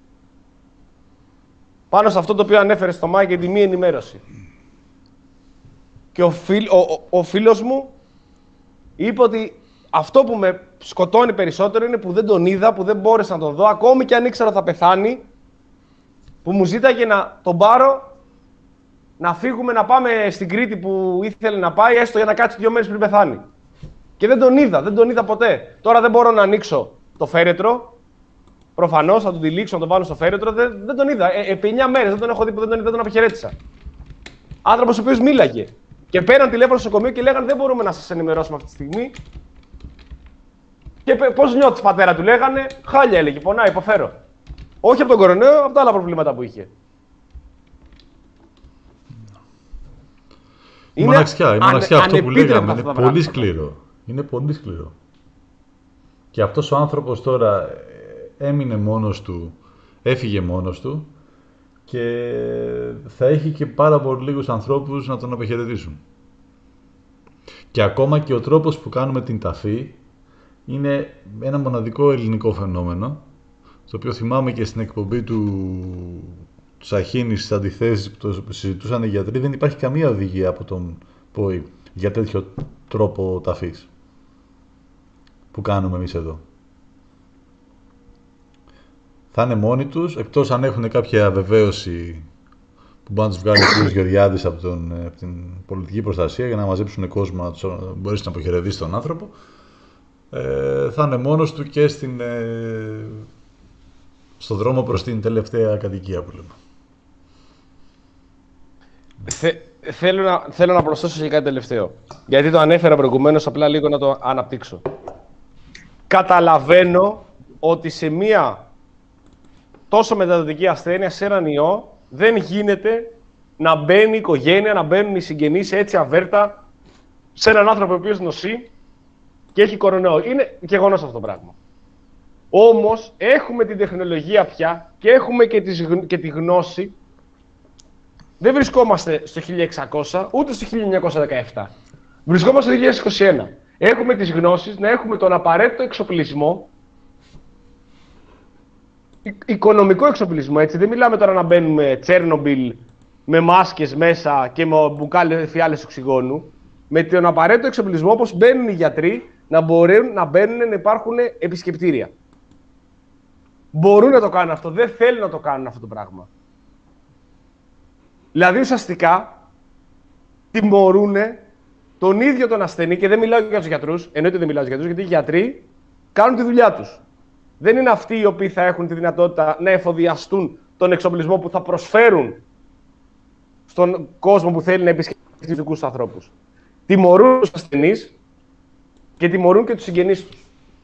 Πάνω σε αυτό το οποίο ανέφερε στο Μάη και τη μη ενημέρωση. Και ο, φίλ, ο, ο, ο φίλος μου είπε ότι αυτό που με σκοτώνει περισσότερο είναι που δεν τον είδα, που δεν μπόρεσα να τον δω, ακόμη και αν ήξερα θα πεθάνει, που μου ζήταγε να τον πάρω, να φύγουμε να πάμε στην Κρήτη που ήθελε να πάει, έστω για να κάτσει δύο μέρες πριν πεθάνει. Και δεν τον είδα, δεν τον είδα ποτέ. Τώρα δεν μπορώ να ανοίξω το φέρετρο, προφανώς θα τον τυλίξω, να τον βάλω στο φέρετρο, δεν, δεν τον είδα. Ε, επί εννιά μέρες δεν τον έχω δει, δεν τον, δεν τον αποχαιρέτησα. Άνθρωπος ο οποίος μίλαγε. Και πέραν τηλέφωνο στο νοσοκομείο και λέγανε δεν μπορούμε να σας ενημερώσουμε αυτή τη στιγμή. Και πώς νιώθεις πατέρα, του λέγανε, χάλια έλεγε, πονάει, υποφέρω. Όχι από τον κορονοϊό, από τα άλλα προβλήματα που είχε. Η μοναξιά, η μοναξιά ανε, αυτό που λέγαμε είναι πολύ πράγματα. σκληρό. Είναι πολύ σκληρό. Και αυτός ο άνθρωπος τώρα έμεινε μόνος του, έφυγε μόνος του και θα έχει και πάρα πολύ λίγους ανθρώπους να τον αποχαιρετήσουν. Και ακόμα και ο τρόπος που κάνουμε την ταφή είναι ένα μοναδικό ελληνικό φαινόμενο, το οποίο θυμάμαι και στην εκπομπή του, του Σαχίνης στις αντιθέσεις που το συζητούσαν οι γιατροί, δεν υπάρχει καμία οδηγία από τον ΠΟΗ για τέτοιο τρόπο ταφής που κάνουμε εμείς εδώ. Θα είναι μόνοι τους, εκτός αν έχουν κάποια βεβαίωση που μπορεί να τους βγάλει ο κ. Γεωργιάδης από, τον, από την πολιτική προστασία για να μαζέψουν κόσμο, να τους μπορείς να αποχαιρετήσεις τον άνθρωπο. Ε, θα είναι μόνος του και στην, ε, στο δρόμο προς την τελευταία κατοικία που λέμε. Θε, θέλω, να, θέλω να προσθέσω και κάτι τελευταίο. Γιατί το ανέφερα προηγουμένως, απλά λίγο να το αναπτύξω. Καταλαβαίνω ότι σε μία τόσο μεταδοτική ασθένεια, σε έναν ιό, δεν γίνεται να μπαίνει η οικογένεια, να μπαίνουν οι συγγενείς έτσι αβέρτα σε έναν άνθρωπο ο οποίος νοσεί και έχει κορονοϊό. Είναι γεγονός αυτό το πράγμα. Όμως έχουμε την τεχνολογία πια και έχουμε και τη, και τη γνώση. Δεν βρισκόμαστε στο χίλια εξακόσια ούτε στο χίλια εννιακόσια δεκαεπτά. Βρισκόμαστε στο δύο χιλιάδες είκοσι ένα. Έχουμε τις γνώσεις να έχουμε τον απαραίτητο εξοπλισμό, οικονομικό εξοπλισμό, έτσι. Δεν μιλάμε τώρα να μπαίνουμε Τσέρνομπιλ με μάσκες μέσα και με μπουκάλες φιάλες οξυγόνου, με τον απαραίτητο εξοπλισμό, όπως μπαίνουν οι γιατροί, να μπορούν να μπαίνουν, να υπάρχουν επισκεπτήρια. Μπορούν να το κάνουν αυτό, δεν θέλουν να το κάνουν αυτό το πράγμα. Δηλαδή, ουσιαστικά, τιμωρούν τον ίδιο τον ασθενή, και δεν μιλάω για τους γιατρούς, εννοείται δεν μιλάω για τους γιατρούς, γιατί οι γιατροί κάνουν τη δουλειά τους. Δεν είναι αυτοί οι οποίοι θα έχουν τη δυνατότητα να εφοδιαστούν τον εξοπλισμό που θα προσφέρουν στον κόσμο που θέλει να επισκεφτεί τους δικούς τους ανθρώπους. Τιμωρούν τους ασθενείς και τιμωρούν και τους συγγενείς τους.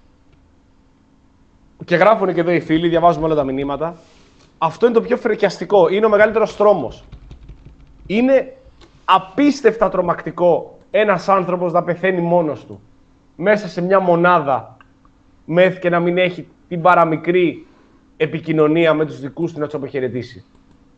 Και γράφουν και εδώ οι φίλοι, διαβάζουμε όλα τα μηνύματα. Αυτό είναι το πιο φρικιαστικό. Είναι ο μεγαλύτερος τρόμος. Είναι απίστευτα τρομακτικό ένας άνθρωπος να πεθαίνει μόνος του μέσα σε μια μονάδα μεθ και να μην έχει την παραμικρή επικοινωνία με τους δικούς του να τους αποχαιρετήσει.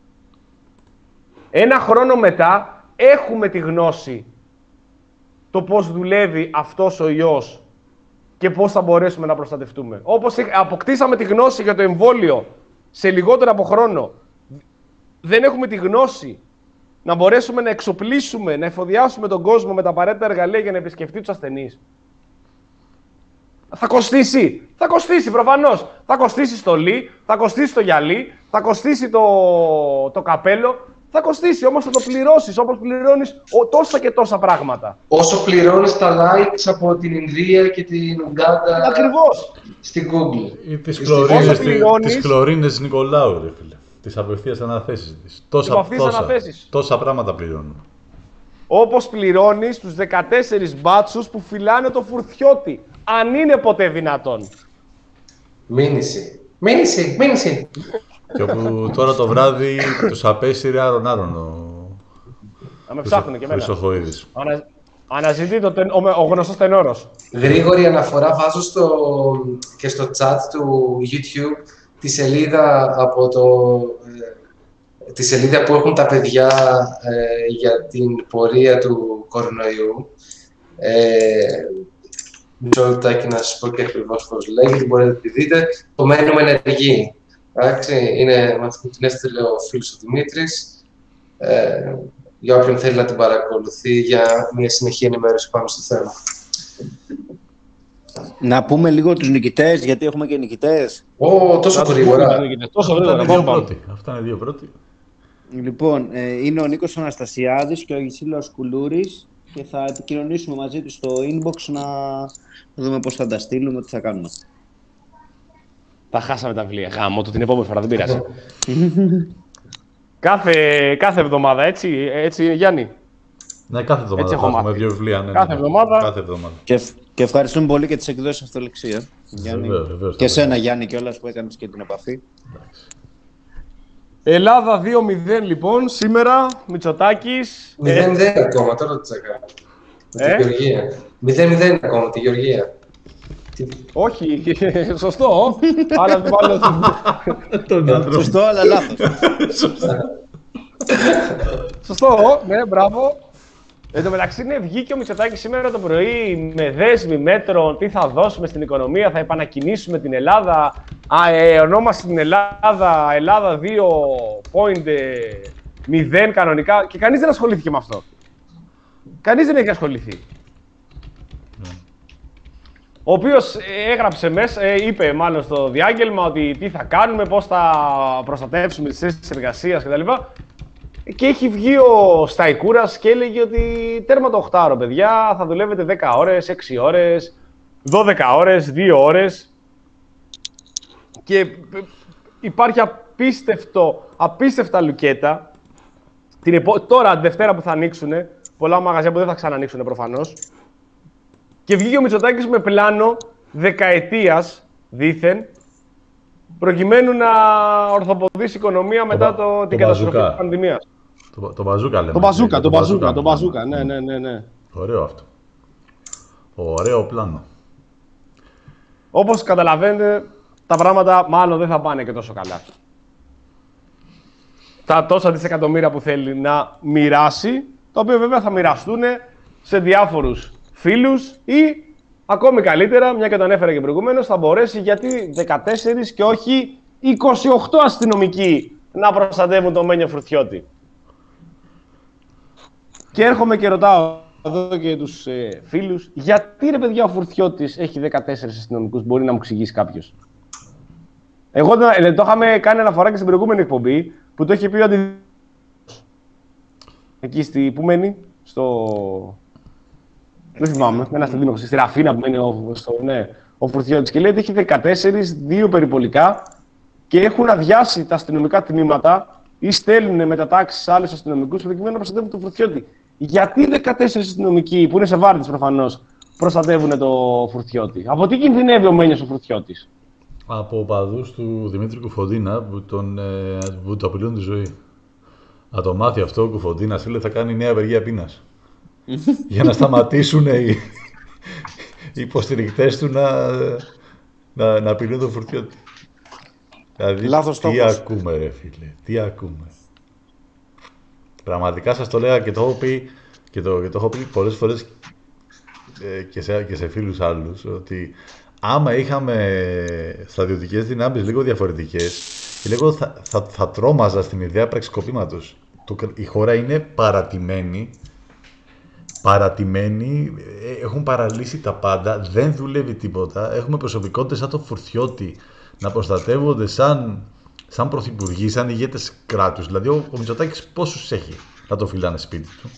Ένα χρόνο μετά έχουμε τη γνώση το πώς δουλεύει αυτός ο ιός και πώς θα μπορέσουμε να προστατευτούμε. Όπως αποκτήσαμε τη γνώση για το εμβόλιο σε λιγότερο από χρόνο, δεν έχουμε τη γνώση να μπορέσουμε να εξοπλίσουμε, να εφοδιάσουμε τον κόσμο με τα απαραίτητα εργαλεία για να επισκεφτεί τους ασθενείς. Θα κοστίσει. Θα κοστίσει προφανώς. Θα κοστίσει στολή, θα κοστίσει το γυαλί, θα κοστίσει το, το καπέλο. Θα κοστίσει, όμως θα το πληρώσεις, όπως πληρώνεις τόσα και τόσα πράγματα. Όσο πληρώνεις τα likes από την Ινδία και την Ουγκάντα. Ακριβώς. Στην Google. Ή τις κλωρίνες, πληρώνεις... τις κλωρίνες Νικολάου, ρε φίλε. Τις απευθείας αναθέσεις της. Τόσα, τόσα, αναθέσεις. τόσα πράγματα πληρώνουν. Όπως πληρώνεις τους δεκατέσσερις μπάτσους που φυλάνε το φουρτιώτη. Αν είναι ποτέ δυνατόν. Μήνυση. Μήνυση, μήνυση. Και όπου τώρα το βράδυ τους απέσυρε άρον-άρον ο... Να με ψάχνουν και εμένα. Χρυσοχοΐδης. Ανα... Αναζητεί το τεν... ο, ο γνωστός τενόρος. Γρήγορη αναφορά βάζω στο... και στο chat του YouTube τη σελίδα από το... τη σελίδα που έχουν τα παιδιά ε, για την πορεία του κορονοϊού. Ε, μισό λεπτάκι να σας πω και ακριβώς πώς λέγεται, μπορείτε να τη δείτε. Το μένουμε ενεργοί. Εντάξει, είναι, μας την έστειλε ο φίλος ο Δημήτρης. Ε, για όποιον θέλει να την παρακολουθεί για μια συνεχή ενημέρωση πάνω στο θέμα. Να πούμε λίγο τους νικητές, γιατί έχουμε και νικητές. Ω, τόσο γρήγορα. Τόσο γρήγορα. Αυτά είναι δύο πρώτοι. Λοιπόν, ε, είναι ο Νίκος Αναστασιάδης και ο Αγισίλαος Κουλούρης και θα επικοινωνήσουμε μαζί τους στο inbox να δούμε πώς θα τα στείλουμε, τι θα κάνουμε. Τα χάσαμε τα βιβλία. Γάμο το την επόμενη φορά, δεν πειράζει. κάθε, κάθε εβδομάδα, έτσι, έτσι είναι, Γιάννη. Ναι, κάθε εβδομάδα θα έχουμε δύο βιβλία. Ναι, κάθε, ναι, εβδομάδα. κάθε εβδομάδα. Και, και ευχαριστούμε πολύ και τις εκδόσεις Αυτολεξία. Γιάννη. Βεβαίως, βεβαίως, και εσένα, Γιάννη, κιόλας που έκανες και την επαφή. Ελλάδα δύο μηδέν λοιπόν, σήμερα, Μητσοτάκης. μηδέν μηδέν ακόμα, τώρα τι έκανα. Ε? Τη Γεωργία. μηδέν μηδέν ακόμα, τη Γεωργία. Όχι, σωστό, αλλά δεν βάλω... Σωστό, αλλά λάθος. Σωστό, ναι, μπράβο. Εν τω μεταξύ, ναι, βγήκε ο Μητσοτάκης σήμερα το πρωί με δέσμη μέτρων, τι θα δώσουμε στην οικονομία, θα επανακινήσουμε την Ελλάδα. Α, ε, ονόμασε την Ελλάδα, Ελλάδα δύο μηδέν κανονικά και κανείς δεν ασχολήθηκε με αυτό. Κανείς δεν έχει ασχοληθεί. Ο οποίος έγραψε μέσα, είπε μάλλον στο διάγγελμα ότι τι θα κάνουμε, πώς θα προστατεύσουμε τις θέσεις εργασίας κτλ. Και έχει βγει ο Σταϊκούρας και έλεγε ότι τέρμα το οχτάωρο, παιδιά, θα δουλεύετε δέκα ώρες, έξι ώρες, δώδεκα ώρες, δύο ώρες. Και υπάρχει απίστευτο, απίστευτα λουκέτα. Την επο... Τώρα, τη Δευτέρα που θα ανοίξουν, πολλά μαγαζιά που δεν θα ξανανοίξουν προφανώς. Και βγήκε ο Μητσοτάκης με πλάνο δεκαετίας, δήθεν, προκειμένου να ορθοποδήσει η οικονομία το μετά το, την καταστροφή της πανδημίας. Το, το μπαζούκα λέμε. Το μπαζούκα, το μπαζούκα, το μπαζούκα, ναι, ναι, ναι, ναι. Ωραίο αυτό. Ωραίο πλάνο. Όπως καταλαβαίνετε, τα πράγματα μάλλον δεν θα πάνε και τόσο καλά. Τα τόσα δισεκατομμύρια που θέλει να μοιράσει, τα οποία βέβαια θα μοιραστούν σε διάφορους φίλους ή ακόμη καλύτερα, μια και το ανέφερα και προηγουμένως, θα μπορέσει γιατί δεκατέσσερις και όχι είκοσι οκτώ αστυνομικοί να προστατεύουν τον Μένιο Φρουτιώτη. Και έρχομαι και ρωτάω εδώ και τους ε, φίλους, γιατί ρε παιδιά ο Φουρτιώτης έχει δεκατέσσερις αστυνομικούς, μπορεί να μου εξηγήσει κάποιος. Εγώ ε, το είχαμε κάνει αναφορά και στην προηγούμενη εκπομπή, που το είχε πει ο αντι... Εκεί στη... Πού μένει, στο... Δεν θυμάμαι, με ένα αστυνομικό, στη Ραφίνα που μένει ο, στο, ναι, ο Φουρτιώτης. Και λέει ότι έχει δεκατέσσερις, δύο περιπολικά και έχουν αδειάσει τα αστυνομικά τμήματα ή στέλνουν μετατάξεις σε άλλους αστυνομικούς προκειμένου να προστατεύουν τον Φουρτιώτη. Γιατί δεκατέσσερις αστυνομικοί, που είναι σε βάρδις προφανώς, προστατεύουν το Φουρτιώτη? Από τι κινδυνεύει ο Μένιος ο Φουρτιώτης? Από οπαδούς του Δημήτρη Κουφοντίνα που τον ε, που το απειλούν τη ζωή. Να το μάθει αυτό ο Κουφοντίνας, φίλε, θα κάνει νέα απεργία πείνας. Για να σταματήσουν οι, οι υποστηρικτές του να, να, να απειλούν τον Φουρτιώτη. Δηλαδή, Λάθος τι τόπος. ακούμε ρε φίλε, τι ακούμε. Πραγματικά σας το λέγα και το έχω πει, και το, και το έχω πει πολλές φορές ε, και, σε, και σε φίλους άλλους, ότι άμα είχαμε στρατιωτικές δυνάμεις λίγο διαφορετικές και λίγο θα, θα, θα τρόμαζα στην ιδέα πραξικοπήματος. Το, η χώρα είναι παρατημένη, παρατημένοι, έχουν παραλύσει τα πάντα, δεν δουλεύει τίποτα. Έχουμε προσωπικότητες σαν το Φουρτιώτη να προστατεύονται σαν, σαν πρωθυπουργοί, σαν ηγέτες κράτους. Δηλαδή ο, ο Μητσοτάκης πόσους έχει να το φυλάνε σπίτι του?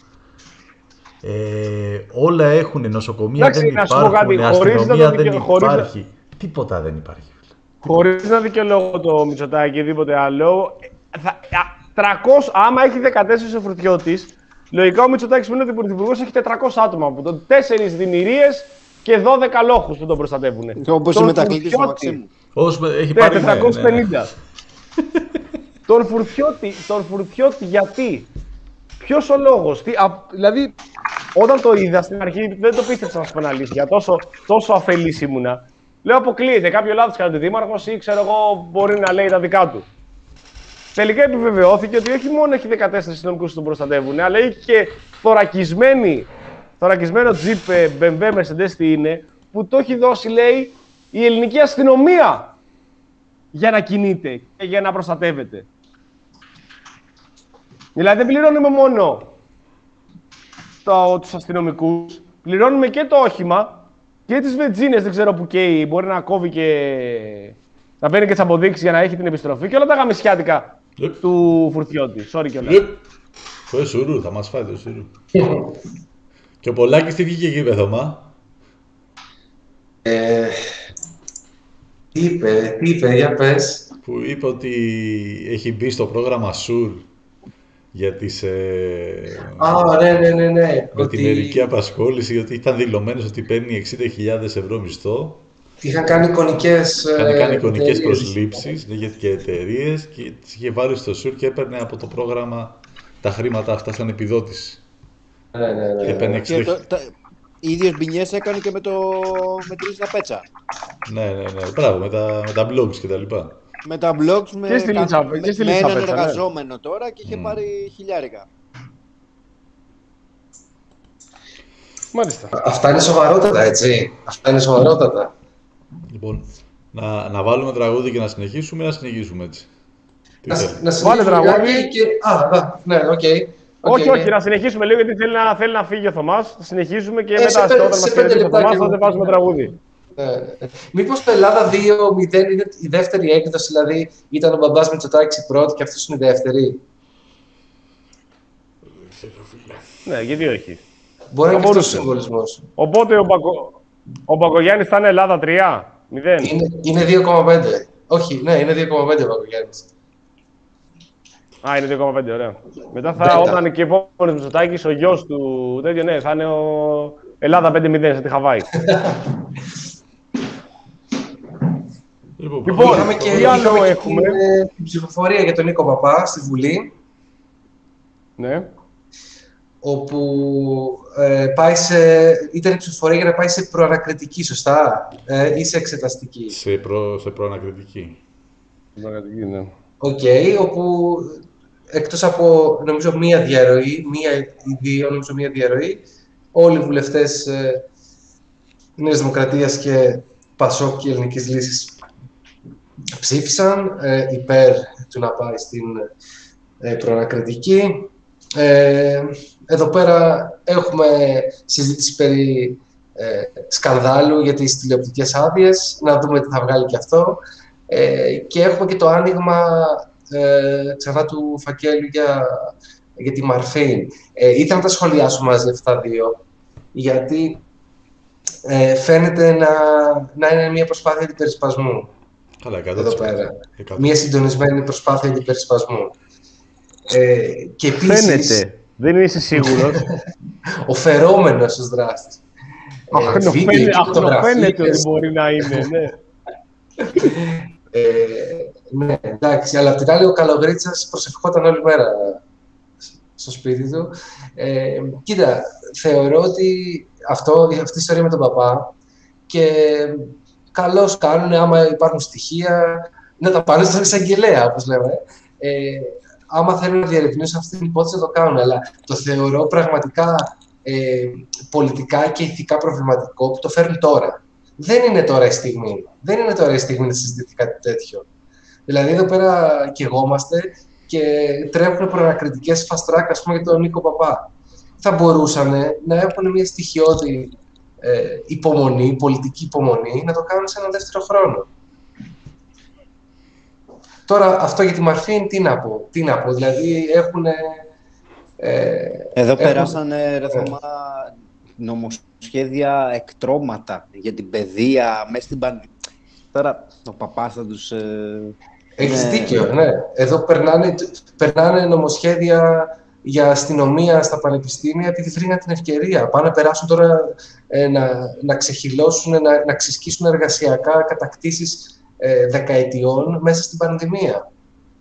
Ε, όλα έχουν, νοσοκομεία Εντάξει, δεν να σου πω κάτι, υπάρχουν, χωρίς να αστυνομία το δεν δικαι- χωρίς να- υπάρχει. Τίποτα δεν υπάρχει. Χωρίς να δικαιολογώ το Μητσοτάκη ή οτιδήποτε άλλο, θα, α, τριακόσια, άμα έχει δεκατέσσερις ο Φουρτιώτης, λογικά ο Μητσοτάκης που είναι ο πρωθυπουργός έχει τετρακόσια άτομα που τον τέσσερις δημιουργίες και δώδεκα λόχους που τον προστατεύουν. Όπως η Τον μετακλήτης του Φουρτιώτη, Μαξίμου. Όσο έχει ναι, πάρει, ναι, τετρακόσια πενήντα. ναι. Τον Φουρτιώτη, τον Φουρτιώτη γιατί? Ποιος ο λόγος? Τι, α, δηλαδή, όταν το είδα στην αρχή, δεν το πίστεψα να σου πω την αλήθεια. Τόσο, τόσο αφελής ήμουνα. Λέω, αποκλείεται. Κάποιο λάθος κάνει ο δήμαρχος ή ξέρω εγώ, μπορεί να λέει τα δικά του. Τελικά επιβεβαιώθηκε ότι όχι μόνο έχει δεκατέσσερις αστυνομικούς που τον προστατεύουν, αλλά έχει και θωρακισμένη, θωρακισμένο τζιπ μπι εμ ντάμπλιου Mercedes τι είναι, που το έχει δώσει, λέει, η ελληνική αστυνομία για να κινείται και για να προστατεύεται. Δηλαδή δεν πληρώνουμε μόνο το, τους αστυνομικούς, πληρώνουμε και το όχημα και τις βενζίνες, δεν ξέρω που καίει, μπορεί να κόβει και να παίρνει και τις αποδείξεις για να έχει την επιστροφή και όλα τα γαμισιάτικα Yep. του Φουρτιώτη. Sorry κιόλας. Το σουρού, θα μας φάει το σουρού. Και ο Πολάκης τι βγήκε εκεί, Πεθωμά? Ε, τι είπε, τι είπε, για πες. Που είπε ότι έχει μπει στο πρόγραμμα ΣΟΥΡ για τις, ε, Α, ναι, ναι, ναι, ναι. με Ότι τη μερική απασχόληση, ότι ήταν δηλωμένος ότι παίρνει εξήντα χιλιάδες ευρώ μισθό. είχαν κάνει εικονικές Είχαν κάνει ε, εικονικές εταιρείες. προσλήψεις ναι, και εταιρείες και τις είχε βάλει στο ΣΟΥΡ και έπαιρνε από το πρόγραμμα τα χρήματα αυτά σαν επιδότηση. Ναι, ναι, ναι, Και έπαιρνε ναι. εξήντα Και το, τα, οι ίδιες μπινιές έκανε και με, το, με τη Λίστα Πέτσα. Ναι, ναι, ναι. Μπράβο, με τα, με τα blogs και τα λοιπά. Με τα blogs, με, Και στη κα- Λίστα- με, και στη με Λίστα έναν Πέτσα, ναι. εργαζόμενο τώρα και είχε Μμ. πάρει χιλιάρικα. Μάλιστα. Αυτά είναι σοβαρότατα, έτσι. Αυτά είναι σοβαρότατα. Λοιπόν, να, να βάλουμε τραγούδι και να συνεχίσουμε ή να συνεχίσουμε έτσι? Τι Να, θέλει? να Βάλε συνεχίσουμε τραγούδι. λιγάκι και... Α, α, ναι, οκ. Οκ, όχι, ναι. όχι, να συνεχίσουμε λίγο γιατί θέλει να, θέλει να φύγει ο Θωμάς. Θα συνεχίσουμε και Ε, μετά σε πέντε- όταν μας σε πέντε χαιρετήσει ο λεπτάκια Θωμάς μου. θα βάζουμε τραγούδι. Ναι. Μήπως το Ελλάδα δύο μηδέν είναι η δεύτερη έκδοση, δηλαδή ήταν ο μπαμπάς Μητσοτάκης η πρώτη και αυτός είναι η δεύτερη. Ναι, γιατί όχι. Μπορεί να είναι και αυτός ο μπορούσε. συμβολισμός. Οπότε ο, Μπακο... ο Μπακογιάννης θα είναι Ελλάδα τρία μηδέν. Είναι, είναι δύο κόμμα πέντε. Όχι, ναι, είναι δύο κόμμα πέντε ο Παπαγιάννης. Α, είναι δύο κόμμα πέντε, ωραία. Μετά θα, Μπέτα. όταν και επόμενος Μητσοτάκης, ο γιος του τέτοιο, ναι, θα είναι ο Ελλάδα πέντε μηδέν σε τη Χαβάη. Λοιπόν, Λοιπόν, Είχαμε και, τι άλλο είχαμε και έχουμε? την, ε, την ψηφοφορία για τον Νίκο Παπά στη Βουλή, Ναι. όπου ε, πάει σε, ήταν η ψηφοφορία για να πάει σε προανακριτική, σωστά, ε, ή σε εξεταστική. σε, προ, σε προανακριτική. Ναι. Οκ, όπου εκτός από, νομίζω, μία διαρροή, μία ή δύο, νομίζω, μία διαρροή, όλοι οι βουλευτές ε, Νέας Δημοκρατίας και Πασόκ και Ελληνικής Λύσης ψήφισαν ε, υπέρ του να πάει στην ε, προανακριτική. Ε, εδώ πέρα έχουμε συζήτηση περί ε, σκανδάλου για τις τηλεοπτικές άδειες, να δούμε τι θα βγάλει και αυτό. Ε, και έχουμε και το άνοιγμα ε, ξανά του φακέλου για, για τη Μαρφίν. Ε, ήθελα να τα σχολιάσω μαζί αυτά τα δύο, γιατί ε, φαίνεται να, να είναι μια προσπάθεια αντιπερισπασμού. Καλά, εκατό εδώ τοις εκατό. πέρα. εκατό. Μια συντονισμένη προσπάθεια αντιπερισπασμού. Ε, και επίσης, Φαίνεται. Δεν είσαι σίγουρος. ο φερόμενος ως δράστης. Φαίνεται ότι μπορεί να είναι, ναι. Ε, ναι, εντάξει, αλλά απ' την άλλη ο Καλογρίτσας προσευχόταν όλη μέρα στο σπίτι του. Ε, κοίτα, θεωρώ ότι αυτό, αυτή η ιστορία με τον παπά και καλώς κάνουν άμα υπάρχουν στοιχεία να τα πάνε στον εισαγγελέα, όπως λέμε. Ε, άμα θέλουν να διερευνήσουν αυτή την υπόθεση να το κάνουν, αλλά το θεωρώ πραγματικά ε, πολιτικά και ηθικά προβληματικό που το φέρνουν τώρα. Δεν είναι τώρα η στιγμή. Δεν είναι τώρα η στιγμή να συζητηθεί κάτι τέτοιο. Δηλαδή, εδώ πέρα καιγόμαστε και τρέχουν προανακριτικές fast track, ας πούμε, για τον Νίκο Παπά. Θα μπορούσαν να έχουν μια στοιχειώδη ε, υπομονή, πολιτική υπομονή, να το κάνουν σε έναν δεύτερο χρόνο. Τώρα, αυτό για τη Μαρφίν, τι να πω. Τι να πω, δηλαδή, έχουν... Ε, Εδώ έχουν... περάσαν ρε Θωμά, νομοσχέδια εκτρώματα για την παιδεία, μέσα στην πανδημία. Τώρα, ο παπάς θα τους... Ε, Έχεις ναι. δίκιο, ναι. Εδώ περνάνε, περνάνε νομοσχέδια για αστυνομία στα πανεπιστήμια επειδή βρήκαν την ευκαιρία. Πάνε να περάσουν τώρα ε, να, να ξεχυλώσουν, να, να ξεσκίσουν εργασιακά κατακτήσεις ε, δεκαετιών μέσα στην πανδημία.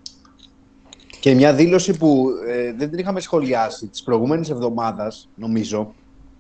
Και μια δήλωση που ε, δεν την είχαμε σχολιάσει της προηγούμενης εβδομάδας, νομίζω,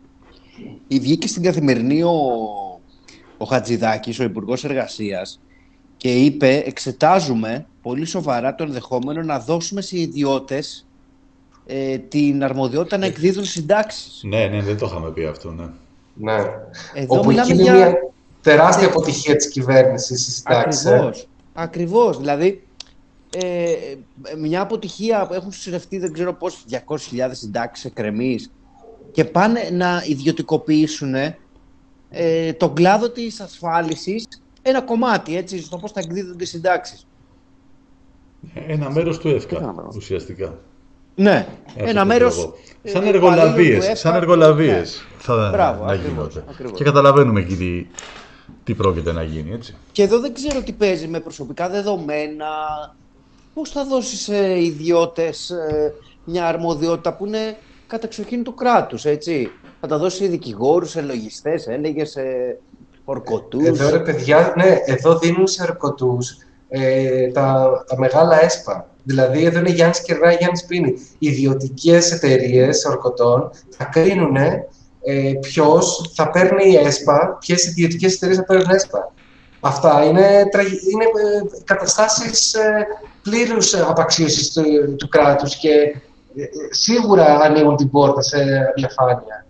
η βγήκε στην Καθημερινή ο, ο Χατζηδάκης, ο Υπουργός Εργασίας, και είπε, εξετάζουμε πολύ σοβαρά το ενδεχόμενο να δώσουμε σε ιδιώτες ε, την αρμοδιότητα να εκδίδουν συντάξεις. Ναι, ναι, δεν το είχαμε πει αυτό, ναι. Ναι. Εδώ Όπου μιλάμε είναι για... μια τεράστια αποτυχία της κυβέρνησης στις συντάξεις. Ακριβώς, ακριβώς. Δηλαδή, ε, μια αποτυχία που έχουν συσσωρευτεί δεν ξέρω πώς, διακόσιες χιλιάδες συντάξεις εκκρεμείς, και πάνε να ιδιωτικοποιήσουν ε, τον κλάδο της ασφάλισης, ένα κομμάτι, έτσι, στο πώς θα εκδίδονται οι συντάξεις. Ένα μέρος του Τι ΕΦΚΑ, κάναμε, ουσιαστικά. Ναι, Έτσι ένα το μέρος... λέω εγώ. ε, Σαν υπαλλήλων του εργολαβίες, ΕΦΚΑ. σαν εργολαβίες Ναι. θα Μπράβο, να ακριβώς, γίνονται. ακριβώς. Και καταλαβαίνουμε εκεί τι, τι πρόκειται να γίνει, έτσι. Και εδώ δεν ξέρω τι παίζει με προσωπικά δεδομένα. Πώς θα δώσεις σε ιδιώτες ε, μια αρμοδιότητα που είναι κατεξοχήν του κράτους, έτσι. Θα τα δώσεις σε δικηγόρους, σε λογιστές, έλεγες, σε ορκωτούς. Εδώ, ρε παιδιά, ναι, εδώ δίνουν σε ορκωτούς ε, τα, τα μεγάλα έσπα. Δηλαδή, εδώ είναι Γιάννης Κερνά, Γιάννης Πίνη. Οι ιδιωτικές εταιρείες ορκωτών θα κρίνουν ε, ποιος θα παίρνει έσπα, ποιες ιδιωτικές εταιρείες θα παίρνουν έσπα. Αυτά είναι, είναι ε, καταστάσεις ε, πλήρους απαξίωσης του, του κράτους και ε, σίγουρα ανοίγουν την πόρτα σε διαφάνεια.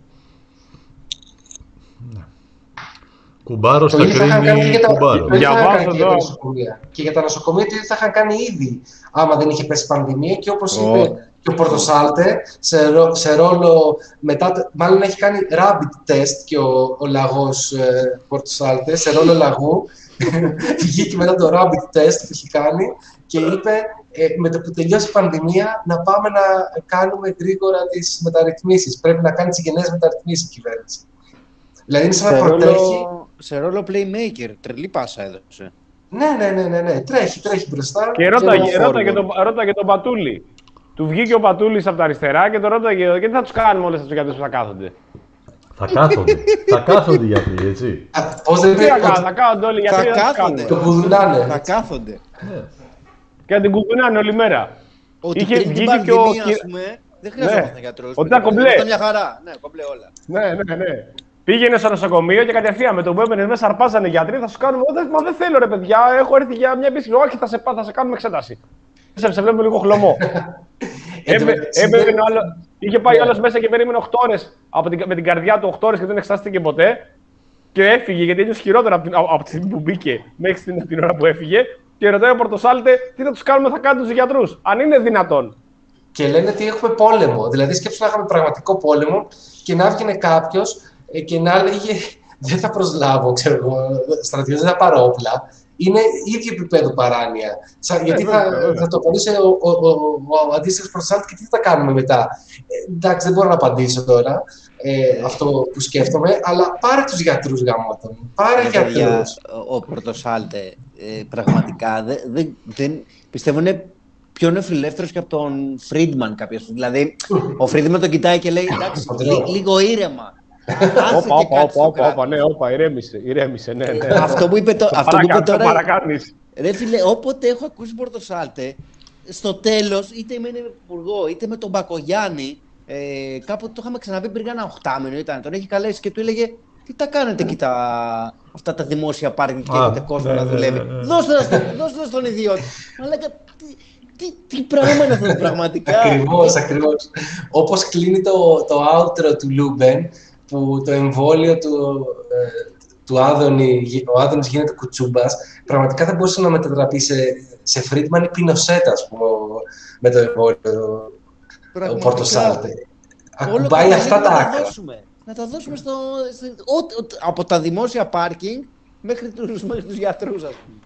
Κουμπάρος θα κρίνει κουμπάρο. Διαβάζω εδώ. Και για τα νοσοκομεία τι θα είχαν κάνει ήδη άμα δεν είχε πέσει πανδημία, και όπως Oh. είπε και ο Πορτοσάλτε σε, ρο, σε ρόλο μετά, μάλλον έχει κάνει rapid test και ο, ο λαγός ε, Πορτοσάλτε σε ρόλο λαγού βγήκε μετά το rapid test που έχει κάνει και είπε ε, με το που τελειώσει η πανδημία να πάμε να κάνουμε γρήγορα τις μεταρρυθμίσεις. Πρέπει να κάνει τις γενναίες μεταρρυθμίσεις η κυβέρνηση. Δηλαδή είναι σαν να προτέχει. Σε ρόλο playmaker, τρελή πάσα έδωσε. Ναι, ναι, ναι, ναι, ναι. Τρέχει, τρέχει μπροστά. Και ρώταγε, Και ρώταγε, forward. τον, ρώταγε τον Πατούλη. Του βγήκε ο Πατούλης από τα αριστερά και τον ρώταγε γιατί θα τους κάνουμε όλες αυτούς γιατρούς που θα κάθονται. Θα κάθονται. Θα κάθονται οι γιατροί, έτσι. Α, πώς δεν Τι θα κάνουν, θα κάθονται όλοι οι Θα γιατροί, δεν θα τους κάθονται. το κάνουμε. κουδουνάνε. Θα κάθονται. Ναι. Και να την κουκουνάνε όλη μέρα. Ότι Είχε πριν την βγει και ο πανδημία, κυ- ας πούμε, δεν χρειαζόταν Ναι. γιατρούς. Ότι ήταν κομπλέ. Ήταν μια χαρά. Ναι, κομπλέ όλα. Ναι, ναι, ναι. Πήγαινε στο νοσοκομείο και κατευθείαν με το που έμπαινε μέσα, αρπάζανε οι γιατροί, θα σου κάνουμε. «Ω, δεν- Μα δεν θέλω ρε παιδιά, έχω έρθει για μια επίσκεψη. Όχι, θα σε, πά- θα σε κάνουμε εξέταση. Σε, σε βλέπουμε λίγο χλωμό. Έμπαι- Έμπαινε ο άλλο, είχε πάει Ναι. άλλο μέσα και περίμενε οκτώ ώρες από την, με την καρδιά του οκτώ ώρες και δεν εξετάστηκε ποτέ. Και έφυγε γιατί ένιωσε χειρότερα από, την, από, από τη στιγμή που μπήκε μέχρι την, την ώρα που έφυγε. Και ρωτάει ο Πορτοσάλτε τι θα του κάνουμε, θα κάνουν του γιατρού. Αν είναι δυνατόν. και λένε ότι έχουμε πόλεμο. Δηλαδή, σκέψου να είχαμε πραγματικό πόλεμο και να έβγαινε κάποιος και να έλεγε δεν θα προσλάβω, ξέρω εγώ, στρατιώτες, δεν θα πάρω όπλα. Είναι ίδιο επίπεδο παράνοια. Γιατί θα, θα το απαντήσει ο, ο, ο, ο αντίστοιχος προσάλτη και τι θα κάνουμε μετά. Ε, εντάξει, δεν μπορώ να απαντήσω τώρα ε, αυτό που σκέφτομαι, αλλά πάρε τους γιατρούς γαμώτων. Πάρε ε, γιατρούς. Για, ο Πορτοσάλτε ε, πραγματικά δεν, δεν, δεν, πιστεύω είναι πιο νεοφιλελεύθερος και από τον Φρίντμαν κάποια στιγμή. Δηλαδή, ο Φρίντμαν τον κοιτάει και λέει εντάξει, λί, λίγο ήρεμα. Όπα, όπα, όπα, όπα, όπα, ναι, όπα, ηρέμησε, ηρέμησε, ναι, ναι. Αυτό που είπε, το, αυτό που είπε τώρα, παρακάνεις. Ρε φίλε, όποτε έχω ακούσει Πορτοσάλτε, στο τέλος, είτε με έναν υπουργό, είτε με τον Μπακογιάννη, ε, κάποτε το είχαμε ξαναπεί πριν ένα οχτάμινο ήταν, τον έχει καλέσει και του έλεγε τι τα κάνετε εκεί τα, αυτά τα δημόσια πάρκινγκ και έχετε κόσμο να δουλεύει. Δώστε στον ιδιώτη. Μα λέγα, Τι, τι πράγμα είναι αυτό πραγματικά. Ακριβώς, ακριβώς. Όπως κλείνει το, το outro του Λούμπεν, που το εμβόλιο του, ε, του Άδωνη, ο Άδωνης γίνεται κουτσούμπας, πραγματικά θα μπορούσε να μετατραπεί σε, σε Φρίντμαν ή Πινοσέτα, ας πούμε, με το εμβόλιο, ο Πορτοσάλτε. Ακουμπάει αυτά τα άκρα. Να τα δώσουμε στο, στο, ο, ο, από τα δημόσια πάρκινγκ μέχρι τους, μέχρι τους γιατρούς, ας πούμε.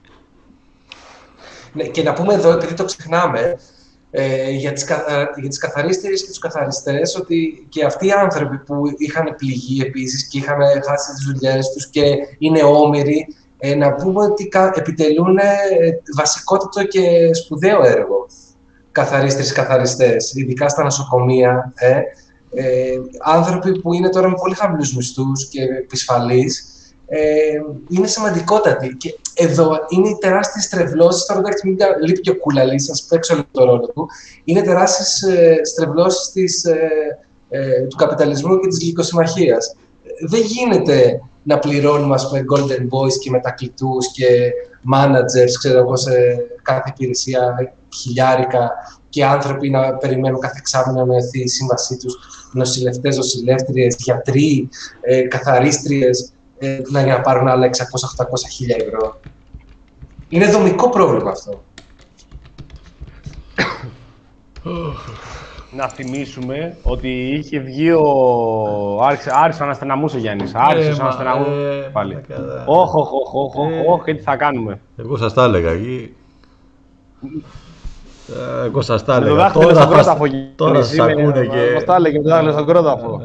Ναι, και να πούμε εδώ, επειδή το ξεχνάμε, ε, για, τις, για τις καθαρίστριες και τους καθαριστές, ότι και αυτοί οι άνθρωποι που είχαν πληγεί επίσης και είχαν χάσει τις δουλειές τους και είναι όμηροι, ε, να πούμε ότι επιτελούν ε, βασικότατο και σπουδαίο έργο καθαρίστριες και καθαριστές, ειδικά στα νοσοκομεία. Ε, ε, άνθρωποι που είναι τώρα με πολύ χαμηλούς μισθούς και επισφαλείς, Ε, είναι σημαντικότατη. Και εδώ είναι οι τεράστιες στρεβλώσεις. Τώρα εντάξει, μην λείπει και ο Κούλαλης, ας παίξω λίγο το ρόλο του. Είναι τεράστιες ε, στρεβλώσεις της, ε, ε, του καπιταλισμού και της γλυκοσυμμαχίας. Δεν γίνεται να πληρώνουμε, ας πούμε, golden boys και μετακλητούς και managers, ξέρω εγώ, σε κάθε υπηρεσία χιλιάρικα και άνθρωποι να περιμένουν κάθε εξάμηνο να μειωθεί η σύμβασή τους, νοσηλευτές, νοσηλεύτριες, γιατροί, ε, καθαρίστριες, να για να πάρουν άλλα εξακόσια με οχτακόσια χιλιάδες ευρώ. Είναι δομικό πρόβλημα αυτό. Να θυμίσουμε ότι είχε βγει ο... Άρχισε, άρχισε να αναστεναμούσε ο Γιάννης. Άρχισε να αναστεναμούσε πάλι. Όχι, όχι, όχι, όχι, και τι θα κάνουμε. Εγώ σας τα έλεγα εκεί. Εγώ σας τα έλεγα. Το δάχτυλο στον κρόταφο. Τώρα σας ακούνε και... Μας τα έλεγε το δάχτυλο στον κρόταφο.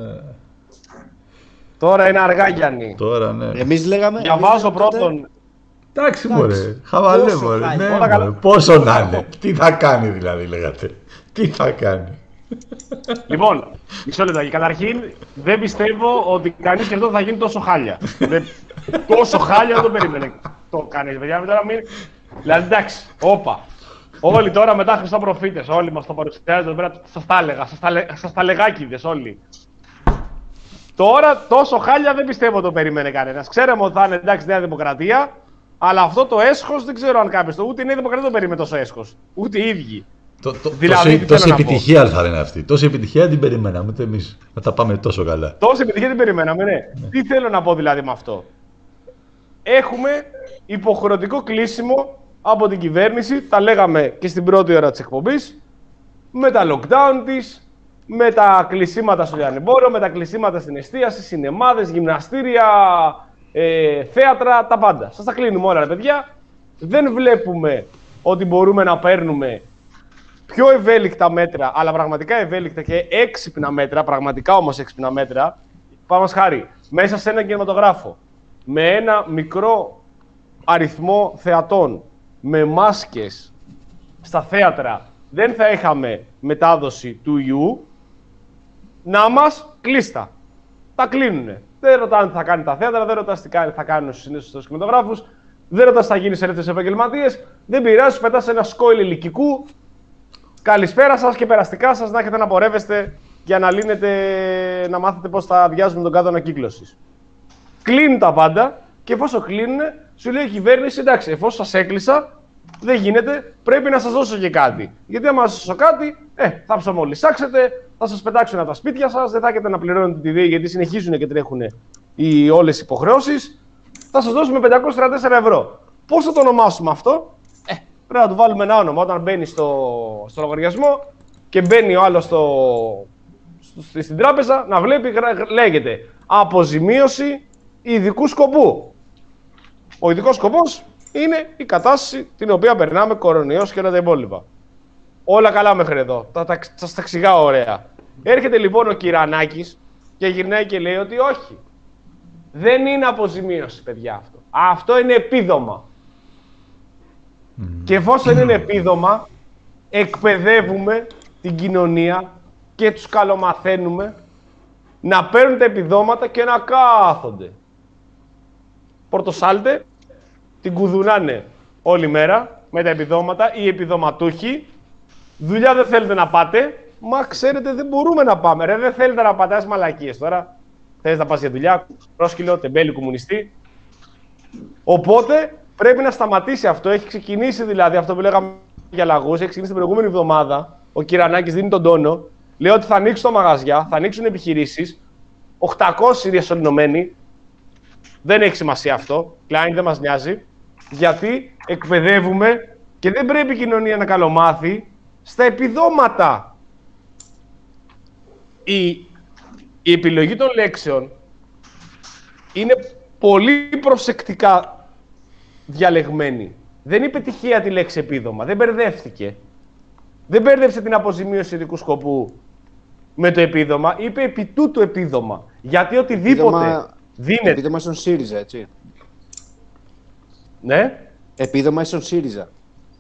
Τώρα είναι αργά, Γιάννη. Τώρα, ναι. Εμείς λέγαμε... Διαβάζω πρώτον... Εντάξει, μωρέ. Χαβαλέ, μωρέ. Ναι, μωρέ. Πόσο να είναι. Τι θα κάνει, δηλαδή, λέγατε. Τι θα κάνει. Λοιπόν, μισό λεπτάκι. Καταρχήν, δεν πιστεύω ότι κανείς και αυτό θα γίνει τόσο χάλια. Τόσο χάλια δεν το περίμενε. Το κάνει, παιδιά. Δηλαδή, εντάξει, όπα. Όλοι τώρα μετά Χριστόπροφήτες, όλοι μας το παρουσιάζουν εδώ πέρα. Σας τα έλεγα, σας τα λεγάκιδες όλοι. Τώρα τόσο χάλια δεν πιστεύω το περίμενε κανένας. Ξέραμε ότι θα είναι εντάξει Νέα Δημοκρατία, αλλά αυτό το έσχος δεν ξέρω αν κάποιος το. Ούτε η Νέα Δημοκρατία το περίμενε τόσο έσχος. Ούτε οι ίδιοι. Το, το, δηλαδή, τόση τόση επιτυχία θα είναι αυτή. Τόση επιτυχία την περιμέναμε. Ούτε εμείς να τα πάμε τόσο καλά. Τόση επιτυχία την περιμέναμε, ναι. ναι. Τι θέλω να πω δηλαδή με αυτό. Έχουμε υποχρεωτικό κλείσιμο από την κυβέρνηση. Τα λέγαμε και στην πρώτη ώρα της εκπομπής. Με τα lockdown της. Με τα κλεισίματα στο λιανεμπόριο, με τα κλεισίματα στην εστίαση, σινεμάδες, γυμναστήρια, ε, θέατρα, τα πάντα. Σας τα κλείνουμε όλα, ρε παιδιά. Δεν βλέπουμε ότι μπορούμε να παίρνουμε πιο ευέλικτα μέτρα, αλλά πραγματικά ευέλικτα και έξυπνα μέτρα, πραγματικά όμως έξυπνα μέτρα. Πάμε χάρη, μέσα σε ένα κινηματογράφο, με ένα μικρό αριθμό θεατών, με μάσκες στα θέατρα, δεν θα είχαμε μετάδοση του ιού. Να μας κλείστα. Τα κλείνουνε. Δεν ρωτάνε τι θα κάνει τα θέατρα, δεν ρωτάνε τι θα κάνουν συνήθως στους κινηματογράφους, δεν ρωτάνε τι θα γίνει σε ελεύθερες επαγγελματίες. Δεν πειράζει, σου πετάς ένα σκόιλ ηλικικού. Καλησπέρα σας και περαστικά σας να έχετε να πορεύεστε για να λύνετε, να μάθετε πώς θα αδειάζουμε τον κάδο ανακύκλωσης. Κλείνουν τα πάντα και εφόσον κλείνουν, σου λέει η κυβέρνηση εντάξει, εφόσον σας έκλεισα, δεν γίνεται, πρέπει να σας δώσω και κάτι. Γιατί άμα σας δώσω κάτι, ε, θα ψωμολυσάξετε, θα σας πετάξουν από τα σπίτια σας, δεν θα έχετε να πληρώνετε τη ΔΕΗ γιατί συνεχίζουν και τρέχουν οι όλες οι υποχρεώσεις. Θα σας δώσουμε πεντακόσια τριάντα τέσσερα ευρώ. Πώς θα το ονομάσουμε αυτό? Ε, πρέπει να του βάλουμε ένα όνομα. Όταν μπαίνει στο, στο λογαριασμό, και μπαίνει ο άλλος στο, στο, στην τράπεζα να βλέπει, λέγεται αποζημίωση ειδικού σκοπού. Ο ειδικός σκοπός είναι η κατάσταση την οποία περνάμε, κορονοϊός και όλα τα υπόλοιπα. Όλα καλά μέχρι εδώ. Θα τα, σας τα εξηγάω ωραία. Έρχεται λοιπόν ο Κυρανάκης και γυρνάει και λέει ότι όχι. Δεν είναι αποζημίωση, παιδιά, αυτό. Αυτό είναι επίδομα. Mm. Και εφόσον είναι επίδομα, εκπαιδεύουμε την κοινωνία και τους καλομαθαίνουμε να παίρνουν τα επιδόματα και να κάθονται. Πορτοσάλτε, την κουδουνάνε όλη μέρα με τα επιδόματα, οι επιδοματούχοι. Δουλειά δεν θέλετε να πάτε, μα ξέρετε δεν μπορούμε να πάμε. Ρε, δεν θέλετε να πατάς μαλακίες τώρα. Θες να πας για δουλειά, πρόσκυλο, τεμπέλη, κομμουνιστή. Οπότε πρέπει να σταματήσει αυτό. Έχει ξεκινήσει δηλαδή αυτό που λέγαμε για λαγούς. Έχει ξεκινήσει την προηγούμενη εβδομάδα. Ο Κυρανάκης δίνει τον τόνο. Λέει ότι θα ανοίξουν τα μαγαζιά, θα ανοίξουν επιχειρήσεις. οκτακόσιοι διασωληνωμένοι. Δεν έχει σημασία αυτό. Κλάιν, δεν μας νοιάζει. Γιατί εκπαιδεύουμε και δεν πρέπει η κοινωνία να καλομάθει στα επιδόματα. Η, η επιλογή των λέξεων είναι πολύ προσεκτικά διαλεγμένη. Δεν είπε τυχαία τη λέξη επίδομα. Δεν μπερδεύτηκε. Δεν μπέρδευσε την αποζημίωση ειδικού σκοπού με το επίδομα. Είπε επί τούτου επίδομα. Γιατί οτιδήποτε επίδομα, δίνεται... Επίδομα στον ΣΥΡΙΖΑ, έτσι. Ναι. Επίδομα στον ΣΥΡΙΖΑ.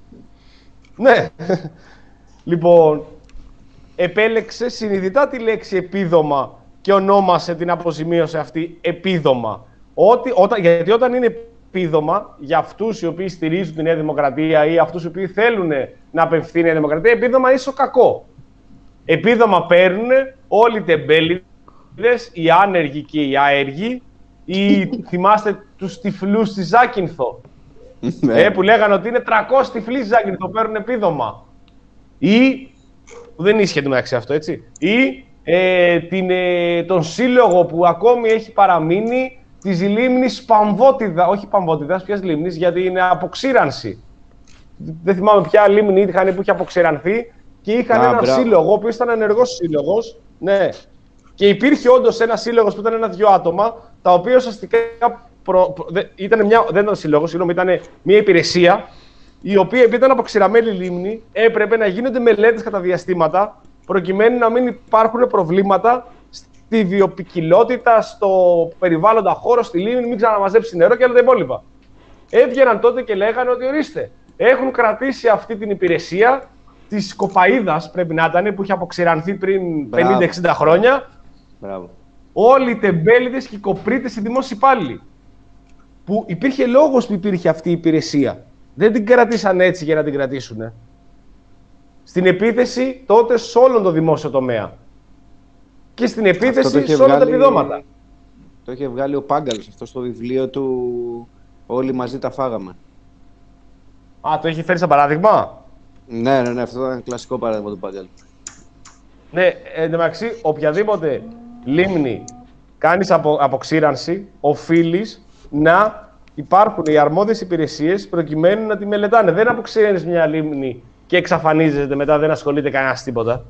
Ναι. Λοιπόν, επέλεξε συνειδητά τη λέξη επίδομα και ονόμασε την αποζημίωση αυτή επίδομα. Ότι, όταν, γιατί όταν είναι επίδομα για αυτούς οι οποίοι στηρίζουν τη Νέα Δημοκρατία ή αυτούς οι οποίοι θέλουν να απευθύνει η Νέα Δημοκρατία, επίδομα ίσο κακό. Επίδομα παίρνουν όλοι οι τεμπέληδες, οι άνεργοι και οι άεργοι, ή θυμάστε τους τυφλούς στη Ζάκυνθο, ε, που λέγανε ότι είναι τριακόσιοι τυφλοί στη Ζάκυνθο, παίρνουν επίδομα. Ή, που δεν ίσχυε το μεταξύ αυτό, έτσι, ή ε, την, ε, τον σύλλογο που ακόμη έχει παραμείνει της λίμνης Παμβότιδα, όχι Παμβότιδας, ποιας λίμνης, γιατί είναι αποξήρανση. Δεν θυμάμαι ποια λίμνη είχαν που είχε αποξηρανθεί και είχαν έναν σύλλογο, ο οποίος ήταν ενεργός σύλλογος. Ναι. Και υπήρχε όντως ένας σύλλογος που ήταν ένα-δυο άτομα, τα οποία ουσιαστικά προ... ήταν μια... δεν ήταν σύλλογος, συγγνώμη, ήταν μια υπηρεσία, η οποία επειδή ήταν αποξηραμένη λίμνη, έπρεπε να γίνονται μελέτες κατά διαστήματα, προκειμένου να μην υπάρχουν προβλήματα στη βιοποικιλότητα, στο περιβάλλοντα χώρο, στη λίμνη, μην ξαναμαζέψει νερό και όλα τα υπόλοιπα. Έβγαιναν τότε και λέγανε ότι ορίστε, έχουν κρατήσει αυτή την υπηρεσία της Κοπαΐδας, πρέπει να ήταν, που είχε αποξηρανθεί πριν πενήντα εξήντα χρόνια. Μπράβο. Όλοι οι τεμπέληδες και οι κοπρίτες, οι δημόσιοι υπάλληλοι. Που υπήρχε λόγος που υπήρχε αυτή η υπηρεσία. Δεν την κρατήσαν έτσι για να την κρατήσουν. Στην επίθεση τότε σε όλον το δημόσιο τομέα. Και στην επίθεση σε όλα τα επιδόματα. Το είχε βγάλει ο Πάγκαλος αυτό στο βιβλίο του «Όλοι μαζί τα φάγαμε». Α, το έχει φέρει σαν παράδειγμα. Ναι, ναι, ναι, αυτό ήταν κλασικό παράδειγμα του Πάγκαλου. Ναι, εν τω μεταξύ, οποιαδήποτε λίμνη κάνεις απο, αποξήρανση, οφείλεις να υπάρχουν οι αρμόδιες υπηρεσίες προκειμένου να τη μελετάνε. Δεν αποξήρανες μια λίμνη και εξαφανίζεται μετά, δεν ασχολείται κανένας τίποτα.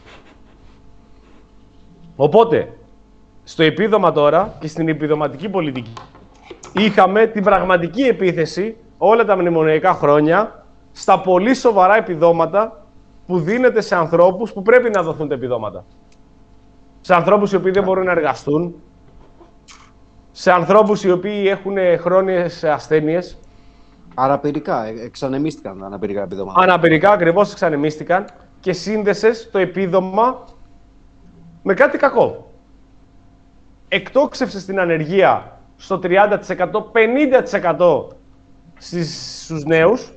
Οπότε, στο επίδομα τώρα και στην επιδοματική πολιτική, είχαμε την πραγματική επίθεση όλα τα μνημονιακά χρόνια στα πολύ σοβαρά επιδόματα που δίνεται σε ανθρώπους που πρέπει να δοθούν τα επιδόματα. Σε ανθρώπους οι οποίοι δεν μπορούν να εργαστούν, σε ανθρώπους οι οποίοι έχουν χρόνιες ασθένειες. Αναπηρικά, εξανεμίστηκαν τα αναπηρικά επιδόματα. Αναπηρικά, ακριβώς εξανεμίστηκαν και σύνδεσες το επίδομα με κάτι κακό. Εκτόξευσες την ανεργία στο τριάντα τοις εκατό, πενήντα τοις εκατό στους νέους.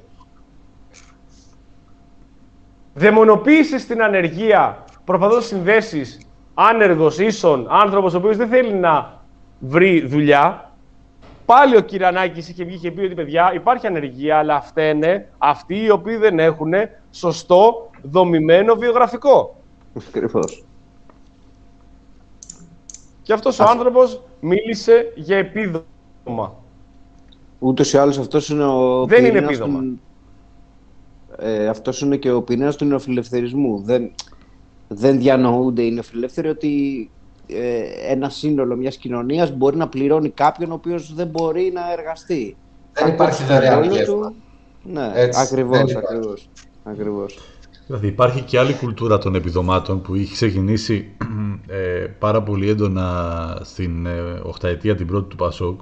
Δαιμονοποίησες την ανεργία, προσπαθώντας να συνδέσεις άνεργος ίσον άνθρωπος ο οποίος δεν θέλει να βρει δουλειά. Πάλι ο Κυρανάκης είχε βγει και πει ότι παιδιά υπάρχει ανεργία, αλλά αυτά είναι αυτοί οι οποίοι δεν έχουν σωστό δομημένο βιογραφικό. Ακριβώς. Και αυτός ο άνθρωπος μίλησε για επίδομα. Ούτως ή άλλως αυτός είναι ο δεν είναι επίδομα. Των... ε, αυτός είναι και ο πυρήνας του νεοφιλελευθερισμού. Δεν, δεν διανοούνται οι νεοφιλελεύθεροι ότι ε, ένα σύνολο μιας κοινωνίας μπορεί να πληρώνει κάποιον ο οποίος δεν μπορεί να εργαστεί. Δεν υπάρχει δωρεάν γεύμα. Ναι, έτσι, ακριβώς, ακριβώς, ακριβώς. Δηλαδή υπάρχει και άλλη κουλτούρα των επιδομάτων που είχε ξεκινήσει ε, πάρα πολύ έντονα στην ε, οχταετία την πρώτη του Πασόκ,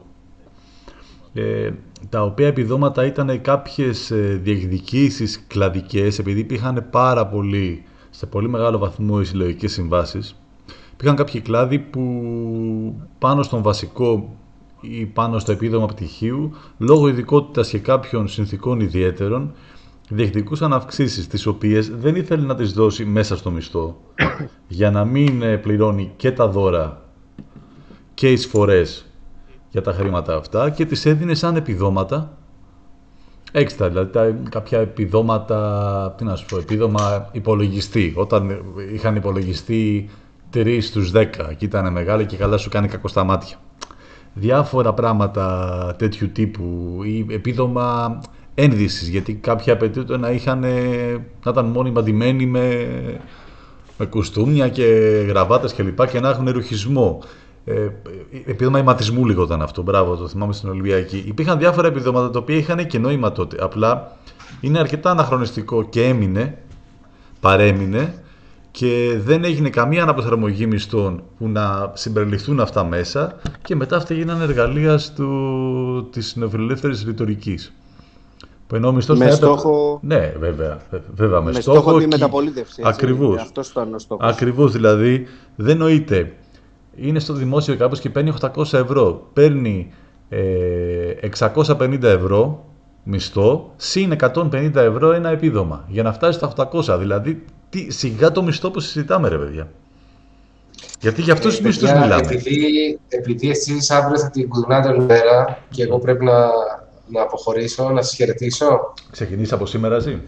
ε, τα οποία επιδόματα ήταν κάποιες ε, διεκδικήσεις κλαδικές, επειδή υπήρχαν πάρα πολύ, σε πολύ μεγάλο βαθμό οι συλλογικές συμβάσεις. Υπήρχαν κάποιοι κλάδοι που πάνω στον βασικό ή πάνω στο επίδομα πτυχίου, λόγω ειδικότητας και κάποιων συνθηκών ιδιαίτερων, διεκδικούσαν αυξήσεις, τις οποίες δεν ήθελε να τις δώσει μέσα στο μισθό, για να μην πληρώνει και τα δώρα και εισφορές για τα χρήματα αυτά, και τις έδινε σαν επιδόματα έξτρα, δηλαδή τα, κάποια επιδόματα, τι να σου πω, επίδομα υπολογιστή, όταν είχαν υπολογιστεί τρία στους δέκα και ήταν μεγάλη και καλά σου κάνει κακό στα μάτια. Διάφορα πράγματα τέτοιου τύπου, ή επίδομα ένδυσης, γιατί κάποιοι απαιτούνται να, είχαν, να ήταν μόνιμα ντυμένοι με, με κουστούμια και γραβάτες και λοιπά και να έχουν ρουχισμό. Ε, επίδομα αιματισμού λίγο ήταν αυτό, μπράβο, το θυμάμαι στην Ολυμπιακή. Υπήρχαν διάφορα επιδόματα τα οποία είχαν και νόημα τότε, απλά είναι αρκετά αναχρονιστικό και έμεινε, παρέμεινε, και δεν έγινε καμία αναπροσαρμογή μισθών που να συμπεριληφθούν αυτά μέσα, και μετά αυτά γίνανε εργαλεία του, της νεοφιλελεύθερης ρητορικής. Που ενώ μισθός με θα στόχο... έπρεπε... Ναι, βέβαια, βέβαια με, με στόχο, στόχο τη και... μεταπολίτευση. Ακριβώς. Αυτός ήταν ο στόχος. Ακριβώς, δηλαδή δεν νοείται. Είναι στο δημόσιο κάπως και παίρνει οκτακόσια ευρώ. Παίρνει ε, εξακόσια πενήντα ευρώ μισθό, συν εκατόν πενήντα ευρώ ένα επίδομα. Για να φτάσει στα οκτακόσια. Δηλαδή, τι, σιγά το μισθό που συζητάμε, ρε παιδιά. Γιατί για αυτούς τους μισθούς μιλάμε. Επειδή, επειδή εσείς αύριο θα την κουδουνάτε όλη μέρα και εγώ πρέπει να, να αποχωρήσω, να σας χαιρετήσω. Ξεκινήσεις από σήμερα εσύ.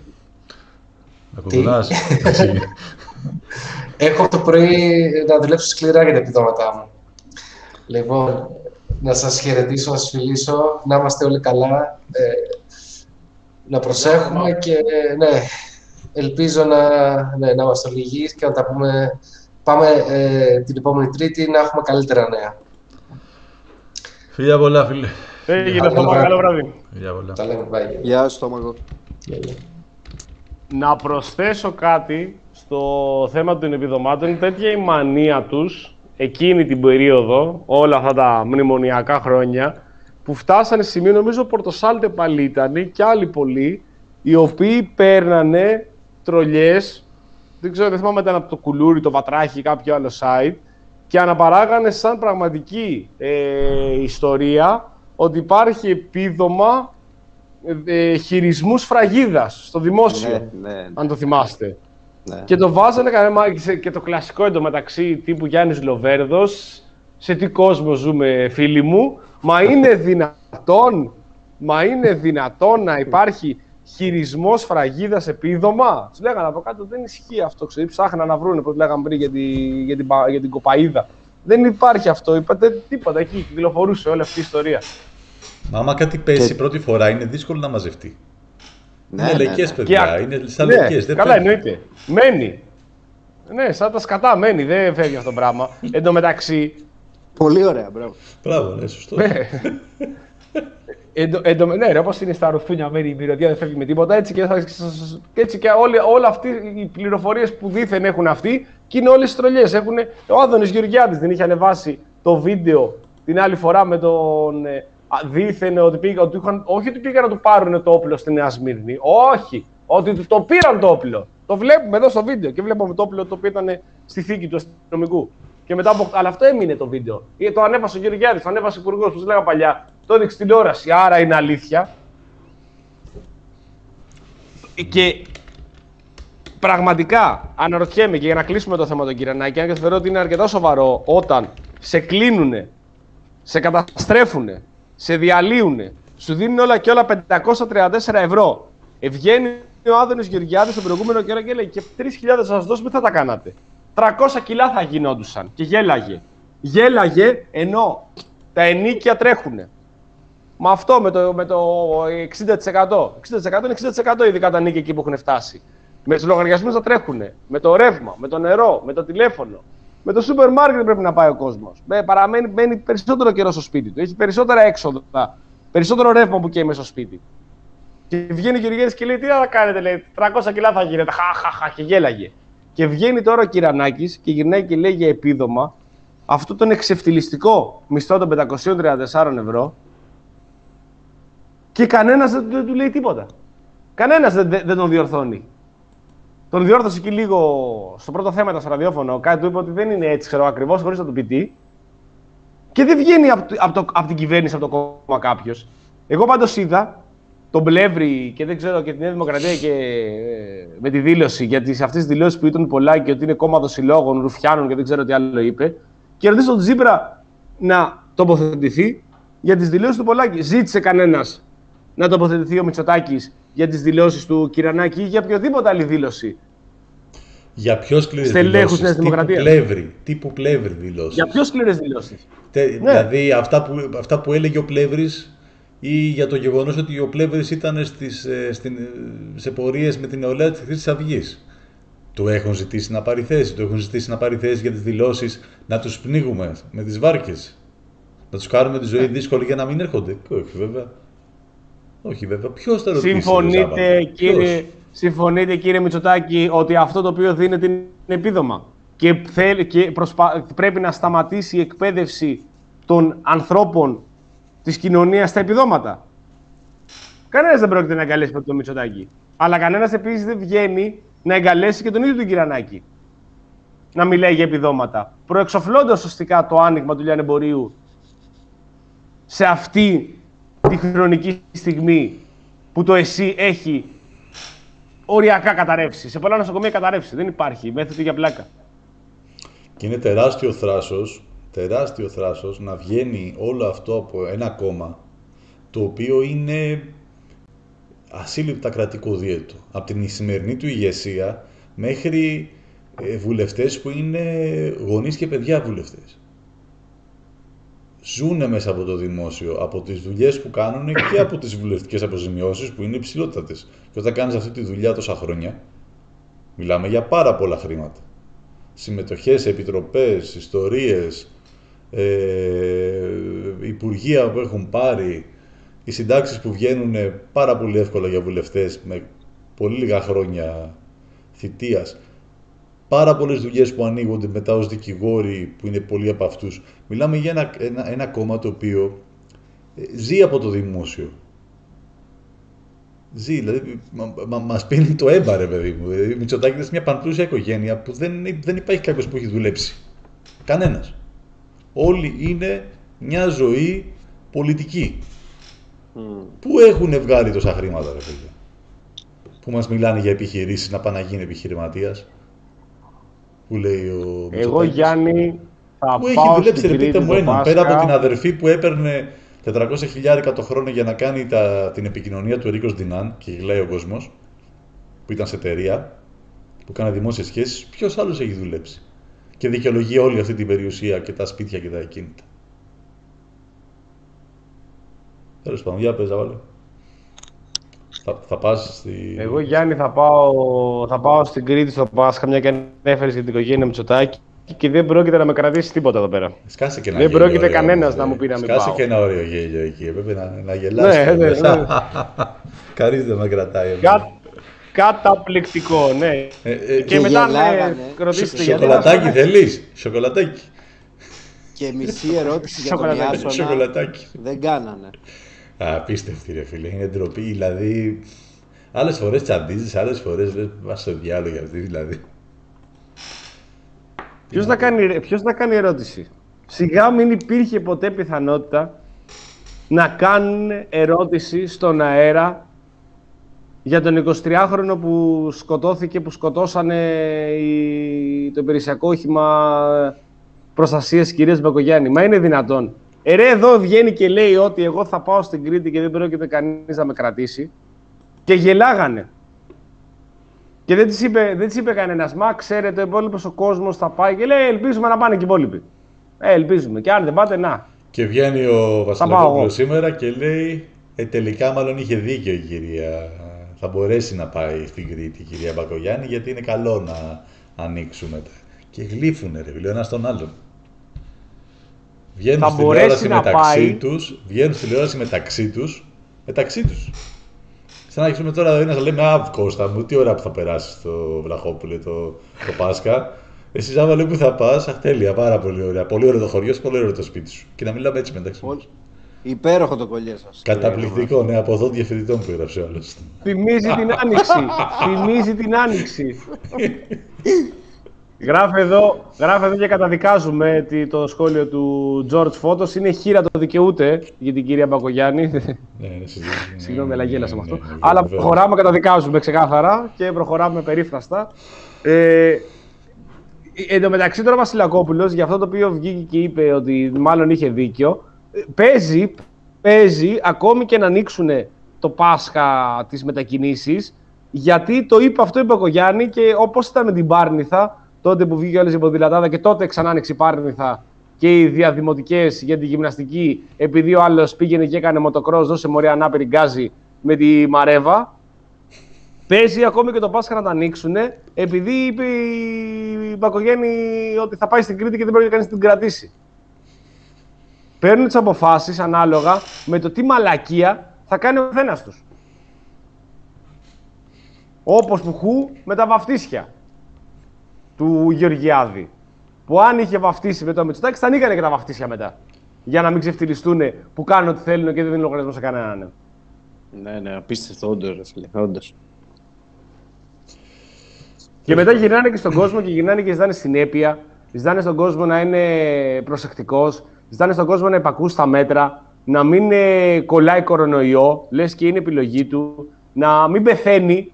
Να κουδουνάς. Έχω το πρωί να δουλέψω σκληρά για τα επιδόματά μου. Λοιπόν, να σας χαιρετήσω, να σας φιλήσω, να είμαστε όλοι καλά, ε, να προσέχουμε και ναι, ελπίζω να, ναι, να είμαστε όλοι υγιείς και να τα πούμε. Πάμε ε, την επόμενη Τρίτη να έχουμε καλύτερα νέα. Φιλιά πολλά, φίλε. Έγινε αυτό, καλό βράδυ. Φιλιά πολλά. Τα λέμε, bye. Γεια σου, Στόμακο. Να προσθέσω κάτι στο θέμα των επιδομάτων. Τέτοια η μανία τους εκείνη την περίοδο, όλα αυτά τα μνημονιακά χρόνια, που φτάσανε σε σημείο, νομίζω ο Πορτοσάλτε πάλι ήταν και άλλοι πολλοί, οι οποίοι παίρνανε τρολιές, δεν ξέρω, δεν θυμάμαι, ήταν από το Κουλούρι, το Βατράχι ή κάποιο άλλο site, και αναπαράγανε σαν πραγματική ε, ιστορία ότι υπάρχει επίδομα ε, χειρισμού σφραγίδας στο δημόσιο, Ναι, ναι, ναι. αν το θυμάστε. Ναι. Και το βάζανε και το κλασικό εντωμεταξύ τύπου Γιάννης Λοβέρδος, σε τι κόσμο ζούμε, φίλοι μου, μα είναι δυνατόν, μα είναι δυνατόν να υπάρχει χειρισμός φραγίδας επίδομα. Τους λέγανε από κάτω, δεν ισχύει αυτό, ξέρει, ψάχναν να βρούνε, που λέγαμε πριν για, τη, για, την, για την κοπαΐδα. Δεν υπάρχει αυτό, είπατε τίποτα, εκεί κυκλοφορούσε όλη αυτή η ιστορία. Μα άμα κάτι πέσει Και... πρώτη φορά είναι δύσκολο να μαζευτεί. Ναι, είναι ναι, λεκές, ναι. παιδιά, Και... είναι σαν ναι, λεκές. Δεν καλά, φεύγει. εννοείται. Μένει. Ναι, σαν τα σκατά μένει, δεν φεύγει αυτό το πράγμα. Εν τω μεταξύ. Πολύ ωραία, μπράβο. Μπράβο, ναι, σωστό. Εν, εν, ναι, ρε, όπως είναι στα ρουφούνια μέρη η μυρωδιά, δεν φεύγει με τίποτα. Έτσι και, και, έτσι και όλοι, όλα αυτοί οι πληροφορίες που δήθεν έχουν αυτοί και είναι όλες στρολιές. Έχουν, ο Άδωνης Γεωργιάδης δεν είχε ανεβάσει το βίντεο την άλλη φορά με τον. Ε, δήθεν ότι, πήγα, ότι είχαν, όχι ότι πήγαν να του πάρουν το όπλο στη Νέα Σμύρνη. Όχι, ότι το πήραν το όπλο. Το βλέπουμε εδώ στο βίντεο και βλέπουμε το όπλο το οποίο ήταν στη θήκη του αστυνομικού. Και μετά από... Αλλά αυτό έμεινε το βίντεο. Το ανέβασε ο Γεωργιάδης, το ανέβασε ο υπουργός, όπως λέγα παλιά. Το έδειξε στην τηλεόραση, άρα είναι αλήθεια. Και πραγματικά αναρωτιέμαι, και για να κλείσουμε το θέμα των Κυρανάκη, αν και θεωρώ ότι είναι αρκετά σοβαρό όταν σε κλείνουνε, σε καταστρέφουνε, σε διαλύουνε, σου δίνουν όλα και όλα πεντακόσια τριάντα τέσσερα ευρώ. Ευγαίνει ο Άδωνης Γεωργιάδης τον προηγούμενο καιρό και λέει και τρεις χιλιάδες θα σας δώσουμε, τι θα τα κάνατε. τριακόσια κιλά θα γινόντουσαν και γέλαγε. Γέλαγε ενώ τα ενίκια τρέχουνε. με αυτό, με το, με το εξήντα τοις εκατό. εξήντα τοις εκατό είναι εξήντα τοις εκατό ειδικά τα νίκη εκεί που έχουν φτάσει. Με τους λογαριασμούς να τρέχουν, με το ρεύμα, με το νερό, με το τηλέφωνο. Με το σούπερ μάρκετ πρέπει να πάει ο κόσμος. Παραμένει μένει περισσότερο καιρό στο σπίτι του. Έχει περισσότερα έξοδα, περισσότερο ρεύμα που καίει μέσα στο σπίτι. Και βγαίνει ο Γεωργιάδης και λέει: τι θα κάνετε, λέει, τριακόσια κιλά θα γίνετε. Χαχαχα, και γέλαγε. Και βγαίνει τώρα ο Κυρανάκης και γυρνάει και λέει για επίδομα αυτό τον εξευτυλιστικό μισθό των πεντακόσια τριάντα τέσσερα ευρώ. Και κανένας δεν, δεν του λέει τίποτα. Κανένας δεν, δεν τον διορθώνει. Τον διόρθωσε και λίγο στο πρώτο θέμα στο ραδιόφωνο. Κάτι του είπε ότι δεν είναι έτσι, ξέρω ακριβώς, χωρίς να του πει τι. Και δεν βγαίνει από, από, από την κυβέρνηση, από το κόμμα κάποιος. Εγώ πάντως είδα τον Πλεύρη και δεν ξέρω και την Νέα Δημοκρατία και ε, με τη δήλωση για τις, αυτές τις δηλώσεις που ήταν Πολάκη και ότι είναι κόμμα των συλλόγων, Ρουφιάνων και δεν ξέρω τι άλλο είπε. Και ρωτήσε τον Τζίπρα να τοποθετηθεί για τις δηλώσεις του Πολάκη. Ζήτησε κανένας να τοποθετηθεί ο Μητσοτάκης για τις δηλώσεις του Κυρανάκη ή για οποιοδήποτε άλλη δήλωση? Για πιο σκληρές δηλώσεις, τύπου Πλεύρη, τύπου Πλεύρη δηλώσεις. Για πιο σκληρές δηλώσεις. Τε, ναι. Δηλαδή αυτά που, αυτά που έλεγε ο Πλεύρης ή για το γεγονός ότι ο Πλεύρης ήταν στις, στην, σε πορείες με την νεολαία της Χρυσής Αυγής. Του έχουν ζητήσει να πάρει θέση, του έχουν ζητήσει να πάρει θέση για τις δηλώσεις, να τους πνίγουμε με τις βάρκες, να τους κάνουμε τη ζωή δύσκολη για να μην έρχονται. Όχι βέβαια. Όχι βέβαια. Ποιος θα ρωτήσει? Συμφωνείτε, κύριε, συμφωνείτε κύριε Μητσοτάκη ότι αυτό το οποίο δίνεται είναι επίδομα και, θέλ, και προσπα... πρέπει να σταματήσει η εκπαίδευση των ανθρώπων της κοινωνίας στα επιδόματα? Κανένας δεν πρόκειται να εγκαλέσει τον Μητσοτάκη. Αλλά κανένας επίσης δεν βγαίνει να εγκαλέσει και τον ίδιο τον Κυρανάκη να μιλάει για επιδόματα, προεξοφλώντας σωστικά το άνοιγμα του λιανεμπορίου σε αυτή τη χρονική στιγμή που το ΕΣΥ έχει οριακά καταρρεύσει. Σε πολλά νοσοκομεία καταρρεύσει. Δεν υπάρχει. Μέθοδο για πλάκα. Και είναι τεράστιο θράσος, τεράστιο θράσος να βγαίνει όλο αυτό από ένα κόμμα το οποίο είναι ασύλληπτα κρατικό δίαιτο. Από την σημερινή του ηγεσία μέχρι βουλευτές που είναι γονείς και παιδιά βουλευτές. Ζούνε μέσα από το δημόσιο, από τις δουλειές που κάνουν και από τις βουλευτικές αποζημιώσεις που είναι υψηλότατες. Και όταν κάνεις αυτή τη δουλειά τόσα χρόνια, μιλάμε για πάρα πολλά χρήματα. Συμμετοχές, επιτροπές, ιστορίες, ε, υπουργεία που έχουν πάρει, οι συντάξεις που βγαίνουν πάρα πολύ εύκολα για βουλευτές με πολύ λίγα χρόνια θητείας. Πάρα πολλές δουλειές που ανοίγονται μετά ως δικηγόροι, που είναι πολλοί από αυτούς. Μιλάμε για ένα, ένα, ένα κόμμα το οποίο ζει από το δημόσιο. Ζει, δηλαδή μα, μα, μας πίνει το αίμα, ρε παιδί μου. Η Μητσοτάκη είναι μια πανπλούσια οικογένεια που δεν, δεν υπάρχει κάποιος που έχει δουλέψει. Κανένας. Όλοι είναι μια ζωή πολιτική. Mm. Πού έχουν βγάλει τόσα χρήματα, ρε παιδί, που μας μιλάνε για επιχειρήσεις, να πάνε να γίνει επιχειρηματίας. Που λέει ο Εγώ, Γιάννη, θα που πάω έχει δουλέψει, πείτε μου έναν, πέρα από την αδερφή που έπαιρνε τετρακόσια χιλιάρικα το χρόνο για να κάνει τα, την επικοινωνία του Ερίκος Ντινάν και γελάει ο κόσμος, που ήταν σε εταιρεία, που κάνει δημόσιες σχέσεις, ποιος άλλος έχει δουλέψει και δικαιολογεί όλη αυτή την περιουσία και τα σπίτια και τα ακίνητα? Τέλος πάντων, για πες, βάλε. Θα, θα πας στη... Εγώ, Γιάννη, θα πάω, θα πάω στην Κρήτη στο Πάσχα, μια και ανέφερες για την οικογένεια Μητσοτάκη και δεν πρόκειται να με κρατήσει τίποτα εδώ πέρα. Σκάσε και ένα δεν γέλιο, πρόκειται ωραίο, κανένας όμως, να μου πει να μην σκάσε πάω. Και ένα ωραίο γέλιο εκεί, έπρεπε να, να γελάσει. Ναι, ναι, ναι. Κανείς δεν με κρατάει. Κα, καταπληκτικό, ναι. Ε, ε, και, και μετά με ρωτήσετε γιατί. Σοκολατάκι θέλεις, σοκολατάκι. Και μισή ερώτηση για τον Ιάσονα δεν κάνανε. Απίστευτη, ρε φίλε, είναι ντροπή, δηλαδή. Άλλες φορές τσαντίζεις, άλλες φορές λες βάζω στο διάλογο για αυτή, δηλαδή. Ποιος να, κάνει, ποιος να κάνει ερώτηση? Σιγά μην υπήρχε ποτέ πιθανότητα να κάνουν ερώτηση στον αέρα για τον εικοσιτριάχρονο που σκοτώθηκε, που σκοτώσανε η, το υπηρεσιακό όχημα προστασίας της κυρίας Μπακογιάννη. Μα είναι δυνατόν? Ε, ρε, εδώ βγαίνει και λέει ότι εγώ θα πάω στην Κρήτη και δεν πρόκειται κανείς να με κρατήσει. Και γελάγανε. Και δεν της είπε, δεν της είπε κανένας, μα ξέρετε, ο υπόλοιπος ο κόσμος θα πάει και λέει ελπίζουμε να πάνε και οι υπόλοιποι. Ε, ελπίζουμε. Και αν δεν πάτε, να. Και βγαίνει ο Βασιλακόπουλος σήμερα και λέει ε, τελικά μάλλον είχε δίκιο η κυρία. Θα μπορέσει να πάει στην Κρήτη η κυρία Μπακογιάννη γιατί είναι καλό να ανοίξουμε. Και γλύφουνε ρε, λέω ένας τον άλλον. Βγαίνουν στη τηλεόραση μεταξύ τους, βγαίνουν στη τηλεόραση μεταξύ τους, μεταξύ τους. Σαν να αρχίσουμε τώρα ένα να λέμε «Α, Κώστα μου, τι ώρα που θα περάσεις στο Βλαχόπουλο το, το Πάσχα». Εσύ Ζάβα λέει που θα πας, αχ τέλεια, πάρα πολύ ωραία. Πολύ ωραίο το χωριό σου, πολύ ωραίο το σπίτι σου. Και να μιλάμε έτσι μεταξύ μας. Υπέροχο το κολλιέ σας. Καταπληκτικό, ναι, από εδώ διαφορετικών που έγραψε ο άλλος. Θυμίζει την Άνοιξη. Θυμίζει την Άνοιξη. Γράφει εδώ, γράφει εδώ και καταδικάζουμε το σχόλιο του George Photos. Είναι χείρα το δικαιούται για την κυρία Μπακογιάννη. Ναι, ναι, συγγνώμη, αλλά γέλασα με αυτό. Αλλά προχωράμε, καταδικάζουμε ξεκάθαρα και προχωράμε περίφραστα. Ε, εν τω μεταξύ τώρα ο Βασιλακόπουλος, για αυτό το οποίο βγήκε και είπε ότι μάλλον είχε δίκιο, παίζει, παίζει ακόμη και να ανοίξουν το Πάσχα τις μετακινήσεις, γιατί το είπε αυτό η Μπακογιάννη και όπως ήταν με την Πάρνηθα, τότε που βγήκε όλες η ποδηλατάδα και τότε ξανά άνοιξε η Πάρνηθα και οι διαδημοτικές για τη γυμναστική, επειδή ο άλλος πήγαινε και έκανε μοτοκρός, δώσε μωρία ανάπηρη γκάζι με τη Μαρέβα. Παίζει ακόμη και το Πάσχα να τα ανοίξουν, επειδή είπε η Μπακογιάννη ότι θα πάει στην Κρήτη και δεν πρέπει κανείς να την κρατήσει. Παίρνουν τις αποφάσεις ανάλογα με το τι μαλακία θα κάνει ο καθένας τους. Όπως που χου με τα βαφτίσια του Γεωργιάδη. Που αν είχε βαφτίσει με το Μητσοτάκη, θα ανοίγανε και τα βαφτίσια μετά. Για να μην ξεφτυλιστούν που κάνουν ό,τι θέλουν και δεν δίνουν λογαριασμό σε κανέναν. Ναι, ναι, απίστευτο, όντως, ρε φίλε, όντως. Και μετά γυρνάνε και στον κόσμο και γυρνάνε και ζητάνε συνέπεια. Ζητάνε στον κόσμο να είναι προσεκτικός. Ζητάνε στον κόσμο να υπακούσει στα μέτρα. Να μην ε, κολλάει κορονοϊό, λες και είναι επιλογή του. Να μην πεθαίνει.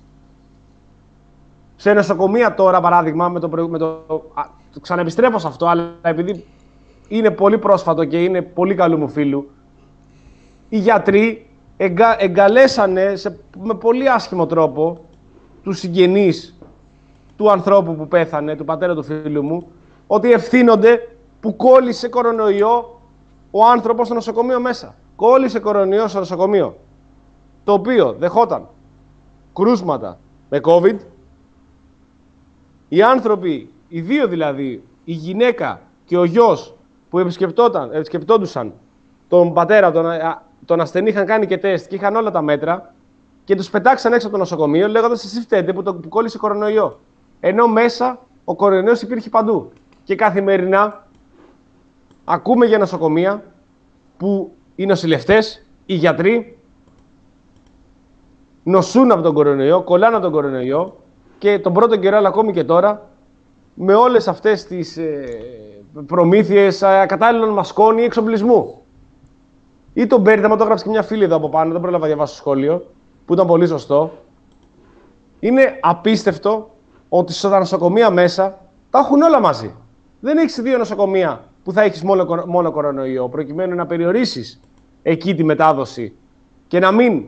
Σε νοσοκομεία τώρα, παράδειγμα, με το, με το, α, το ξαναεπιστρέφω σε αυτό, αλλά επειδή είναι πολύ πρόσφατο και είναι πολύ καλού μου φίλου, οι γιατροί εγκα, εγκαλέσανε σε, με πολύ άσχημο τρόπο τους συγγενείς του ανθρώπου που πέθανε, του πατέρα του φίλου μου, ότι ευθύνονται που κόλλησε κορονοϊό ο άνθρωπος στο νοσοκομείο μέσα. Κόλλησε κορονοϊό στο νοσοκομείο, το οποίο δεχόταν κρούσματα με COVID. Οι άνθρωποι, οι δύο δηλαδή, η γυναίκα και ο γιος που επισκεπτόντουσαν τον πατέρα, τον, τον ασθενή, είχαν κάνει και τεστ και είχαν όλα τα μέτρα και τους πετάξαν έξω από το νοσοκομείο λέγοντας εσείς φταίτε που, το, που κόλλησε κορονοϊό. Ενώ μέσα ο κορονοϊός υπήρχε παντού. Και καθημερινά ακούμε για νοσοκομεία που οι νοσηλευτές, οι γιατροί νοσούν από τον κορονοϊό, κολλάνε από τον κορονοϊό. Και τον πρώτο καιρό, αλλά ακόμη και τώρα, με όλες αυτές τις ε, προμήθειες ε, κατάλληλων μασκών ή εξοπλισμού. Ή τον Μπέρδεμα, το έγραψε και μια φίλη εδώ από πάνω, δεν πρόλαβα να διαβάσω το σχόλιο, που ήταν πολύ σωστό. Είναι απίστευτο ότι στα νοσοκομεία μέσα τα έχουν όλα μαζί. Δεν έχεις δύο νοσοκομεία που θα έχεις μόνο, μόνο κορονοϊό, προκειμένου να περιορίσεις εκεί τη μετάδοση και να μην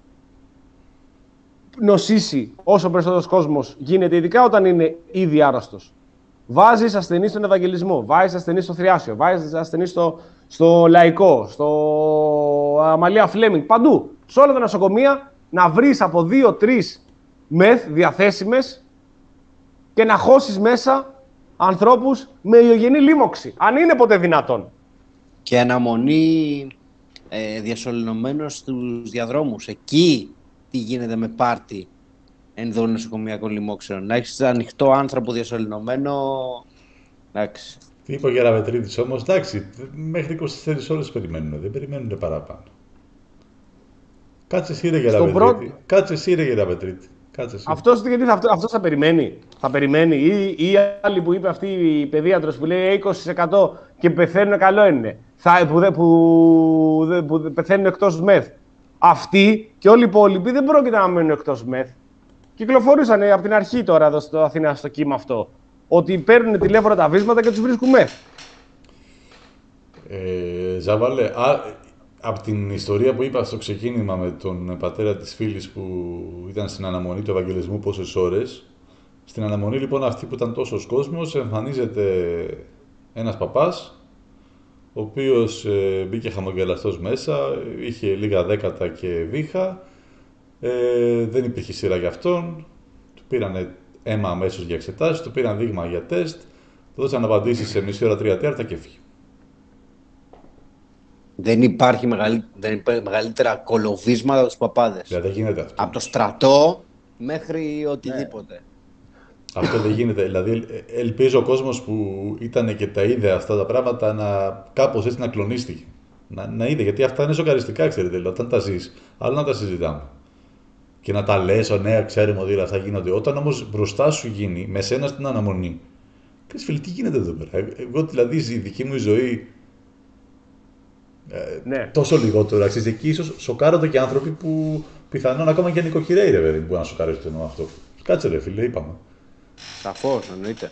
νοσήσει όσο περισσότερος κόσμος γίνεται, ειδικά όταν είναι ήδη άρρωστος. Βάζεις ασθενείς στον Ευαγγελισμό, βάζεις ασθενείς στο Θριάσιο, βάζεις ασθενείς στο, στο Λαϊκό, στο Αμαλία Φλέμινγκ, παντού. Σε όλα τα νοσοκομεία να βρεις από δύο τρεις μεθ διαθέσιμες και να χώσεις μέσα ανθρώπους με ιογενή λίμωξη, αν είναι ποτέ δυνατόν. Και αναμονή ε, διασωληνωμένος στους διαδρόμους. Εκεί τι γίνεται με πάρτι ενδονοσοκομιακών λοιμόξεων. Να έχεις ανοιχτό άνθρωπο διασωληνωμένο. Εντάξει. Τι είπε ο Γεραπετρίτης όμως, εντάξει, μέχρι είκοσι τέσσερις ώρες περιμένουν, δεν περιμένουν παραπάνω. Κάτσε εσύ ρε Γεραπετρίτη. Πρώτο... Κάτσε εσύ ρε Γεραπετρίτη. Αυτός, γιατί θα, αυτός θα περιμένει. Θα περιμένει. Ή, ή άλλοι που είπε αυτή η παιδίατρος που λέει είκοσι τοις εκατό και πεθαίνουν, καλό είναι. Θα, που, που, που, που πεθαίνουν εκτός μεθ. Αυτοί και όλοι οι υπόλοιποι δεν πρόκειται να μένουν εκτός μεθ. Κυκλοφορούσαν από την αρχή τώρα εδώ στο Αθήνα στο κύμα αυτό. Ότι παίρνουν τηλέφωνα τα βίσματα και τους βρίσκουν μεθ. Ε, Ζαβαλέ, α, από την ιστορία που είπα στο ξεκίνημα με τον πατέρα της φίλης που ήταν στην αναμονή του Ευαγγελισμού πόσες ώρες, στην αναμονή λοιπόν αυτή που ήταν τόσος κόσμος, εμφανίζεται ένας παπάς, ο οποίος ε, μπήκε χαμογελαστός μέσα, είχε λίγα δέκατα και βήχα, ε, δεν υπήρχε σειρά για αυτόν, του πήραν αίμα αμέσως για εξετάσεις, του πήραν δείγμα για τεστ, του δώσαν απαντήσεις σε μισή ώρα, τρία τέταρτα και έφυγε. Δεν υπάρχει, μεγαλύ... δεν υπάρχει μεγαλύτερα κολοβίσματα από τους παπάδες. Δηλαδή δεν γίνεται αυτό. Από το στρατό μέχρι οτιδήποτε. Αυτό δεν γίνεται. Δηλαδή, ελπίζω ο κόσμος που ήταν και τα είδε αυτά τα πράγματα να κάπως έτσι να κλονίστηκε. Να, να είδε, γιατί αυτά είναι σοκαριστικά, ξέρετε. Δηλαδή, όταν τα ζεις, άλλο να τα συζητάμε. Και να τα λες, ο ναι, ξέρουμε ότι όλα αυτά γίνονται. Όταν όμως μπροστά σου γίνει, με σένα στην αναμονή, πες φίλε, τι γίνεται εδώ πέρα. Εγώ δηλαδή η δική μου ζωή. Ε, ναι. Τόσο λιγότερο, αξίζει. Εκεί ίσως σοκάρονται και άνθρωποι που πιθανόν ακόμα και νοικοκυρέοι, ρε παιδί, που να σοκαρίσουν με αυτό. Κάτσε, ρε φίλε, είπαμε. Σαφώς, εννοείται.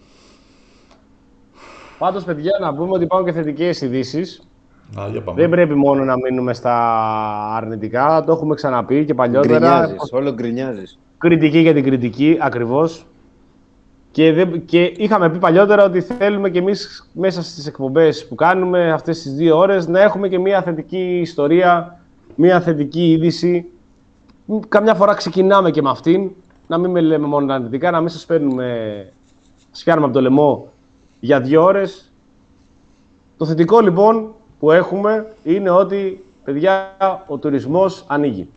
Πάντως, παιδιά, να πούμε ότι υπάρχουν και θετικές ειδήσεις. Α, για πάμε. Δεν πρέπει μόνο να μείνουμε στα αρνητικά. Το έχουμε ξαναπεί και παλιότερα. Γκρινιάζεις, όλο γκρινιάζεις. Κριτική για την κριτική, ακριβώς. Και, δεν, και είχαμε πει παλιότερα ότι θέλουμε και εμείς μέσα στις εκπομπές που κάνουμε αυτές τις δύο ώρες να έχουμε και μια θετική ιστορία, μια θετική είδηση. Καμιά φορά ξεκινάμε και με αυτήν. Να μην με λέμε μόνο τα αρνητικά, να μην σας παίρνουμε, σας πιάνουμε από το λαιμό για δύο ώρες. Το θετικό λοιπόν που έχουμε είναι ότι, παιδιά, ο τουρισμός ανοίγει.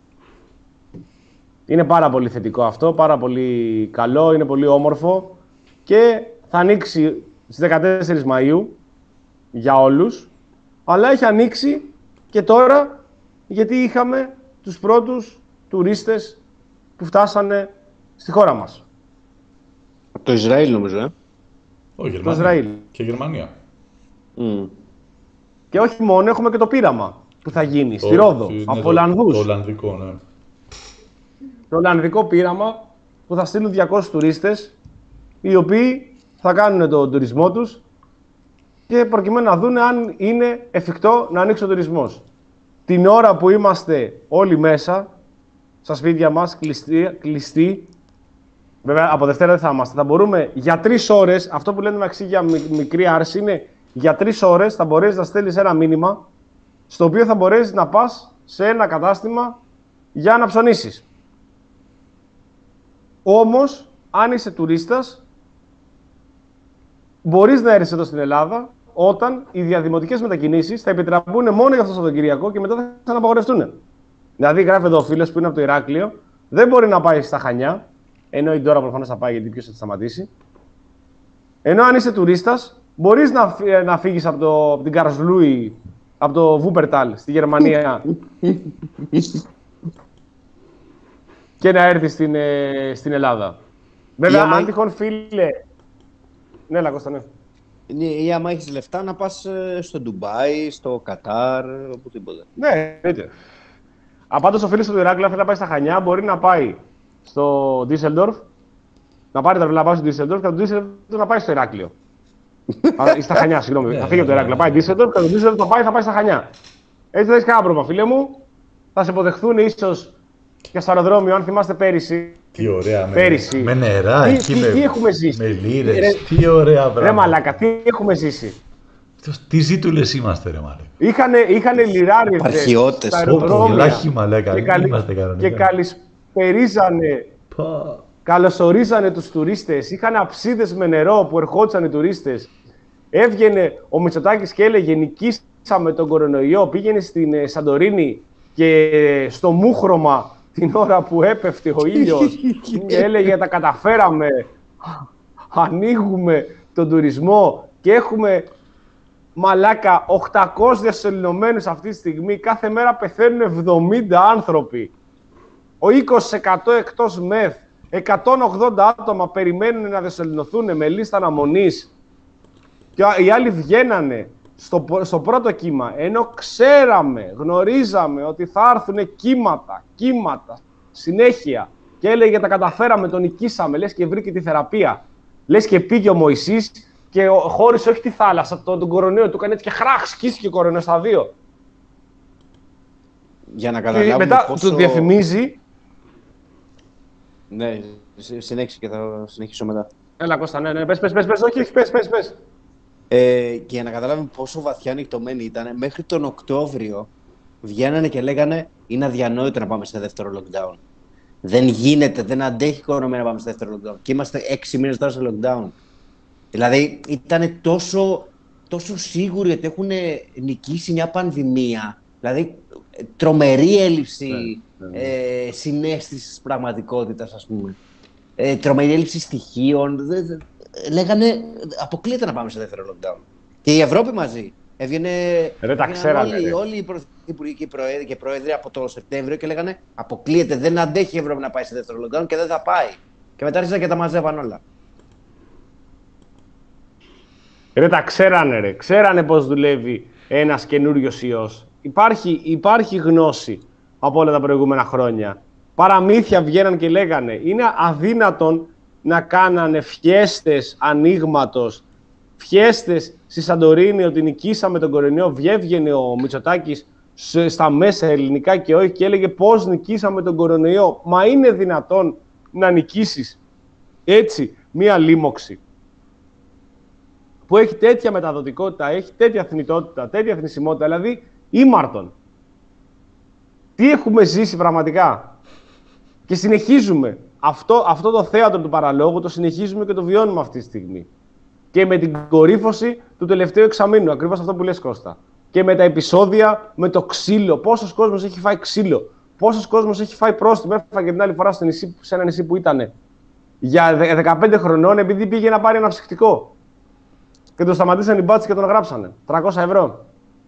Είναι πάρα πολύ θετικό αυτό, πάρα πολύ καλό, είναι πολύ όμορφο και θα ανοίξει στις δεκατέσσερις Μαΐου για όλους, αλλά έχει ανοίξει και τώρα γιατί είχαμε τους πρώτους τουρίστες που φτάσανε στη χώρα μας. Από το Ισραήλ νομίζω, ε. Όχι, Γερμανία. Το Ισραήλ. Και Γερμανία. Mm. Και όχι μόνο, έχουμε και το πείραμα που θα γίνει Το, στη Ρόδο, ναι, από το, Ολλανδούς. Το Ολλανδικό, ναι. Το Ολλανδικό πείραμα που θα στείλουν διακόσιους τουρίστες, οι οποίοι θα κάνουν τον τουρισμό τους και προκειμένου να δουν αν είναι εφικτό να ανοίξει ο τουρισμός. Την ώρα που είμαστε όλοι μέσα, στα σπίτια μας, κλειστοί, κλειστοί, βέβαια από Δευτέρα δεν θα είμαστε, θα μπορούμε για τρεις ώρες, αυτό που λένε μεταξύ για μικρή άρση είναι για τρεις ώρες θα μπορέσεις να στέλνεις ένα μήνυμα στο οποίο θα μπορέσεις να πας σε ένα κατάστημα για να ψωνίσεις. Όμως, αν είσαι τουρίστας, μπορείς να έρθεις εδώ στην Ελλάδα όταν οι διαδημοτικές μετακινήσεις θα επιτραπούν μόνο για αυτό το Σαββατοκύριακο και μετά θα ξαναπαγορευτούν. Δηλαδή, γράφει εδώ ο φίλος που είναι από το Ηράκλειο, δεν μπορεί να πάει στα Χανιά, ενώ η τώρα προφανώς θα πάει γιατί ποιος θα τη σταματήσει. Ενώ αν είσαι τουρίστας, μπορείς να, να φύγεις από, το, από την Καρσλούη, από το Βούπερταλ στη Γερμανία και να έρθεις στην, ε, στην Ελλάδα. Βέβαια, άμα... αν τυχόν φίλε... Ναι, Λακώστα, ναι. Ή άμα έχεις λεφτά να πας στο Ντουμπάι, στο Κατάρ, οπουδήποτε. Ναι, εννοείται. Απάντως ο φίλος του Ηράκλειο, αν θέλει να πάει στα Χανιά, μπορεί να πάει στο Ντίσσελντορφ, να πάρει τα βιβλία να πάει στο Ντίσσελντορφ και από το Ντίσσελντορφ να πάει στο Ηράκλειο. Ή στα Χανιά, συγγνώμη. Θα φύγει από το Ηράκλειο, πάει Ντίσσελντορφ και από το Ντίσσελντορφ θα πάει, θα πάει στα Χανιά. Έτσι δεν έχει κανένα πρόβλημα, φίλε μου. Θα σε υποδεχθούν ίσως και στο αεροδρόμιο, αν θυμάστε πέρυσι. Τι ωραία, πέρυσι. Με, με νερά, τι, εκεί τι, με, τι έχουμε ζήσει. Με λίρες, ρε, τι ωραία πράγματα. Ρε μαλάκα, τι έχουμε ζήσει. Τι ζήτουλες είμαστε, ρε μαλάκα. Είχανε, είχανε λιράριδες Αρχιώτες. στα αεροδρόμια μαλάκα, και, καλυ... είμαστε κανονικά. και καλησπερίζανε, Πα. καλωσορίζανε τους τουρίστες. Είχαν αψίδες με νερό που ερχόντουσαν οι τουρίστες. Έβγαινε ο Μητσοτάκης και έλεγε νικήσαμε τον κορονοϊό. Πήγαινε στην ε, Σαντορίνη και στο μούχρωμα την ώρα που έπεφτε ο ήλιος και έλεγε τα καταφέραμε, ανοίγουμε τον τουρισμό και έχουμε μαλάκα οκτακόσιους διασωληνωμένους αυτή τη στιγμή. Κάθε μέρα πεθαίνουν εβδομήντα άνθρωποι. Ο είκοσι τοις εκατό εκτός ΜΕΘ, εκατόν ογδόντα άτομα περιμένουν να διασωληνωθούν με λίστα αναμονής και οι άλλοι βγαίνανε στο, στο πρώτο κύμα, ενώ ξέραμε, γνωρίζαμε ότι θα έρθουν κύματα, κύματα, συνέχεια και έλεγε τα καταφέραμε, τον νικήσαμε, λες και βρήκε τη θεραπεία. Λες και πήγε ο Μωυσής και χώρισε όχι τη θάλασσα, τον, τον κορονοϊό, του έκανε έτσι και χράχ, σκίστηκε ο κορονοϊός στα δύο. Για να καταλάβουμε μετά πόσο... του διαφημίζει. Ναι, συνέχισε και θα συνεχίσω μετά. Έλα Κώστα, ναι, ναι, πες, πες, πες, πες, όχι, πες, πες, πες. Ε, και για να καταλάβουμε πόσο βαθιά νυχτωμένοι ήταν, μέχρι τον Οκτώβριο βγαίνανε και λέγανε είναι αδιανόητο να πάμε σε δεύτερο lockdown. Δεν γίνεται, δεν αντέχει η οικονομία να πάμε σε δεύτερο lockdown. Και είμαστε έξι μήνες τώρα σε lockdown. Δηλαδή ήταν τόσο, τόσο σίγουροι ότι έχουν νικήσει μια πανδημία. Δηλαδή τρομερή έλλειψη yeah, yeah. Ε, συναίσθησης πραγματικότητας, ας πούμε. Ε, τρομερή έλλειψη στοιχείων. Δε, δε, λέγανε αποκλείεται να πάμε σε δεύτερο lockdown. Και η Ευρώπη μαζί. Έβγαινε, Ρε, τα ξέρανε, όλοι, όλοι οι πρωθυπουργοί και οι πρόεδροι, και πρόεδροι από το Σεπτέμβριο και λέγανε αποκλείεται, δεν αντέχει η Ευρώπη να πάει σε δεύτερο lockdown και δεν θα πάει. Και μετά άρχισαν και τα μαζεύαν όλα. Ρε, τα ξέρανε, ρε. Ξέρανε πώς δουλεύει ένας καινούριος ιός. Υπάρχει, υπάρχει γνώση από όλα τα προηγούμενα χρόνια. Παραμύθια βγαίναν και λέγανε είναι αδύνατον να κάνανε φιέστες ανοίγματος, φιέστες στη Σαντορίνη ότι νικήσαμε τον κορονοϊό. Βγέβγαινε ο Μητσοτάκης στα μέσα ελληνικά και όχι και έλεγε πώς νικήσαμε τον κορονοϊό. Μα είναι δυνατόν να νικήσεις έτσι μία λίμωξη που έχει τέτοια μεταδοτικότητα, έχει τέτοια θνητότητα, τέτοια θνησιμότητα, δηλαδή ήμαρτον. Τι έχουμε ζήσει πραγματικά. Και συνεχίζουμε. Αυτό, αυτό το θέατρο του παραλόγου το συνεχίζουμε και το βιώνουμε αυτή τη στιγμή. Και με την κορύφωση του τελευταίου εξαμήνου, ακριβώς αυτό που λες, Κώστα. Και με τα επεισόδια με το ξύλο. Πόσος κόσμος έχει φάει ξύλο. Πόσος κόσμος έχει φάει πρόστιμο. Έφαγε την άλλη φορά στο νησί, σε ένα νησί που ήταν για δεκαπέντε χρονών επειδή πήγε να πάρει ένα ψυχτικό. Και τον σταματήσαν οι μπάτσοι και τον γράψανε. τριακόσια ευρώ.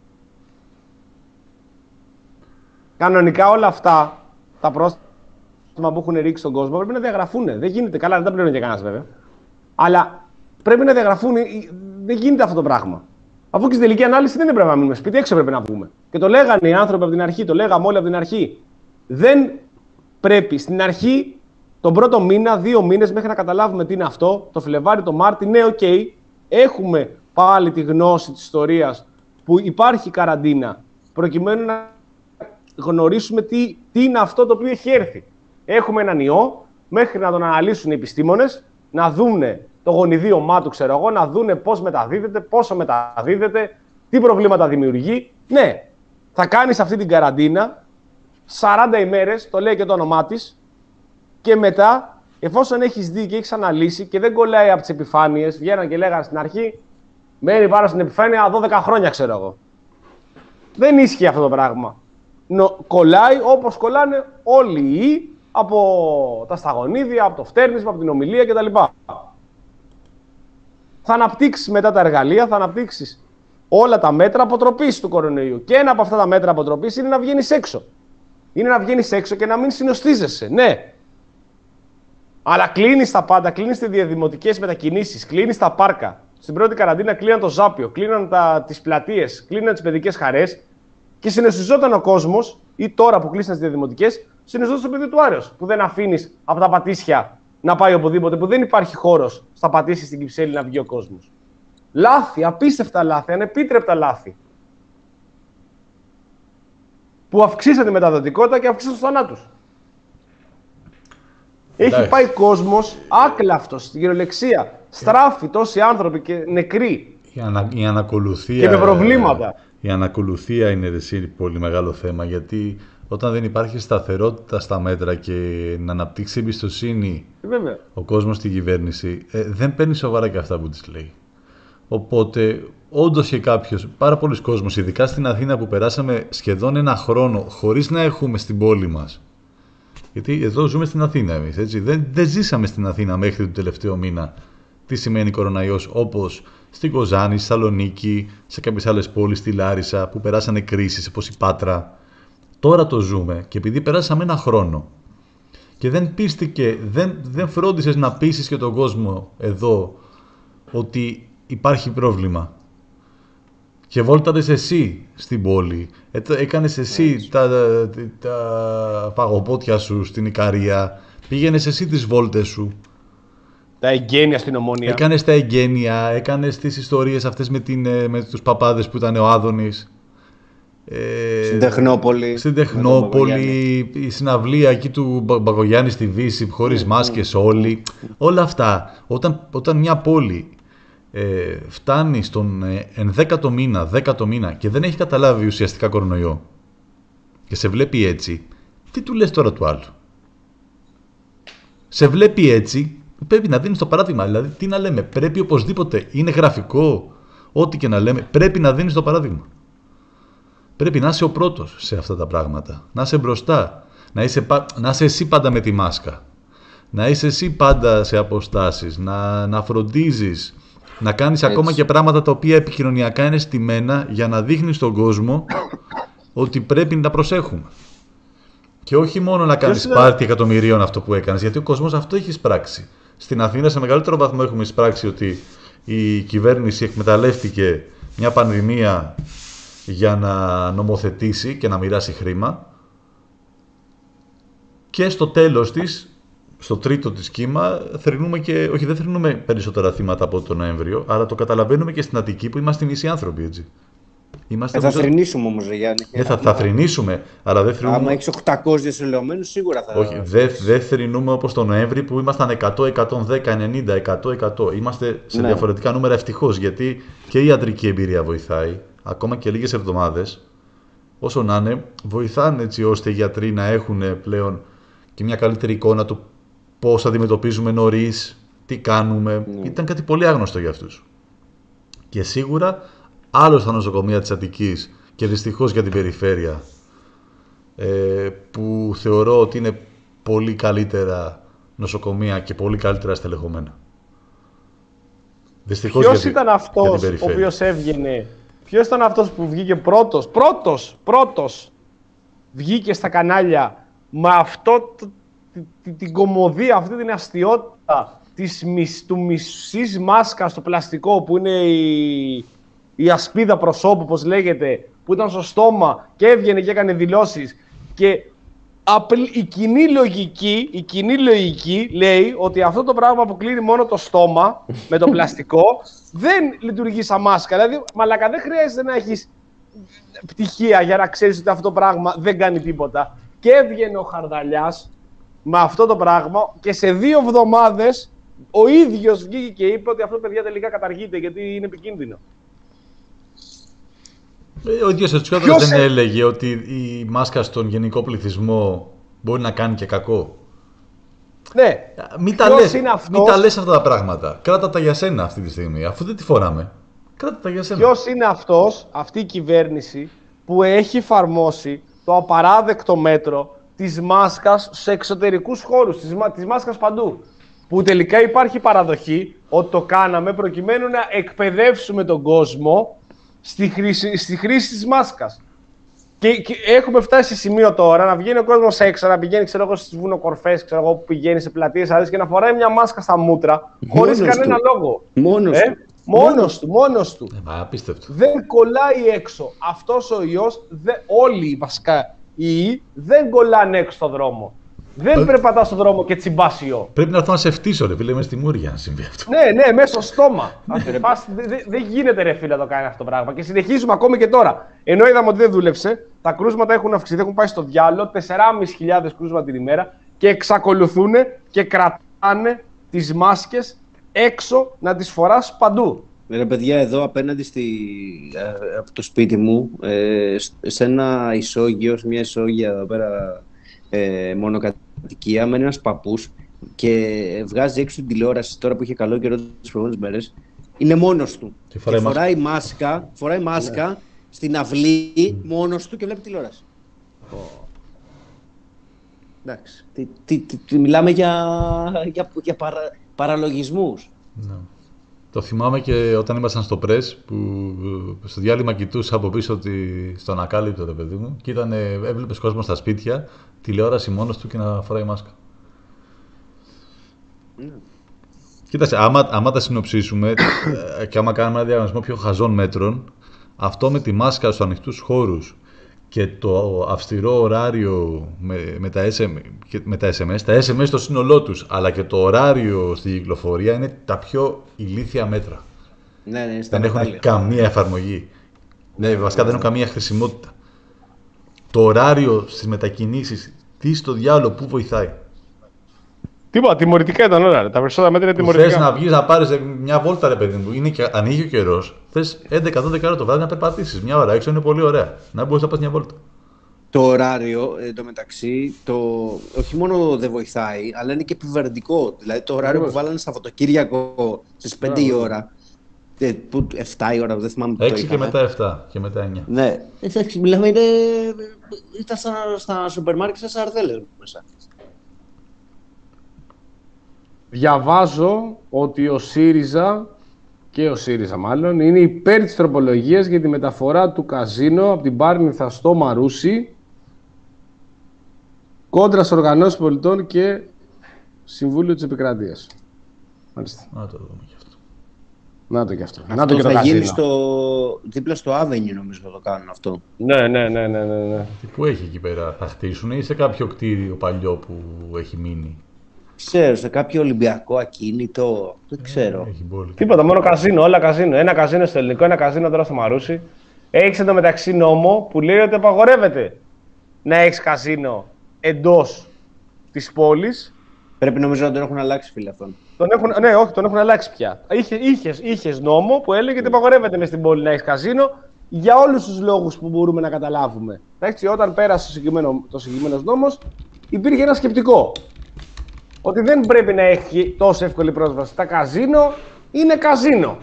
Κανονικά όλα αυτά τα πρόστιμα που έχουν ρίξει στον κόσμο πρέπει να διαγραφούν. Δεν γίνεται. Καλά, δεν τα πληρώνει και κανένας βέβαια. Αλλά πρέπει να διαγραφούν. Δεν γίνεται αυτό το πράγμα. Αφού και στην τελική ανάλυση δεν έπρεπε να μείνουμε σπίτι, έξω έπρεπε να βγούμε. Και το λέγανε οι άνθρωποι από την αρχή, το λέγαμε όλοι από την αρχή. Δεν πρέπει στην αρχή, τον πρώτο μήνα, δύο μήνες μέχρι να καταλάβουμε τι είναι αυτό, το Φλεβάρι, το Μάρτι, ναι, οκ, okay, έχουμε πάλι τη γνώση της ιστορίας που υπάρχει καραντίνα, προκειμένου να γνωρίσουμε τι, τι είναι αυτό το οποίο έχει έρθει. Έχουμε έναν ιό, μέχρι να τον αναλύσουν οι επιστήμονες, να δούνε το γονιδίωμά του, ξέρω εγώ, να δούνε πώς μεταδίδεται, πόσο μεταδίδεται, τι προβλήματα δημιουργεί. Ναι, θα κάνεις αυτή την καραντίνα, σαράντα ημέρες, το λέει και το όνομά της, και μετά, εφόσον έχεις δει και έχεις αναλύσει και δεν κολλάει από τις επιφάνειες, βγαίναν και λέγανε στην αρχή, μένει πάνω στην επιφάνεια δώδεκα χρόνια, ξέρω εγώ. Δεν ίσχυε αυτό το πράγμα. Νο, κολλάει όπως κολλάνε όλοι οι ιοί από τα σταγονίδια, από το φτέρνισμα, από την ομιλία κτλ. Θα αναπτύξεις μετά τα εργαλεία, θα αναπτύξεις όλα τα μέτρα αποτροπής του κορονοϊού. Και ένα από αυτά τα μέτρα αποτροπής είναι να βγαίνεις έξω. Είναι να βγαίνεις έξω και να μην συνοστίζεσαι. Ναι. Αλλά κλείνεις τα πάντα, κλείνεις τις διαδημοτικές μετακινήσεις, κλείνεις τα πάρκα. Στην πρώτη καραντίνα κλείναν το Ζάπιο, κλείναν τα, τις πλατείες, κλείναν τις παιδικές χαρές και συνοστιζόταν ο κόσμος, ή τώρα που κλείσαν τις διαδημοτικές, συνοστιζόταν στο παιδί του Άρεως, που δεν αφήνεις από τα Πατήσια να πάει οπουδήποτε, που δεν υπάρχει χώρος στα Πατήσια στην Κυψέλη να βγει ο κόσμος. Λάθη, απίστευτα λάθη, ανεπίτρεπτα λάθη. Που αυξήσαν τη μεταδοτικότητα και αυξήσαν τους θανάτους. Έχει πάει κόσμος άκλαυτος, στην κυριολεξία. Στράφοι τόσοι άνθρωποι και νεκροί. Η, ανα, η ανακολουθία, και με προβλήματα. Η ανακολουθία είναι εσύ, πολύ μεγάλο θέμα, γιατί όταν δεν υπάρχει σταθερότητα στα μέτρα και να αναπτύξει εμπιστοσύνη Βέβαια. ο κόσμος στην κυβέρνηση, ε, δεν παίρνει σοβαρά και αυτά που της λέει. Οπότε, όντως και κάποιος, πάρα πολλοί κόσμος, ειδικά στην Αθήνα που περάσαμε σχεδόν ένα χρόνο χωρίς να έχουμε στην πόλη μας. Γιατί εδώ ζούμε στην Αθήνα εμείς, έτσι. Δεν, δεν ζήσαμε στην Αθήνα μέχρι τον τελευταίο μήνα τι σημαίνει κοροναϊός, όπως στην Κοζάνη, στη Θεσσαλονίκη, σε κάποιες άλλες πόλεις, στη Λάρισα, που περάσανε κρίσεις, όπως η Πάτρα. Τώρα το ζούμε και επειδή περάσαμε ένα χρόνο και δεν πίστηκε, δεν, δεν φρόντισες να πείσεις και τον κόσμο εδώ ότι υπάρχει πρόβλημα. Και βόλταρες εσύ στην πόλη, έκανες εσύ τα, τα, τα παγοπότια σου στην Ικαρία, πήγαινες εσύ τις βόλτες σου. Τα εγγένεια στην Ομόνια. Έκανες τα εγγένεια, έκανες τις ιστορίες αυτές με, την, με τους παπάδες που ήταν ο Άδωνης. Ε, στην Τεχνόπολη. Στην Τεχνόπολη, η συναυλία εκεί του Μπακογιάννη στη Δύση, χωρίς mm, μάσκες mm, όλοι. Mm. Όλα αυτά, όταν, όταν μια πόλη ε, φτάνει στον ε, ενδέκατο μήνα, δέκατο μήνα και δεν έχει καταλάβει ουσιαστικά κορονοϊό και σε βλέπει έτσι, τι του λες τώρα του άλλου? Σε βλέπει έτσι, πρέπει να δίνεις το παράδειγμα. Δηλαδή, τι να λέμε, πρέπει οπωσδήποτε, είναι γραφικό, ό,τι και να λέμε, πρέπει να δίνεις το παράδειγμα. Πρέπει να είσαι ο πρώτος σε αυτά τα πράγματα, να είσαι μπροστά, να είσαι, να είσαι εσύ πάντα με τη μάσκα, να είσαι εσύ πάντα σε αποστάσεις, να, να φροντίζεις, να κάνεις έτσι ακόμα και πράγματα τα οποία επικοινωνιακά είναι στημένα για να δείχνεις στον κόσμο ότι πρέπει να προσέχουμε. Και όχι μόνο να κάνεις είναι... πάρτι εκατομμυρίων αυτό που έκανες, γιατί ο κόσμος αυτό έχει εισπράξει. Στην Αθήνα σε μεγαλύτερο βαθμό έχουμε εισπράξει ότι η κυβέρνηση εκμεταλλεύτηκε μια πανδημία για να νομοθετήσει και να μοιράσει χρήμα και στο τέλος της, στο τρίτο της κύμα, θρηνούμε και, όχι δεν θρηνούμε περισσότερα θύματα από τον Νοέμβριο, αλλά το καταλαβαίνουμε και στην Αττική που είμαστε μισοί άνθρωποι, έτσι. Είμαστε ε, θα θρηνήσουμε όμως, Γιάννη. Ναι, θα, θα θρηνήσουμε, αλλά δεν θρηνούμε. Άμα έχεις οκτακόσιους διασωλεωμένους, σίγουρα θα... Όχι, δεν δε θρηνούμε όπως τον Νοέμβρη που ήμασταν εκατό, εκατόν δέκα, ενενήντα, εκατό, εκατό. Είμαστε σε ναι. διαφορετικά νούμερα ευτυχώς, γιατί και η ιατρική εμπειρία βοηθάει, ακόμα και λίγες εβδομάδες, όσο να είναι, βοηθάνε έτσι ώστε οι γιατροί να έχουν πλέον και μια καλύτερη εικόνα του πώς αντιμετωπίζουμε νωρίς, τι κάνουμε. Mm. Ήταν κάτι πολύ άγνωστο για αυτούς. Και σίγουρα άλλο στα νοσοκομεία της Αττικής και δυστυχώς για την περιφέρεια, ε, που θεωρώ ότι είναι πολύ καλύτερα νοσοκομεία και πολύ καλύτερα στελεχωμένα. Δυστυχώς ποιος για, ήταν αυτός ο οποίος έβγαινε, ποιος ήταν αυτός που βγήκε πρώτος, πρώτος, πρώτος, βγήκε στα κανάλια με αυτό το, την, την κωμωδία, αυτή την αστιότητα της, του μισής μάσκα στο πλαστικό που είναι η, η ασπίδα προσώπου, όπως λέγεται, που ήταν στο στόμα και έβγαινε και έκανε δηλώσεις και η κοινή λογική, η κοινή λογική λέει ότι αυτό το πράγμα που κλείνει μόνο το στόμα με το πλαστικό δεν λειτουργεί σαν μάσκα. Δηλαδή, μαλακα, δεν χρειάζεται να έχεις πτυχία για να ξέρεις ότι αυτό το πράγμα δεν κάνει τίποτα. Και έβγαινε ο Χαρδαλιάς με αυτό το πράγμα και σε δύο εβδομάδες ο ίδιος βγήκε και είπε ότι αυτό, παιδιά, τελικά καταργείται γιατί είναι επικίνδυνο. Ο ίδιος ο Τσιόδρας δεν έλεγε ότι η μάσκα στον γενικό πληθυσμό μπορεί να κάνει και κακό? Ναι. Μην τα λες, μην τα λες αυτά τα πράγματα. Κράτα τα για σένα αυτή τη στιγμή, αφού δεν τη φοράμε. Κράτα τα για σένα. Ποιος είναι αυτός, αυτή η κυβέρνηση, που έχει εφαρμόσει το απαράδεκτο μέτρο της μάσκας σε εξωτερικούς χώρους, της, της μάσκας παντού? Που τελικά υπάρχει παραδοχή ότι το κάναμε προκειμένου να εκπαιδεύσουμε τον κόσμο στη χρήση, στη χρήση της μάσκας. Και, και έχουμε φτάσει σε σημείο τώρα να βγαίνει ο κόσμος έξω, να πηγαίνει, ξέρω εγώ, στις βουνοκορφές, ξέρω εγώ, που πηγαίνει σε πλατείες άλλες και να φοράει μια μάσκα στα μούτρα, χωρίς μόνος κανένα του. λόγο. Μόνος ε? του. Μόνος του, μόνος του. Ε, μα, απίστευτο. Δεν κολλάει έξω. Αυτός ο ιός, δε, όλοι βασικά οι ιοί δεν κολλάνε έξω στον δρόμο. Δεν Παι... περπατά στον δρόμο και τσιμπάς ιό. Πρέπει να έρθω να σε φτύσω, ρε φίλε, μες στη μούρια να συμβεί αυτό. Ναι, ναι, μέσα στο στόμα. Δεν δε, δε γίνεται, ρε φίλε, να το κάνει αυτό το πράγμα. Και συνεχίζουμε ακόμη και τώρα. Ενώ είδαμε ότι δεν δούλεψε, τα κρούσματα έχουν αυξηθεί, έχουν πάει στο διάλογο, τέσσερις χιλιάδες πεντακόσια κρούσματα την ημέρα και εξακολουθούν και κρατάνε τις μάσκες έξω να τις φοράς παντού. Ρε παιδιά, εδώ απέναντι στη, ε, από το σπίτι μου, ε, σε ένα ισόγειο, σε μια ισόγεια εδώ πέρα, ε, μονοκατοικία, μένει ένας παππούς και βγάζει έξω την τηλεόραση τώρα που είχε καλό καιρό τις προηγούμενες μέρες. Είναι μόνος του. Και φοράει, και φοράει μάσκα, μάσκα, φοράει μάσκα yeah. στην αυλή, mm. μόνος του και βλέπει τηλεόραση. Oh. Εντάξει. Τι, τι, τι, τι, μιλάμε για, για, για παρα, παραλογισμούς. No. Το θυμάμαι και όταν ήμασταν στο πρες, που στο διάλειμμα κοιτούσα από πίσω τη, στον ακάλυπτο, ρε παιδί μου, και ήταν, έβλεπες κόσμο στα σπίτια, τηλεόραση μόνος του και να φοράει μάσκα. Mm. Κοίταξε, άμα, άμα τα συνοψίσουμε και άμα κάνουμε ένα διαγωνισμό πιο χαζών μέτρων, αυτό με τη μάσκα στους ανοιχτούς χώρους και το αυστηρό ωράριο με, με, τα ες εμ, με τα ες εμ ες, τα ες εμ ες στο σύνολό τους, αλλά και το ωράριο στη κυκλοφορία είναι τα πιο ηλίθια μέτρα. Ναι, ναι, δεν έχουν καμία εφαρμογή. Ναι, ναι, βασικά ναι, δεν έχουν καμία χρησιμότητα. Το ωράριο στις μετακινήσεις, τι στο διάλογο, πού βοηθάει. Τίποτα, τιμωρητικά ήταν όλα. Ρε. Τα περισσότερα μέτρα είναι τιμωρητικά. Θες να βγεις να πάρεις μια βόλτα, ρε παιδί μου. Είναι και, ανοίγει ο καιρός. Θες έντεκα δώδεκα ώρα το βράδυ να περπατήσεις. Μια ώρα έξω είναι πολύ ωραία. Να μπορείς να πας μια βόλτα. Το ωράριο, εν τω μεταξύ, το... όχι μόνο δεν βοηθάει, αλλά είναι και επιβαρυντικό. Δηλαδή το ωράριο που βάλανε Σαββατοκύριακο στις πέντε η ώρα, που, επτά η ώρα, δεν θυμάμαι το έξι και μετά επτά και μετά εννιά. Ναι, εντάξει, μιλάμε, είναι... ήταν στα, στα σούπερ μάρκετ σαν σαρδέλες μέσα. Διαβάζω ότι ο ΣΥΡΙΖΑ και ο ΣΥΡΙΖΑ μάλλον είναι υπέρ της τροπολογίας για τη μεταφορά του καζίνο από την Πάρνηθα στο Μαρούσι κόντρα στις οργανώσεις πολιτών και Συμβούλιο της Επικρατείας. Μάλιστα. Να το δούμε και αυτό. Να το και αυτό. Αυτό Να το και θα το γίνει καζίνο. στο... δίπλα στο Avenue νομίζω θα το κάνουν αυτό. Ναι, ναι, ναι, ναι, ναι, ναι. Τι που έχει εκεί πέρα, θα χτίσουν ή σε κάποιο κτίριο παλιό που έχει μείνει? Ξέρω, σε κάποιο Ολυμπιακό ακίνητο, δεν ξέρω. Έχει πόλη. Τίποτα, μόνο καζίνο, όλα καζίνο. Ένα καζίνο στο ελληνικό, ένα καζίνο τώρα στο Μαρούσι. Έχεις εντωμεταξύ νόμο που λέει ότι απαγορεύεται να έχεις καζίνο εντός της πόλης. Πρέπει νομίζω να τον έχουν αλλάξει, φίλε, αυτόν. Τον έχουν, ναι, όχι, τον έχουν αλλάξει πια. Είχε, είχες, είχες νόμο που έλεγε ότι απαγορεύεται μες στην πόλη να έχεις καζίνο για όλους τους λόγους που μπορούμε να καταλάβουμε. Εντάξει, όταν πέρασε το συγκεκριμένο, το συγκεκριμένος νόμος, υπήρχε ένα σκεπτικό. Ότι δεν πρέπει να έχει τόσο εύκολη πρόσβαση. Τα καζίνο είναι καζίνο.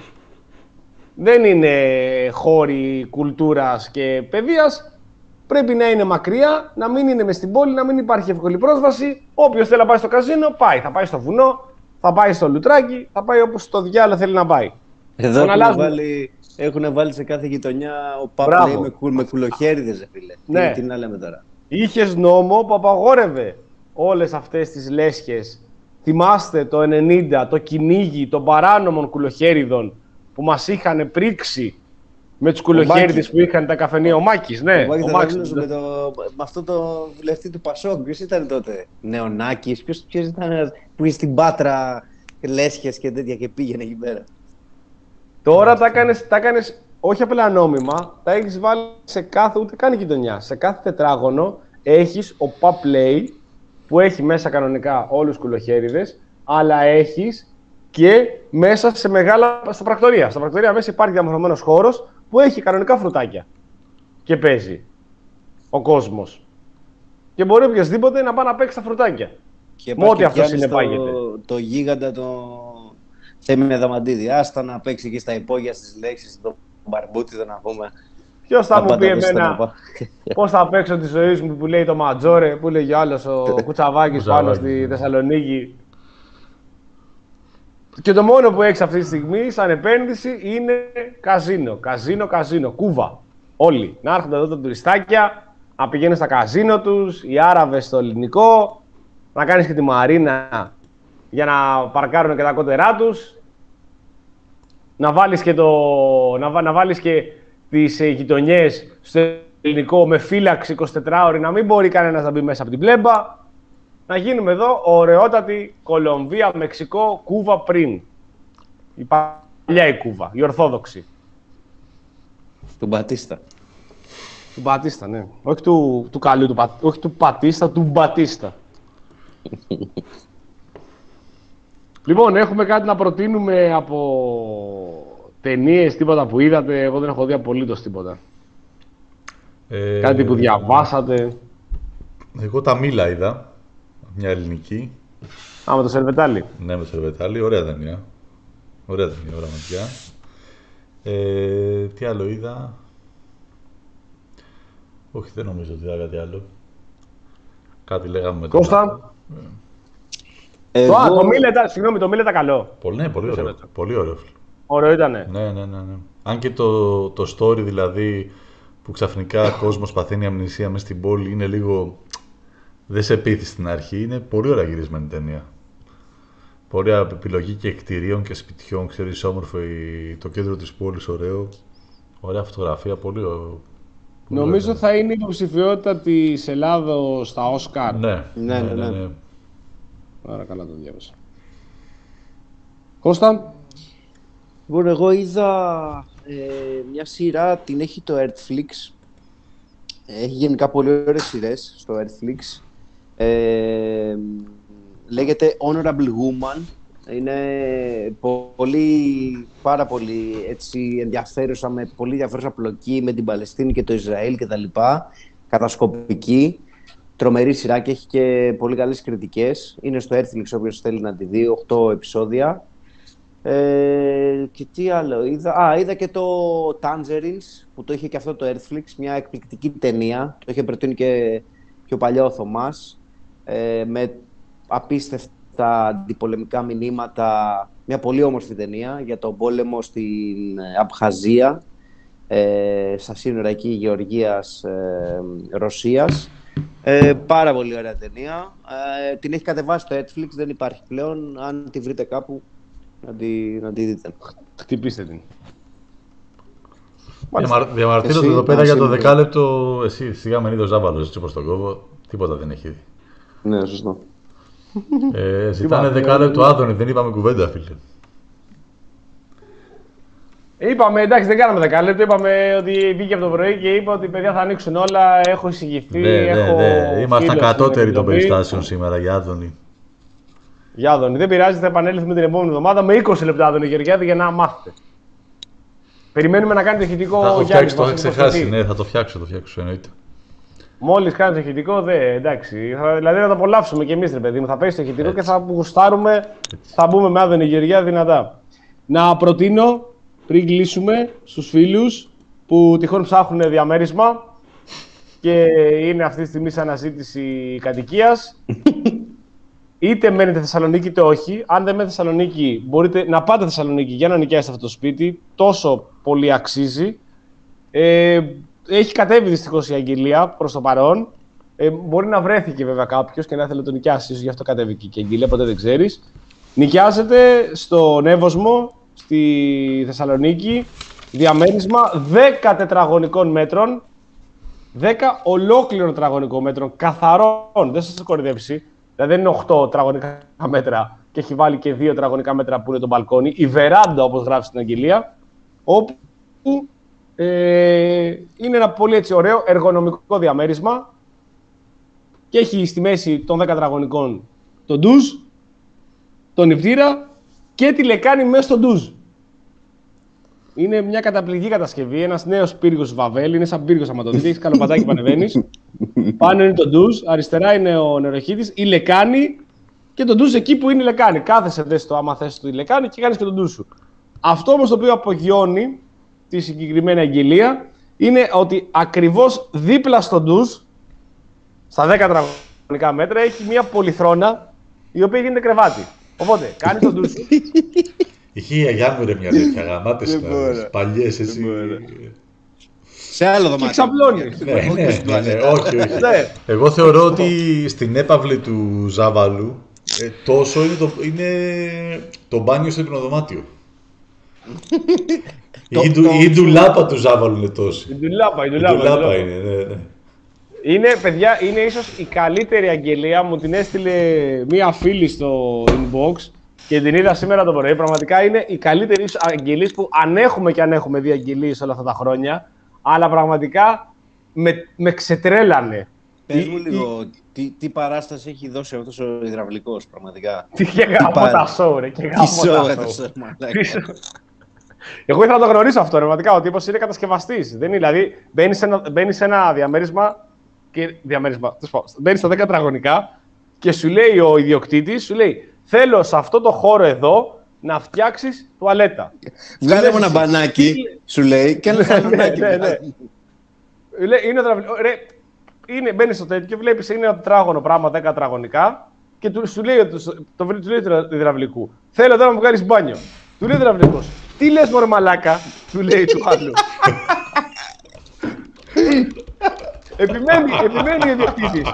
Δεν είναι χώροι κουλτούρας και παιδείας. Πρέπει να είναι μακριά, να μην είναι μες στην πόλη, να μην υπάρχει εύκολη πρόσβαση. Όποιος θέλει να πάει στο καζίνο, πάει. Θα πάει στο βουνό, θα πάει στο λουτράκι, θα πάει όπως το διάλογο θέλει να πάει. Εδώ έχουν βάλει, έχουν βάλει σε κάθε γειτονιά ο Πάπλε με, κου, με κουλοχέριδες, φίλε. Ναι. Τι, τι να λέμε τώρα. Είχες νόμο που απαγόρευε όλες αυτές τις λέσχες. Θυμάστε το ενενήντα, το κυνήγι των παράνομων κουλοχέριδων που μας είχαν πρίξει με τους κουλοχέριδες που είχαν τα καφενεία. Ο Μάκης, ναι. Ο, ο Μάκης, με, το, με αυτό το βουλευτή του Πασόκ, ποιος ήταν τότε? Νεονάκης, ποιος, ποιος ήταν που είχε στην Πάτρα λέσχες και τέτοια και πήγαινε εκεί πέρα. Τώρα τα έκανες, τα έκανες όχι απλά νόμιμα, τα έχεις βάλει σε κάθε, ούτε καν γειτονιά. Σε κάθε τετράγωνο έχεις ο pub play που έχει μέσα κανονικά όλους τους κουλοχέριδες, αλλά έχεις και μέσα σε μεγάλα, στα πρακτορία. Στα πρακτορία μέσα υπάρχει διαμορφωμένος χώρος που έχει κανονικά φρουτάκια και παίζει ο κόσμος. Και μπορεί οποιοδήποτε να πάει να παίξει τα φρουτάκια. Και με ό,τι αυτό το, συνεπάγεται. Το γίγαντα το Θέμη Αδαμαντίδη. Άστα να παίξει εκεί στα υπόγεια στις λέξεις, το μπαρμπούτιδο να πούμε. Ποιος θα μου πει εμένα πώς θα παίξω τη ζωή μου που λέει το Ματζόρε, που λέει για άλλος ο Κουτσαβάκης πάνω στη Θεσσαλονίκη. Και το μόνο που έχεις αυτή τη στιγμή σαν επένδυση είναι καζίνο. Καζίνο, καζίνο, κούβα. Όλοι. Να έρχονται εδώ τα τουριστάκια, να πηγαίνουν στα καζίνο τους, οι Άραβες στο ελληνικό, να κάνεις και τη μαρίνα για να παρκάρουν και τα κότερά τους, να βάλεις και, το, να, να βάλεις και τις γειτονιές στο ελληνικό με φύλαξη εικοσιτετράωρη, να μην μπορεί κανένας να μπει μέσα από την πλέμπα. Να γίνουμε εδώ ωραιότατη Κολομβία, Μεξικό, Κούβα πριν. Η παλιά η Κούβα, η Ορθόδοξη. Του Μπατίστα. Του Μπατίστα, ναι. Όχι του, του καλού, του, όχι του Πατίστα, του Μπατίστα. Λοιπόν, έχουμε κάτι να προτείνουμε από ταινίες, τίποτα που είδατε? Εγώ δεν έχω δει απολύτως τίποτα. Ε, κάτι που διαβάσατε? Εγώ τα Μήλα είδα. Μια ελληνική. Α, με το Σερβετάλι. Ναι, με το Σερβετάλι. Ωραία ταινία. Ωραία ταινία, πραγματικά. Ε, τι άλλο είδα? Όχι, δεν νομίζω ότι είδα κάτι άλλο. Κάτι λέγαμε με τον Κώστα. Εγώ... Το, το Μήλα ήταν, συγγνώμη, το Μήλα ήταν καλό. Πολύ, ναι, πολύ ωραίο. Πολύ ωραίο. Ωραίο ήτανε. Ναι, ναι, ναι, ναι. Αν και το, το story δηλαδή που ξαφνικά κόσμος παθαίνει αμνησία μέσα στην πόλη είναι λίγο... Δεν σε πείθει στην αρχή, είναι πολύ ωραία γυρισμένη ταινία. Πολύ ωραία επιλογή και κτηρίων και σπιτιών, ξέρεις, όμορφο το κέντρο της πόλης, ωραίο. Ωραία φωτογραφία, πολύ ωραίο. Νομίζω ωραία. Θα είναι η υποψηφιότητα της Ελλάδος στα Όσκαρ. Ναι, ναι, ναι. ναι, ναι. Άρα καλά το διάβασα. Κώστα. Λοιπόν, εγώ είδα ε, μια σειρά, την έχει το Earthflix. Έχει γενικά πολύ ωραίες σειρές στο Earthflix. Ε, λέγεται Honorable Woman. Είναι πολύ, πάρα πολύ έτσι, ενδιαφέρουσα, με πολύ ενδιαφέρουσα πλοκή με την Παλαιστίνη και το Ισραήλ κτλ. Κατασκοπική. Τρομερή σειρά και έχει και πολύ καλές κριτικές. Είναι στο Netflix όποιος θέλει να τη δει, οκτώ επεισόδια. Ε, και τι άλλο είδα. Α, είδα και το Tangerines που το είχε και αυτό το Netflix, μια εκπληκτική ταινία. Το είχε προτείνει και πιο παλιά ο Θωμάς. Ε, με απίστευτα αντιπολεμικά μηνύματα. Μια πολύ όμορφη ταινία για τον πόλεμο στην Αμπχαζία, ε, στα σύνορα εκεί Γεωργίας, ε, Ρωσίας. Ε, πάρα πολύ ωραία ταινία. Ε, την έχει κατεβάσει στο Netflix, δεν υπάρχει πλέον. Αν τη βρείτε κάπου, να τη, να τη δείτε. Χτυπήστε την. Διαμαρτύρονται εδώ πέρα για το δεκάλεπτο. Εσύ σιγά μεν είδε ο Ζάβαλος, έτσι όπως τον κόβω. Τίποτα δεν έχει δει. Ναι, σωστό. Ε, ζητάνε δεκάλεπτο Άδωνη, δεν είπαμε κουβέντα, φίλε. Είπαμε, εντάξει, δεν κάναμε δεκάλεπτο. Είπαμε ότι βγήκε από το πρωί και είπε ότι παιδιά θα ανοίξουν όλα. Έχω εισηγηθεί. Ναι, έχω ναι, ναι. Ήμασταν κατώτεροι των περιστάσεων σήμερα για Άδωνη. Για Άδωνη, δεν πειράζει, θα επανέλθουμε την επόμενη εβδομάδα με είκοσι λεπτά Άδωνη Γεωργιάδη για να μάθετε. Περιμένουμε να κάνετε ηχητικό. Θα το φτιάξει, το Γιάννη, είχα ξεχάσει. Ναι, θα το φτιάξω, το φτιάξω, εννοείται. Μόλις κάνετε το ηχητικό, δε, εντάξει. Θα, δηλαδή θα το απολαύσουμε κι εμείς, ρε παιδί μου. Θα πέσει το ηχητικό έτσι. Και θα γουστάρουμε, έτσι. Θα μπούμε με Άδωνη Γεωργιάδη δυνατά. Να προτείνω πριν κλείσουμε στους φίλους που τυχόν ψάχνουν διαμέρισμα και είναι αυτή τη στιγμή σε αναζήτηση κατοικίας. Είτε μένετε Θεσσαλονίκη είτε όχι. Αν δεν μένετε Θεσσαλονίκη, μπορείτε να πάτε Θεσσαλονίκη για να νοικιάσετε αυτό το σπίτι. Τόσο πολύ αξίζει. Ε, έχει κατέβει δυστυχώς η αγγελία προς το παρόν. Ε, μπορεί να βρέθηκε βέβαια κάποιος και να ήθελε να το νοικιάσει, γι' αυτό κατέβηκε και η αγγελία, ποτέ δεν ξέρεις. Νοικιάζεται στον Εύωσμο, στη Θεσσαλονίκη, διαμέρισμα δέκα τετραγωνικών μέτρων. δέκα ολόκληρων τετραγωνικών μέτρων, καθαρών, δεν σας κορυδεύσει. Δηλαδή δεν είναι οκτώ τετραγωνικά μέτρα και έχει βάλει και δύο τετραγωνικά μέτρα που είναι το μπαλκόνι. Η βεράντα, όπως γράφει στην αγγελία, όπου ε, είναι ένα πολύ έτσι ωραίο εργονομικό διαμέρισμα και έχει στη μέση των δέκα τετραγωνικών τον ντουζ, τον νηπτήρα και τη λεκάνη μέσα στο ντουζ. Είναι μια καταπληκτική κατασκευή, ένας νέος πύργος Βαβέλ, είναι σαν πύργος άμα το δείτε, έχει καλοπατάκι που ανεβαίνεις. Πάνω είναι το ντουζ, αριστερά είναι ο νεροχύτης, η λεκάνη και το ντουζ εκεί που είναι η λεκάνη. Κάθεσαι δες το άμα θες τη λεκάνη και κάνεις και το ντουζ σου. Αυτό όμως το οποίο απογειώνει τη συγκεκριμένη αγγελία είναι ότι ακριβώς δίπλα στο ντουζ, στα δέκα τετραγωνικά μέτρα, έχει μια πολυθρόνα η οποία γίνεται κρεβάτι. Οπότε κάνεις το ντουζ σου. Είχε η γιαγιά μου ρε μια τέτοια γαμάτες παλιές εσύ. Σε άλλο δωμάτιο. Και ξαπλώνεις. Ναι, ναι, ναι, όχι, όχι. Εγώ θεωρώ ότι στην έπαυλη του Ζάβαλου τόσο είναι το, είναι το μπάνιο στο υπνοδωμάτιο. Η ντουλάπα του Ζάβαλου είναι τόση. Η ντουλάπα, η ντουλάπα είναι, ναι, ναι. Είναι, παιδιά, είναι ίσως η καλύτερη αγγελία. Μου την έστειλε μία φίλη στο inbox και την είδα σήμερα το πρωί. Πραγματικά είναι η καλύτερη αγγελίες που αν έχουμε και αν έχουμε δει αγγελίες όλα αυτά τα χρόνια. Αλλά πραγματικά με, με ξετρέλανε. Πες μου λίγο, η... τι, τι παράσταση έχει δώσει αυτός ο υδραυλικός, πραγματικά. Τι και γάμω τα σόου, ρε. Και γάμω τα σόου. Εγώ ήθελα να το γνωρίσω αυτό, πραγματικά. Ο τύπος είναι κατασκευαστής. Δεν είναι, δηλαδή, μπαίνεις σε ένα, μπαίνεις σε ένα διαμέρισμα και διαμέρισμα, μπαίνεις στα δέκα τετραγωνικά και σου λέει ο ιδιοκτήτης, σου λέει, θέλω σε αυτό το χώρο εδώ να φτιάξεις τουαλέτα. Βγάλε μου ένα μπανάκι, σου λέει, και ένα μπανάκι. Είναι είναι, μπαίνεις στο τέτοιο και βλέπεις είναι ένα τετράγωνο πράγμα, δέκα τετραγωνικά και του, σου λέει το λέει του υδραυλικού. Θέλω εδώ να μου κάνεις μπάνιο. Του λέει ο υδραυλικός. Τι λες μωρέ μαλάκα, του λέει του άλλου. Επιμένει, επιμένει ο ιδιοκτήτης.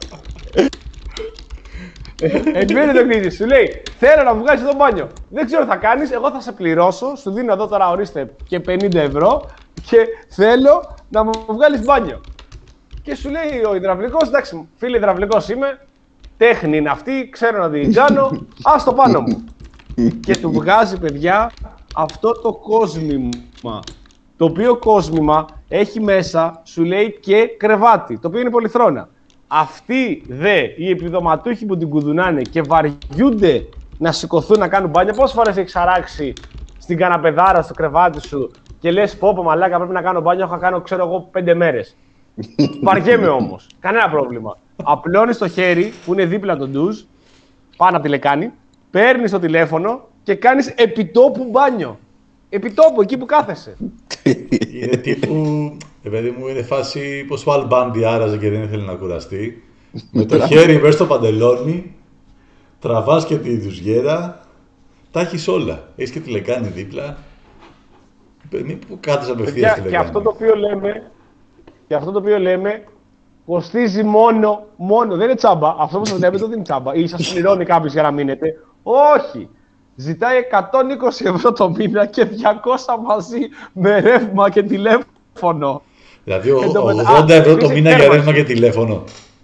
Επιμένει ο ιδιοκτήτης, σου λέει θέλω να μου βγάλεις εδώ μπάνιο. Δεν ξέρω τι θα κάνεις, εγώ θα σε πληρώσω, σου δίνω εδώ τώρα ορίστε και πενήντα ευρώ και θέλω να μου βγάλεις μπάνιο. Και σου λέει ο υδραυλικός, εντάξει φίλε υδραυλικός είμαι, τέχνη είναι αυτή, ξέρω να την κάνω, ας το πάνω μου. Και του βγάζει παιδιά αυτό το κόσμημα. Το οποίο κόσμημα έχει μέσα, σου λέει και κρεβάτι, το οποίο είναι πολυθρόνα. Αυτοί δε, οι επιδοματούχοι που την κουδουνάνε και βαριούνται να σηκωθούν να κάνουν μπάνια, πόσες φορές έχεις αράξει στην καναπεδάρα, στο κρεβάτι σου και λες πω πω μαλάκα πρέπει να κάνω μπάνια, έχω να κάνω ξέρω εγώ πέντε μέρες. Βαριέμαι όμως, κανένα πρόβλημα. Απλώνεις το χέρι που είναι δίπλα το ντουζ, πάνω από τη λεκάνη, παίρνεις το τηλέφωνο και κάνεις επιτόπου μπάνιο. Επιτόπου, εκεί που κάθεσαι. Είναι τύπου, επειδή μου είναι φάση πως ο Αλμπάντι άραζε και δεν ήθελε να κουραστεί. Με το χέρι μέσα στο παντελόνι, τραβάς και τη δουζιέρα, τα έχεις όλα. Έχεις και τη λεκάνη δίπλα. Μην που κάθεσαι απευθείας τη λεκάνη. Και αυτό το οποίο λέμε, και αυτό το οποίο λέμε, κοστίζει μόνο, μόνο, δεν είναι τσάμπα. Αυτό που σας λέμε δεν είναι τσάμπα. Ή σας πληρώνει κάποιος για να μείνετε. Όχι! Ζητάει εκατόν είκοσι ευρώ το μήνα και διακόσια μαζί με ρεύμα και τηλέφωνο. Δηλαδή ογδόντα ευρώ το μήνα για ρεύμα και τηλέφωνο.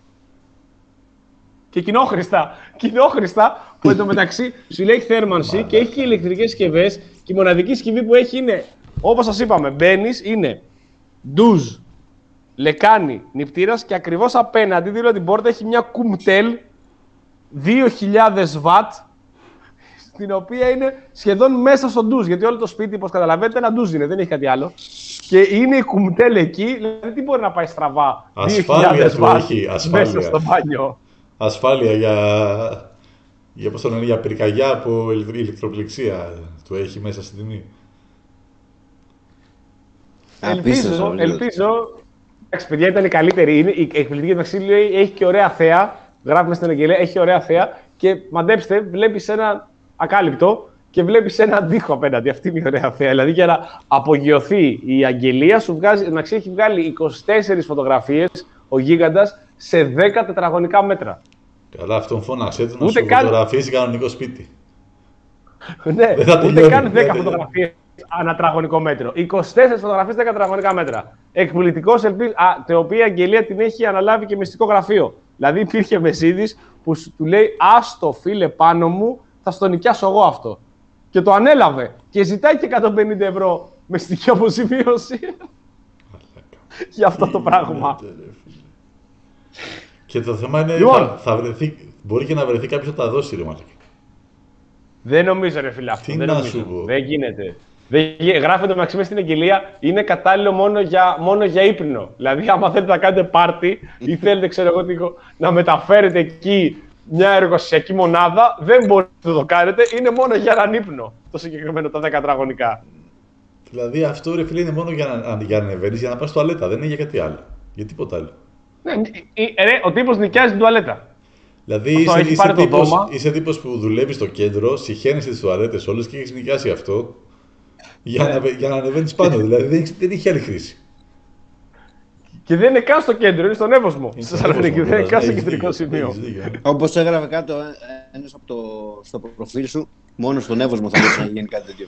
Και κοινόχρηστα. Κοινόχρηστα που εντωμεταξύ σου λέει θέρμανση και έχει και ηλεκτρικές συσκευές. Και η μοναδική συσκευή που έχει είναι, όπως σας είπαμε, μπαίνεις, είναι ντουζ, λεκάνη, νηπτήρας και ακριβώς απέναντι δίπλα την πόρτα έχει μια κουμτέλ δύο χιλιάδες βατ. Στην οποία είναι σχεδόν μέσα στο ντουζ. Γιατί όλο το σπίτι, όπως καταλαβαίνετε, ένα ντουζ είναι, δεν έχει κάτι άλλο. Και είναι η κουμτέλ εκεί, δηλαδή τι μπορεί να πάει στραβά. Ασφάλεια του έχει, ασφάλεια. Μέσα στο μπάνιο. Ασφάλεια για, για, πώς το λένε, για πυρκαγιά από ηλεκτροπληξία του έχει μέσα στην τιμή. Ελπίζω, ελπίζω. Εντάξει, παιδιά, ήταν η καλύτερη. Είναι, η εκπληκτική ταξίδι έχει και ωραία θέα. Γράφουμε στην αγγελία, έχει ωραία θέα. Και μαντέψτε, βλέπεις ένα ακάλυπτο και βλέπεις έναν τοίχο απέναντι. Αυτή είναι η ωραία θέα. Δηλαδή για να απογειωθεί η αγγελία, σου βγάζει, να ξέρει, έχει βγάλει είκοσι τέσσερις φωτογραφίες ο γίγαντας σε δέκα τετραγωνικά μέτρα. Καλά, αυτόν φώναξε του να σου καν... φωτογραφίσει κανονικό σπίτι. Ναι, ούτε καν δέκα φωτογραφίες ανά τετραγωνικό μέτρο. είκοσι τέσσερις φωτογραφίες δέκα τετραγωνικά μέτρα. Εκπληκτικός, ελπίζω, την οποία η αγγελία την έχει αναλάβει και μυστικό γραφείο. Δηλαδή υπήρχε Μεσίδης που του λέει «Άστο φίλε πάνω μου, θα στο νοικιάσω εγώ αυτό». Και το ανέλαβε και ζητάει και εκατόν πενήντα ευρώ μυστική αποζημίωση για αυτό το πράγμα. Και το θέμα είναι, λοιπόν, θα, θα βρεθεί, μπορεί και να βρεθεί κάποιος να τα δώσει, ρε μαλάκα. Δεν νομίζω, ρε φίλε, αυτό. Τι δεν να νομίζω. σου πω. Δεν γίνεται. Δεν... Γράφει το Μαξιμέ στην εγγελία, είναι κατάλληλο μόνο για, μόνο για ύπνο. Δηλαδή, άμα θέλετε να κάνετε πάρτι ή θέλετε, ξέρω εγώ, να μεταφέρετε εκεί μια εργοσιακή μονάδα, δεν μπορείτε να το κάνετε, είναι μόνο για έναν ύπνο το συγκεκριμένο, τα δέκα τετραγωνικά. Δηλαδή, αυτό, ρε φίλε, είναι μόνο για να, για να ανεβαίνεις, για να πας στο τουαλέτα, δεν είναι για κάτι άλλο. Για τίποτα άλλο. Ναι, ρε, ο τύπος νοικιάζει την τουαλέτα. Δηλαδή είσαι, είσαι, τύπος, είσαι τύπος που δουλεύει στο κέντρο, συχαίνεσαι τις τουαλέτες όλες και έχεις νοικιάσει αυτό για, να, για να ανεβαίνεις πάνω. Δηλαδή δεν, δεν έχει άλλη χρήση. Και δεν είναι καν στο κέντρο, είναι στον Εύωσμο. Στη Θεσσαλονίκη, δεν είναι καν στο κεντρικό σημείο. Όπως έγραφε κάτω ένας από το, στο προφίλ σου, μόνο στον Εύωσμο θα μπορούσε να γίνει κάτι τέτοιο.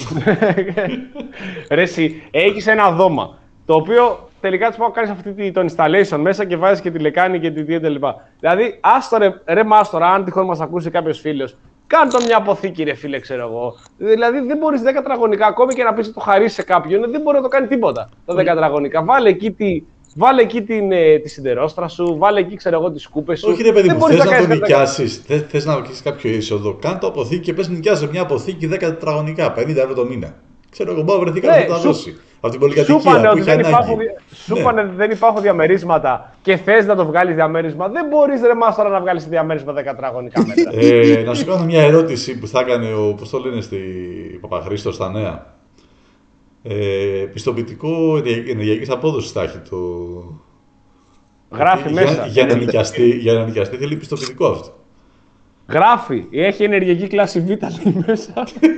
Ρε εσύ, έχεις ένα δώμα, το οποίο τελικά τους πάω να κάνεις αυτή το installation μέσα και βάζεις και τη λεκάνη και τη δίαιτα κλπ. Δηλαδή, άστο ρε, ρε μάστορα, αν τυχόν μας ακούσει κάποιος φίλος, κάνε το μια αποθήκη ρε φίλε, ξέρω εγώ. Δηλαδή δεν μπορείς δέκα τετραγωνικά, ακόμη και να πεις το χαρίσεις σε κάποιον, δεν μπορεί να το κάνει τίποτα τα δέκα τετραγωνικά. Βάλε εκεί τη... Βάλε εκεί την, ε, τη σιδερόστρα σου, βάλε εκεί ξέρω εγώ τις σκούπες σου. Όχι ρε παιδί μου, θες να, να το νοικιάσεις, θε, θες να έχεις κάποιο είσοδο, κάνε το αποθήκη και πες νοικιάζε μια αποθήκη δέκα τετραγωνικά, πενήντα ευρώ το μήνα. Ξέρω εγώ, μπορεί να βρεθεί κάποιος να τα δώσει. Από την πολυκατοικία που είχε ανάγκη. Σου είπανε ότι δεν υπάρχουν διαμερίσματα και θες να το βγάλεις διαμέρισμα. Δεν μπορείς ρε μάστορα να βγάλεις διαμέρισμα δέκα τετραγωνικά μέτρα. ε, να σου κάνω μια ερώτηση που θα έκανε ο, πώς το λένε στη Παπαχρήστο στα νέα. Ε, πιστοποιητικό ενεργειακής απόδοσης θα έχει το... Γράφει για, μέσα. Για να, νοικιαστεί, για να νοικιαστεί θέλει πιστοποιητικό αυτό. Γράφει. Έχει ενεργειακή κλάση Β λέει μέσα.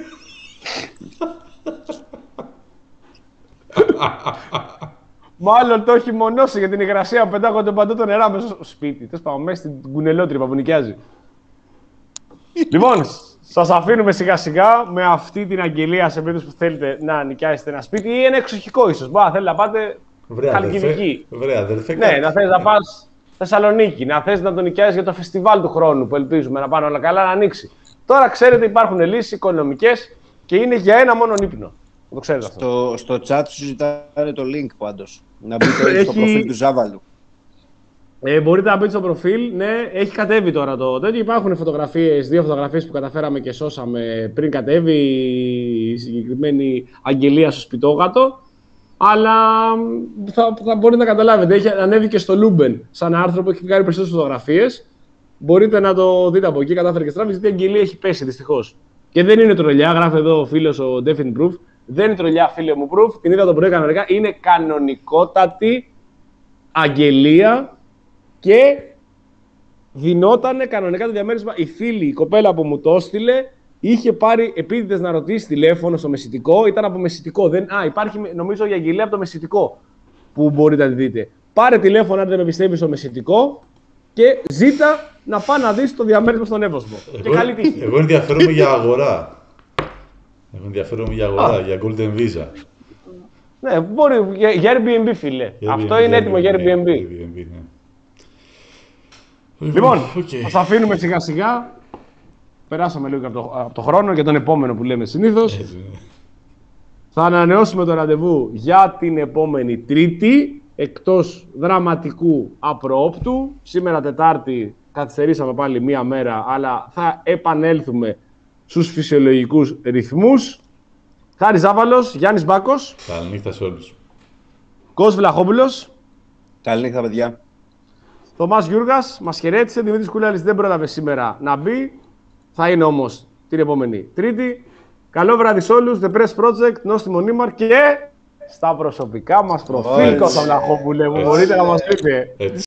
Μάλλον το έχει μονώσει για την υγρασία που πετάγονται παντού το νερά μέσα στο σπίτι. Τέλος πάντων, μέσα στην κουνελότρυπα που νοικιάζει. Λοιπόν, σας αφήνουμε σιγά σιγά με αυτή την αγγελία σε περίπτωση που θέλετε να νοικιάσετε ένα σπίτι ή ένα εξοχικό ίσως. Μπορεί να θέλετε να πάτε Χαλκιδική. Βρέα, αδερφέ. Ναι, να θες να πας Θεσσαλονίκη, να θες να το νοικιάσεις για το φεστιβάλ του χρόνου που ελπίζουμε να πάνε όλα καλά να ανοίξει. Τώρα ξέρετε υπάρχουν λύσεις οικονομικές και είναι για ένα μόνο ύπνο. Το ξέρετε αυτό. Στο, στο chat σου ζητάνε το link πάντως. Να μπείτε στο προφίλ του Ζάβαλου. Ε, μπορείτε να μπείτε στο προφίλ. Ναι, έχει κατέβει τώρα το τέτοιο. Υπάρχουν φωτογραφίες, δύο φωτογραφίες που καταφέραμε και σώσαμε πριν κατέβει η συγκεκριμένη αγγελία στο σπιτόγατο. Αλλά θα, θα μπορείτε να καταλάβετε. Έχει ανέβει και στο Λούμπεν σαν άρθρο που έχει κάνει περισσότερες φωτογραφίες. Μπορείτε να το δείτε από εκεί. Κατάφερε και στράφει, γιατί η αγγελία έχει πέσει δυστυχώς. Και δεν είναι τρολιά. Γράφει εδώ ο φίλος ο Definite Proof. Δεν είναι τρολιά, φίλε μου Proof. Την είδα το πρωί κανονικά. Είναι κανονικότατη αγγελία. Και δινότανε κανονικά το διαμέρισμα. Η φίλη, η κοπέλα που μου το έστειλε, είχε πάρει επίτηδες να ρωτήσει τηλέφωνο στο μεσητικό. Ήταν από μεσητικό. Δεν... Α, υπάρχει νομίζω η αγγελία από το μεσητικό που μπορείτε να τη δείτε. Πάρε τηλέφωνο αν δεν με πιστεύει στο μεσητικό και ζήτα να πάει να δεις το διαμέρισμα στον Εύωσμο. Εγώ, και καλή τύχη. Εγώ ενδιαφέρομαι για αγορά. Εγώ ενδιαφέρομαι για αγορά, για Golden Visa. Ναι, μπορεί για, για Airbnb, φίλε. Για Αυτό Airbnb, είναι έτοιμο για ναι, Airbnb. Airbnb, ναι. Λοιπόν, okay. θα αφήνουμε σιγά σιγά. Περάσαμε λίγο από το, από το χρόνο για τον επόμενο που λέμε συνήθως. Έτσι, ναι. Θα ανανεώσουμε το ραντεβού για την επόμενη Τρίτη, εκτός δραματικού απροόπτου. Σήμερα Τετάρτη καθυστερήσαμε πάλι μία μέρα, αλλά θα επανέλθουμε στους φυσιολογικούς ρυθμούς. Χάρης Ζάβαλος, Γιάννης Μπάκος. Καληνύχτα σε όλους. Κώστας Βλαχόπουλος. Καληνύχτα, παιδιά. Θωμάς Γιούργας, μας χαιρέτησε. Δημήτρης Κούλαλης δεν πρόλαβε σήμερα να μπει. Θα είναι όμως την επόμενη Τρίτη. Καλό βράδυ σε όλους. The Press Project, Νόστιμο Νίμαρ και στα προσωπικά μας προφίλ, Κώστα Βλαχόπουλε, που μπορείτε να μας πείτε.